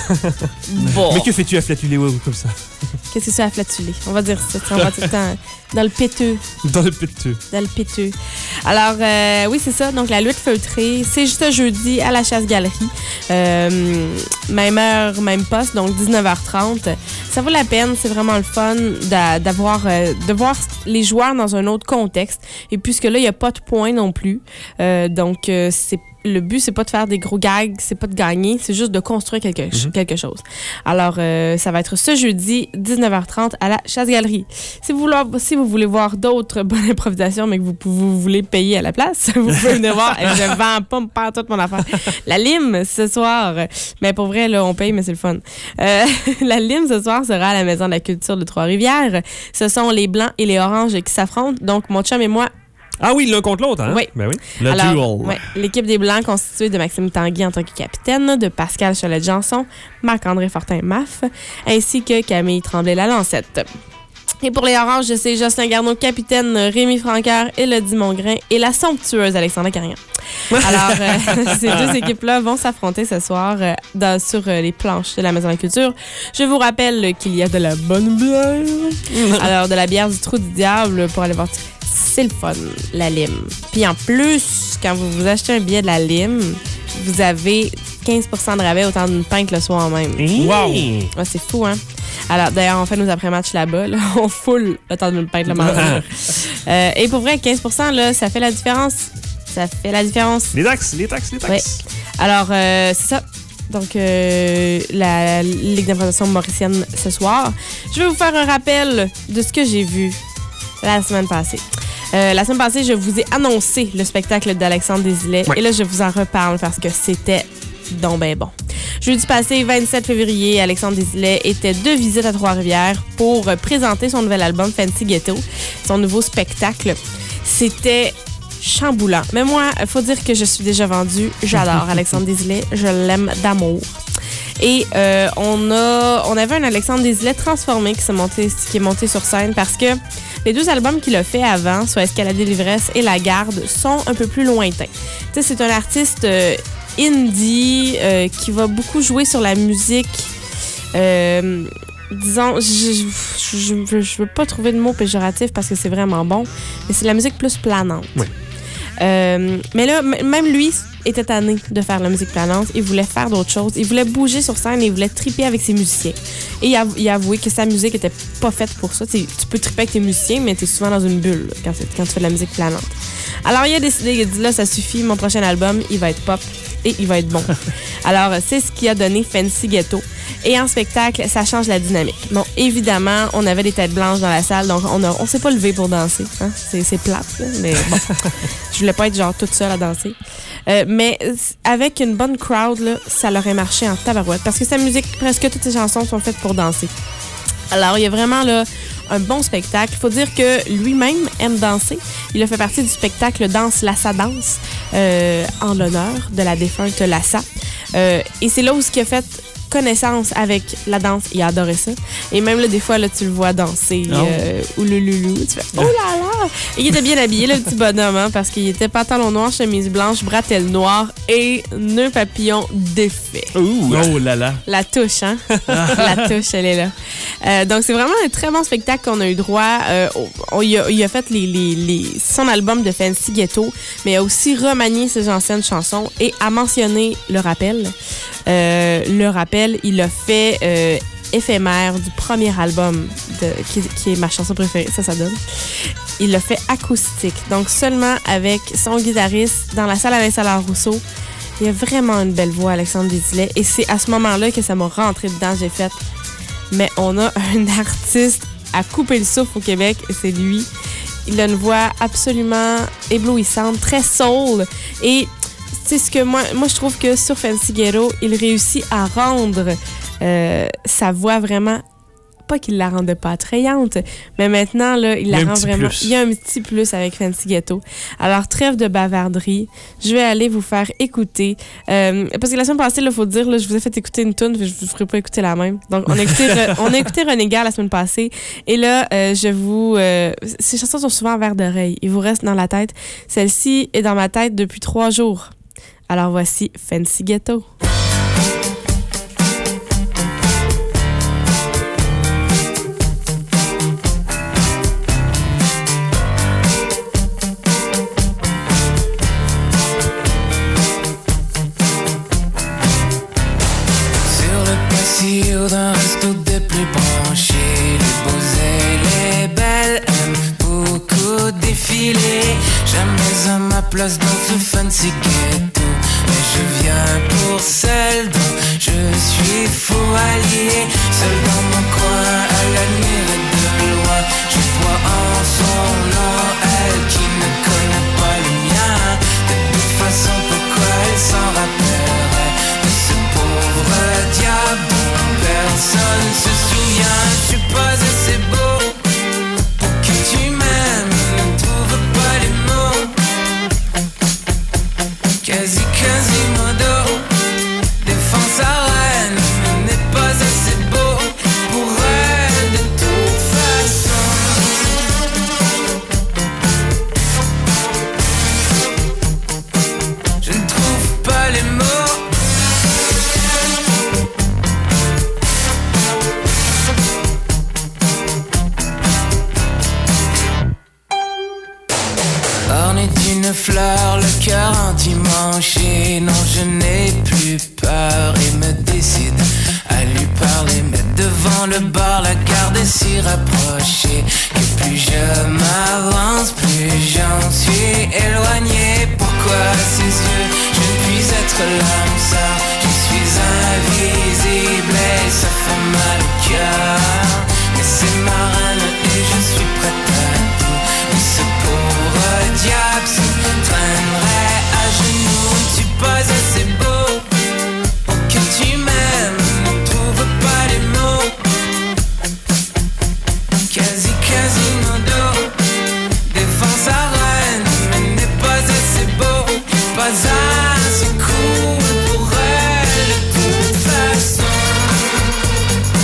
bon. Mais que fais-tu à flatuler ouais, comme ça? Qu'est-ce que c'est à flatuler? On va dire ça. On va tout le temps dans le péteux. Dans le péteux. Dans le péteux. Alors, euh, oui, c'est ça. Donc, la lutte feutrée, c'est juste jeudi à la Chasse-Galerie. Euh, même heure, même poste, donc dix-neuf heures trente. Ça vaut la peine. C'est vraiment le fun d'a- d'avoir, euh, de voir les joueurs dans un autre contexte. Et puisque là, il n'y a pas de points non plus. Euh, donc, euh, c'est le but, c'est pas de faire des gros gags, c'est pas de gagner, c'est juste de construire quelque, Mm-hmm. quelque chose. Alors, euh, ça va être ce jeudi, dix-neuf heures trente, à la Chasse-Galerie. Si vous voulez, si vous voulez voir d'autres bonnes improvisations, mais que vous, vous voulez payer à la place, vous pouvez venir voir. Et je vends pas, pas toute mon affaire. La Lime, ce soir. Mais pour vrai, là, on paye, mais c'est le fun. Euh, la Lime, ce soir, sera à la Maison de la Culture de Trois-Rivières. Ce sont les Blancs et les Oranges qui s'affrontent. Donc, mon chum et moi, Ah oui, l'un contre l'autre, hein? Oui. Ben oui. Le alors, duel. ouais, l'équipe des Blancs constituée de Maxime Tanguy en tant que capitaine, de Pascal Cholette-Janson, Marc-André Fortin-Maff, ainsi que Camille Tremblay-Lalancette. Et pour les Oranges, c'est Jocelyn Garneau, capitaine, Rémi Franqueur, Élodie Mongrain et la somptueuse Alexandra Carignan. Alors, euh, ces deux équipes-là vont s'affronter ce soir euh, dans, sur euh, les planches de la Maison de la Culture. Je vous rappelle qu'il y a de la bonne bière. Alors, de la bière du Trou du Diable pour aller voir... C'est le fun, la Lime. Puis en plus, quand vous vous achetez un billet de la Lime, vous avez quinze pour cent de rabais autant d'une pinte le soir même. Wow! Ouais, c'est fou, hein? Alors, d'ailleurs, on fait nos après-matchs là-bas. Là. On foule le temps d'une pinte le matin. euh, et pour vrai, quinze pour cent, là, ça fait la différence. Ça fait la différence. Les taxes, les taxes, les taxes. Ouais. Alors, euh, c'est ça. Donc, euh, la Ligue d'improvisation mauricienne ce soir. Je vais vous faire un rappel de ce que j'ai vu la semaine passée. Euh, la semaine passée, je vous ai annoncé le spectacle d'Alexandre Desilets. Ouais. Et là, je vous en reparle parce que c'était donc ben bon. Jeudi passé, vingt-sept février, Alexandre Desilets était de visite à Trois-Rivières pour présenter son nouvel album Fancy Ghetto, son nouveau spectacle. C'était chamboulant. Mais moi, il faut dire que je suis déjà vendue. J'adore Alexandre Desilets. Je l'aime d'amour. Et euh, on a, on avait un Alexandre Desilets transformé qui, s'est monté, qui est monté sur scène parce que les deux albums qu'il a fait avant, soit Escalader l'ivresse et La Garde, sont un peu plus lointains. Tu sais, c'est un artiste euh, indie euh, qui va beaucoup jouer sur la musique. Euh, disons, je, je, je, je veux pas trouver de mots péjoratifs parce que c'est vraiment bon, mais c'est la musique plus planante. Oui. Euh, mais là, m- même lui était tanné de faire la musique planante. Il voulait faire d'autres choses. Il voulait bouger sur scène et il voulait triper avec ses musiciens. Et il a, il a avoué que sa musique était pas faite pour ça. T'sais, tu peux triper avec tes musiciens, mais t'es souvent dans une bulle là, quand, quand tu fais de la musique planante. Alors, il a décidé, il a dit là, ça suffit, mon prochain album, il va être pop et il va être bon. Alors, c'est ce qui a donné Fancy Ghetto. Et en spectacle, ça change la dynamique. Bon, évidemment, on avait des têtes blanches dans la salle, donc on a, on s'est pas levé pour danser. Hein? C'est, c'est plate, là, mais bon. Je voulais pas être genre toute seule à danser. Euh, mais avec une bonne crowd, là, ça leur a marché en tabarouette. Parce que sa musique, presque toutes ses chansons sont faites pour danser. Alors, il y a vraiment là un bon spectacle. Il faut dire que lui-même aime danser. Il a fait partie du spectacle Danse Lassa Danse euh, en l'honneur de la défunte Lassa. Euh, et c'est là où ce qu'il a fait connaissance avec la danse. Il a adoré ça. Et même là, des fois, là, tu le vois danser Oh. euh, ou le loulou. Tu fais « Oh là là! » Et il était bien habillé, le petit bonhomme, hein, parce qu'il était pantalon noir, chemise blanche, bretelle noire et nœud papillon défait. Ouh, oh là là. La touche, hein? La touche, elle est là. Euh, donc, c'est vraiment un très bon spectacle qu'on a eu droit. Euh, on, il, a, il a fait les, les, les, son album de Fancy Ghetto, mais il a aussi remanié ses anciennes chansons et a mentionné le rappel. Euh, le rappel, il a fait euh, éphémère du premier album de, qui, qui est ma chanson préférée, ça, ça donne. Il l'a fait acoustique, donc seulement avec son guitariste dans la salle Alain Salard-Rousseau. Il a vraiment une belle voix, Alexandre Désilet, et c'est à ce moment-là que ça m'a rentré dedans. J'ai fait, mais on a un artiste à couper le souffle au Québec, et c'est lui. Il a une voix absolument éblouissante, très soul, et c'est ce que moi, moi je trouve que sur Fancy Ghetto, il réussit à rendre euh, sa voix vraiment, pas qu'il la rendait pas attrayante, mais maintenant là, il, il la rend vraiment. Plus. Il y a un petit plus avec Fancy Ghetto. Alors trêve de bavarderie, je vais aller vous faire écouter euh, parce que la semaine passée, il faut dire, là, je vous ai fait écouter une tune, je vous ferai pas écouter la même. Donc on a écouté, on a écouté René Gare la semaine passée, et là euh, je vous, euh, ces chansons sont souvent en verre d'oreille, ils vous restent dans la tête. Celle-ci est dans ma tête depuis trois jours. Alors voici Fancy Ghetto. Sur le patio d'un resto des plus branchés, les beaux et les belles aiment beaucoup défiler. Jamais à ma place dans ce fancy ghetto, mais je viens pour celle dont je suis fou allié. Seul dans mon coin, à l'admirer de loin, je vois en son nom elle qui ne connaît pas le mien. De toute façon, pourquoi elle s'en rappellerait de ce pauvre diable dont personne se souvient? Je suis pas assez beau pour que tu m'aimes, ne trouve pas les mots. Quasi, quasi modo, défends sa reine, mais n'est pas assez beau pour elle de toute façon. Je ne trouve pas les mots. Orné d'une fleur, le cœur endimanché. Non, je n'ai plus peur et me décide à lui parler. Mais devant le bar, la garde est si rapprochée que plus je m'avance, plus j'en suis éloigné. Pourquoi à ses yeux je ne puis être l'âme sœur? Je suis invisible et ça fait mal au cœur. Mais c'est ma reine et je suis prête à tout. Mais ce pauvre diable se traînerait à genoux. Je suis pas assez beau pour que tu m'aimes, ne trouve pas les mots. Quasi, quasi modo, défends sa reine, mais n'est pas assez beau, pas assez cool pour elle de toute façon.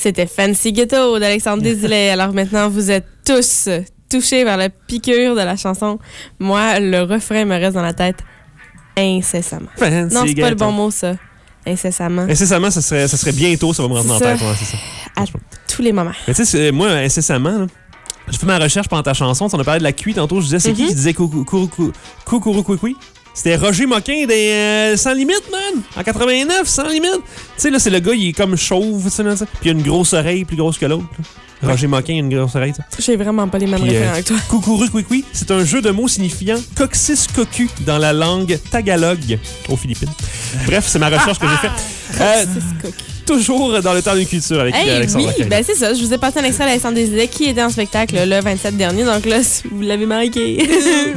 C'était Fancy Ghetto d'Alexandre Desilets. Alors maintenant, vous êtes tous touchés par la piqûre de la chanson. Moi, le refrain me reste dans la tête incessamment. Fancy non, c'est Ghetto. pas le bon mot, ça. Incessamment. Incessamment, ça serait, ça serait bientôt, ça va me rentrer dans la tête. Ouais, c'est ça. À tous les moments. Mais tu sais, moi, incessamment, là, j'ai fait ma recherche pendant ta chanson. On a parlé de la cuit tantôt. Je disais, c'est mm-hmm. qui qui disait coucou-coucou-coucou? C'était Roger Moquin des euh, Sans Limite, man! En quatre-vingt-neuf, Sans Limite! Tu sais, là, c'est le gars, il est comme chauve, tu sais, là, puis il a une grosse oreille plus grosse que l'autre. Là. Roger Moquin a une grosse oreille, tu sais. J'ai vraiment pas les mêmes références euh, que toi. Coucou-coucou, c'est un jeu de mots signifiant coccyx cocu dans la langue tagalog aux Philippines. Bref, c'est ma recherche que j'ai faite. Euh, toujours dans le temps d'une culture avec hey, Alexandre. Oui, ben c'est ça. Je vous ai passé un extrait d'Alexandre Desilets qui était en spectacle le vingt-sept dernier. Donc là, si vous l'avez marqué.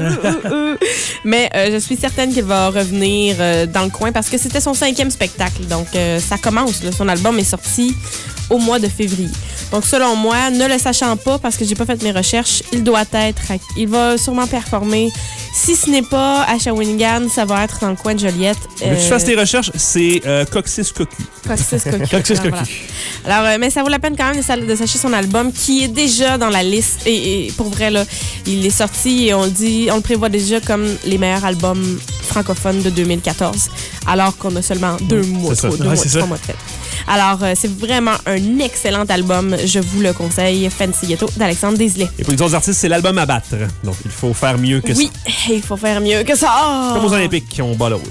Mais euh, je suis certaine qu'il va revenir euh, dans le coin parce que c'était son cinquième spectacle. Donc euh, ça commence. Là. Son album est sorti au mois de février. Donc selon moi, ne le sachant pas parce que j'ai pas fait mes recherches, il doit être, il va sûrement performer. Si ce n'est pas à Shawinigan, ça va être dans le coin de Joliette. Euh... Tu fasses tes recherches, c'est euh, coccyx cocu. Coccyx cocu. Coccyx cocu. Voilà. Alors, euh, mais ça vaut la peine quand même de, de sacher son album qui est déjà dans la liste. Et, et pour vrai, là, il est sorti et on le dit, on le prévoit déjà comme les meilleurs albums francophones de deux mille quatorze, alors qu'on a seulement deux mois, trois, deux ouais, mois, trois mois de fête. Alors, euh, c'est vraiment un excellent album. Je vous le conseille. Fancy Ghetto d'Alexandre Desilets. Et pour les autres artistes, c'est l'album à battre. Donc, il faut faire mieux que oui, ça. Oui, il faut faire mieux que ça. Comme aux Olympiques qui ont bas l'autre.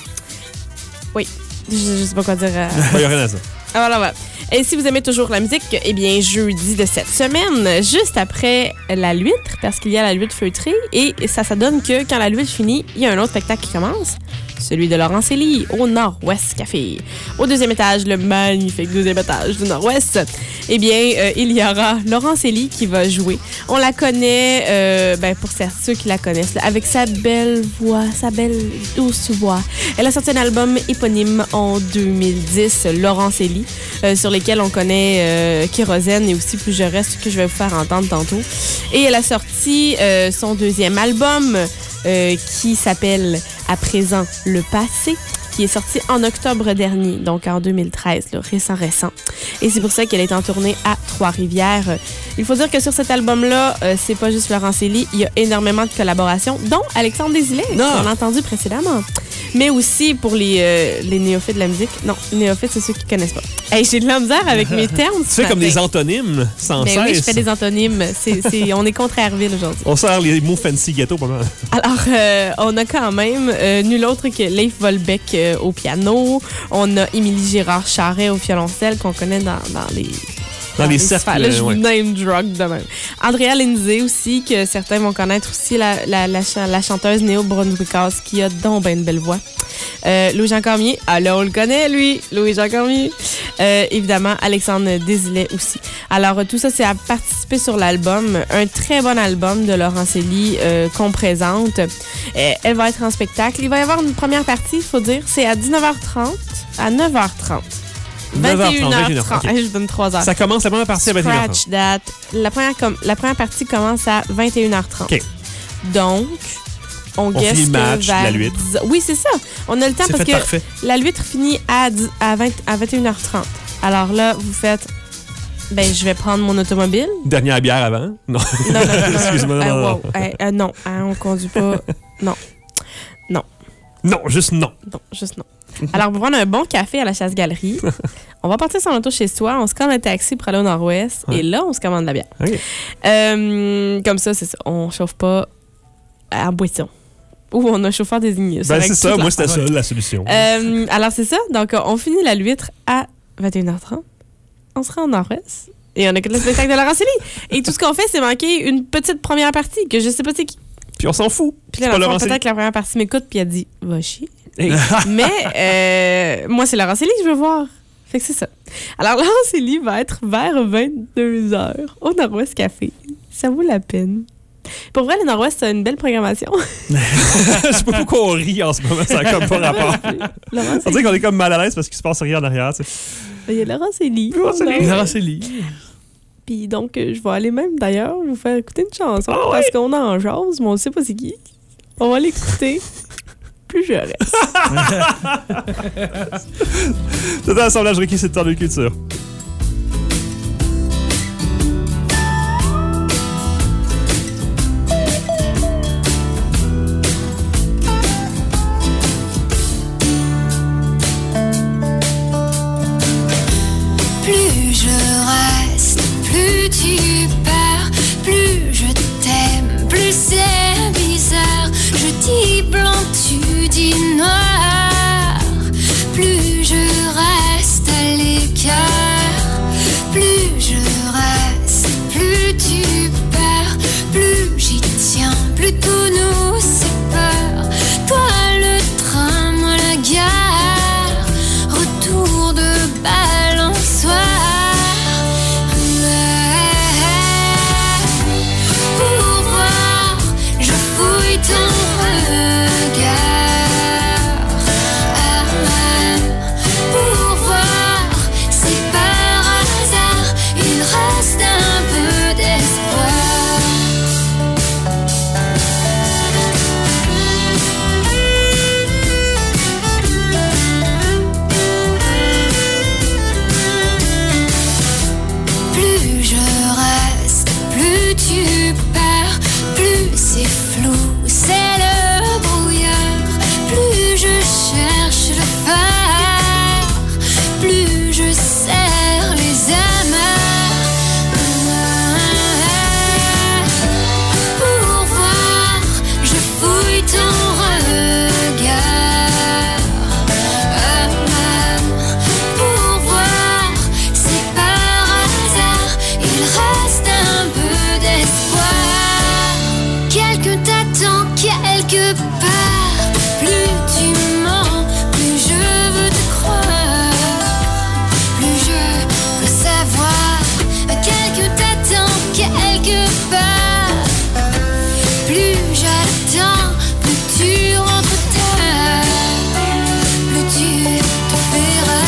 Oui, je, je sais pas quoi dire. Euh... Il n'y a rien à ça. Ah, voilà, voilà. Et si vous aimez toujours la musique, eh bien, jeudi de cette semaine, juste après la Luître, parce qu'il y a la Luître feutrée, et ça, ça donne que quand la Luître finit, il y a un autre spectacle qui commence. Celui de Laurent Célie, au Nord-Ouest Café. Au deuxième étage, le magnifique deuxième étage du Nord-Ouest, eh bien, euh, il y aura Laurent Célie qui va jouer. On la connaît, euh, ben, pour ceux qui la connaissent, là, avec sa belle voix, sa belle douce voix. Elle a sorti un album éponyme en deux mille dix, Laurent Célie, euh, sur lesquels on connaît euh, Kérosène et aussi Plus je reste, que je vais vous faire entendre tantôt. Et elle a sorti euh, son deuxième album, Euh, qui s'appelle À présent le passé, qui est sorti en octobre dernier, donc en deux mille treize, là, récent, récent. Et c'est pour ça qu'elle est en tournée à Trois-Rivières. Il faut dire que sur cet album-là, euh, c'est pas juste Laurent Célie, il y a énormément de collaborations, dont Alexandre Desilets, qu'on a entendu précédemment. Mais aussi pour les, euh, les néophytes de la musique. Non, néophytes, c'est ceux qui connaissent pas. Hey, j'ai de la misère avec mes termes. Tu fais comme des antonymes, sans Mais cesse. oui, je fais des antonymes. C'est, c'est, on est contre Airville aujourd'hui. On sert les mots fancy ghetto pas mal. Alors, euh, on a quand même euh, nul autre que Leif Volbeck euh, au piano. On a Émilie Girard-Charret au violoncelle, qu'on connaît dans, dans les... Dans, dans les cercles. Là, je ouais. vous name drug de même. Andrea Lindsay aussi, que certains vont connaître aussi, la, la, la, la chanteuse néo-brunswickoise qui a donc ben une belle voix. Euh, Louis-Jean Cormier, ah là, on le connaît, lui, Louis-Jean Cormier. Euh, évidemment, Alexandre Desilets aussi. Alors, tout ça, c'est à participer sur l'album. Un très bon album de Laurent Célie euh, qu'on présente. Euh, elle va être en spectacle. Il va y avoir une première partie, il faut dire. C'est à dix-neuf heures trente, à neuf heures trente. vingt et une heures trente. Okay. Je donne trois heures. Ça commence la première partie à vingt et une heures trente. Scratch that. La première, com- la première partie commence à vingt et une heures trente. OK. Donc, on, on guesse finit le match vers de la Luître. dix... Oui, c'est ça. On a le temps c'est parce que parfait. La Luître finit à, dix... à, vingt... à vingt et une heures trente. Alors là, vous faites... Ben, je vais prendre mon automobile. Dernière bière avant? Non. Non, non, non. Excuse-moi. Non, euh, non, wow. euh, euh, non, hein, on conduit pas. Non. Non. Non, juste non. Non, juste non. Alors, pour prendre un bon café à la Chasse-Galerie, on va partir son auto chez soi, on se commande un taxi pour aller au Nord-Ouest, ouais. Et là, on se commande de la bière. Okay. Euh, comme ça, c'est ça. On chauffe pas à boisson. Ou on a chauffeur désigné. Ben, c'est ça. Moi, c'était ça, la solution. Euh, alors, c'est ça. Donc, on finit la Luître à vingt et une heures trente. On se rend au Nord-Ouest. Et on écoute le spectacle de Laurent Célie. Et tout ce qu'on fait, c'est manquer une petite première partie que je sais pas c'est qui. Puis on s'en fout. Puis là, c'est pas Laurent peut-être que la première partie m'écoute puis elle dit « Va chier hey. ». Mais euh, moi, c'est Laurent Célie que je veux voir. Fait que c'est ça. Alors, Laurent Célie va être vers vingt-deux heures au Nord-Ouest Café. Ça vaut la peine. Pour vrai, le Nord-Ouest a une belle programmation. Je sais pas pourquoi on rit en ce moment, ça n'a comme pas rapport. On dirait qu'on est comme mal à l'aise parce qu'il se passe rien en arrière. Tu sais. Il y a Laurent Célie. Laurent Célie. Puis donc, je vais aller même d'ailleurs vous faire écouter une chanson oh, parce oui. qu'on en jase, mais on ne sait pas c'est qui. On va l'écouter. Plus je reste. C'est un assemblage requis, c'est de temps de culture. tu pars, plus je t'aime, plus c'est bizarre. Je dis blanc, tu dis noir. Plus je reste à l'écart, plus je reste, plus tu pars, plus j'y tiens, plus tout nous sépare. Toi le train, moi la gare, retour de balançoire. Pour voir, je fouille ton regard. Pour voir, c'est par hasard, il reste un peu d'espoir. Plus je reste, plus tu pars, plus c'est flou, c'est le brouillard. Plus je cherche le phare, plus je serre les amarres. Pour voir, je fouille ton regard. Pour voir, c'est par hasard, il reste un peu d'espoir. Quelqu'un t'attend quelque part. Plus tu mens, plus je veux te croire. Plus je veux savoir. Quelqu'un t'attend quelque part. Plus j'attends, plus tu rentres tard. Plus tu te feras.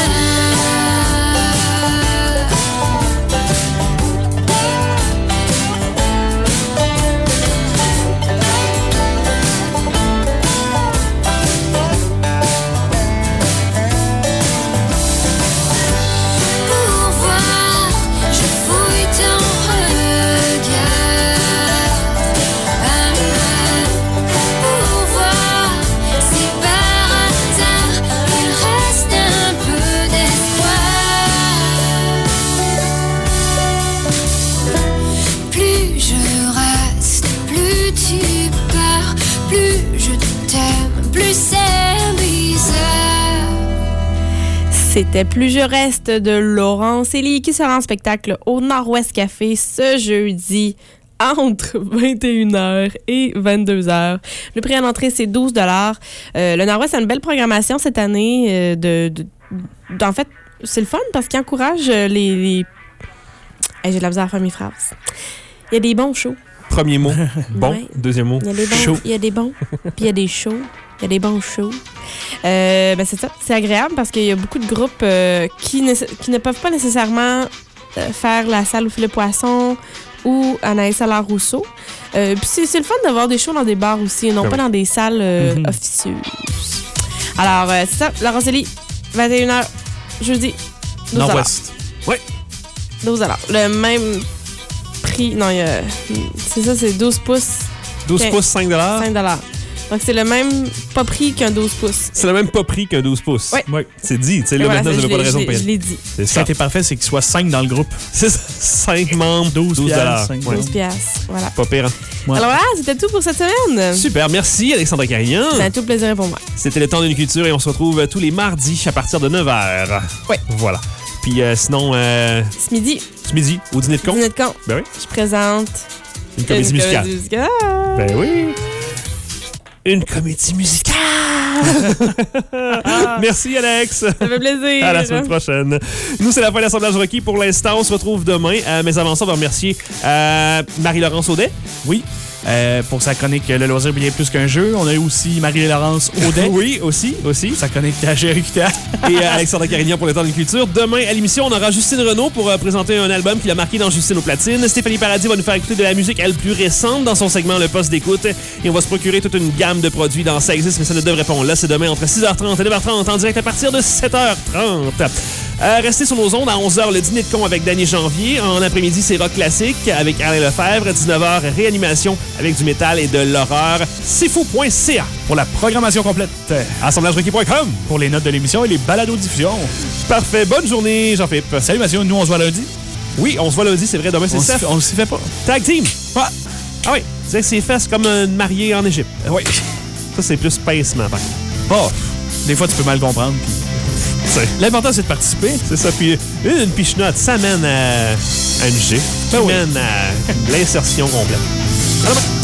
Pour voir, je fouille ton regard. Pour voir, c'est par hasard, il reste un peu d'espoir. Plus je reste, plus tu pars, plus je t'aime, plus c'est bizarre. C'était Plus je reste de Laurence Elie qui sera en spectacle au Nord-Ouest Café ce jeudi entre vingt et une heures et vingt-deux heures. Le prix à l'entrée, c'est douze dollars. Euh, le Nord-Ouest a une belle programmation cette année. Euh, de, de- en fait, c'est le fun parce qu'il encourage les... les... Hey, j'ai de la misère à faire mes phrases. Il y a des bons shows. Premier mot, bon. Ouais. Deuxième mot, Il y a des bons, chaud. il y a des bons, puis il y a des shows. Il y a des bons shows. Euh, ben c'est ça. C'est agréable parce qu'il y a beaucoup de groupes euh, qui, ne, qui ne peuvent pas nécessairement euh, faire la salle au filet poisson ou Anaïs Allard-Rousseau. Euh, puis c'est, c'est le fun d'avoir des shows dans des bars aussi, et non Ben pas oui. dans des salles euh, Mhm. officieuses. Alors, euh, c'est ça. Laurence Elie, vingt et une heures, jeudi, douze dollars. Nord-Ouest. Oui. douze dollars. Le même prix. Non, il y a. C'est ça, c'est douze pouces. douze quinze pouces, cinq dollars. cinq dollars. Donc, c'est le même pas prix qu'un douze pouces. C'est le même pas prix qu'un douze pouces. Oui. Ouais. C'est dit. Tu sais, là, Et voilà, maintenant, ça, vous n'avez je pas de l'ai- raison de je l'ai- payer. je l'ai dit. C'est Ce qui ça. a été parfait, c'est qu'il soit cinq dans le groupe. C'est ça. cinq membres, douze dollars. cinq Ouais. douze piastres. Voilà. Pas pire. hein? Ouais. Alors voilà, c'était tout pour cette semaine. Super. Merci, Alexandra Carignan. C'est un tout plaisir pour moi. C'était le temps d'une culture et on se retrouve tous les mardis à partir de neuf heures. Oui. Voilà. Puis euh, sinon, euh, Ce midi, ce midi, au dîner de con. dîner de con, Ben oui. je présente Une comédie une musicale. comédie musicale. Ben oui. Une comédie musicale. Merci, Alex. Ça fait plaisir. À la semaine prochaine. Nous, c'est la fin de l'assemblage requis. Pour l'instant, on se retrouve demain. Euh, mais avant ça, on va remercier euh, Marie-Laurence Audet. Oui. Euh, pour sa chronique Le loisir bien plus qu'un jeu. On a eu aussi Marie-Laurence Audet. Oui, aussi, aussi. Sa chronique à G R Q T A. Et euh, Alexandre Carignan pour le temps de culture. Demain, à l'émission, on aura Justine Renaud pour euh, présenter un album qu'il a marqué dans Justine aux platines. Stéphanie Paradis va nous faire écouter de la musique, elle, plus récente dans son segment Le Poste d'écoute. Et on va se procurer toute une gamme de produits dans Ça existe, mais ça ne devrait pas. On l'a, c'est demain entre six heures trente et neuf heures trente en direct à partir de sept heures trente. Euh, restez sur nos ondes à onze heures, le dîner de con avec Danny Janvier. En après-midi, c'est rock classique avec Alain Lefebvre. dix-neuf heures, réanimation avec du métal et de l'horreur. C'est fou point c a Pour la programmation complète. assemblage requis point com Pour les notes de l'émission et les balados-diffusions. Parfait. Bonne journée, Jean-Philippe. Salut Mathieu, nous on se voit lundi. Oui, on se voit lundi, c'est vrai. Demain, c'est On Steph. s'y- on s'y fait pas. Tag team. Ouais. Ah oui, c'est c'est fesses comme une mariée en Égypte. Oui. Ça, c'est plus pincement, par contre. Oh, des fois, tu peux mal comprendre. Puis... C'est- L'important, c'est de participer. C'est ça. Puis une, une pichenote, ça mène à, à une G. Ben qui oui. mène à l'insertion complète. À demain.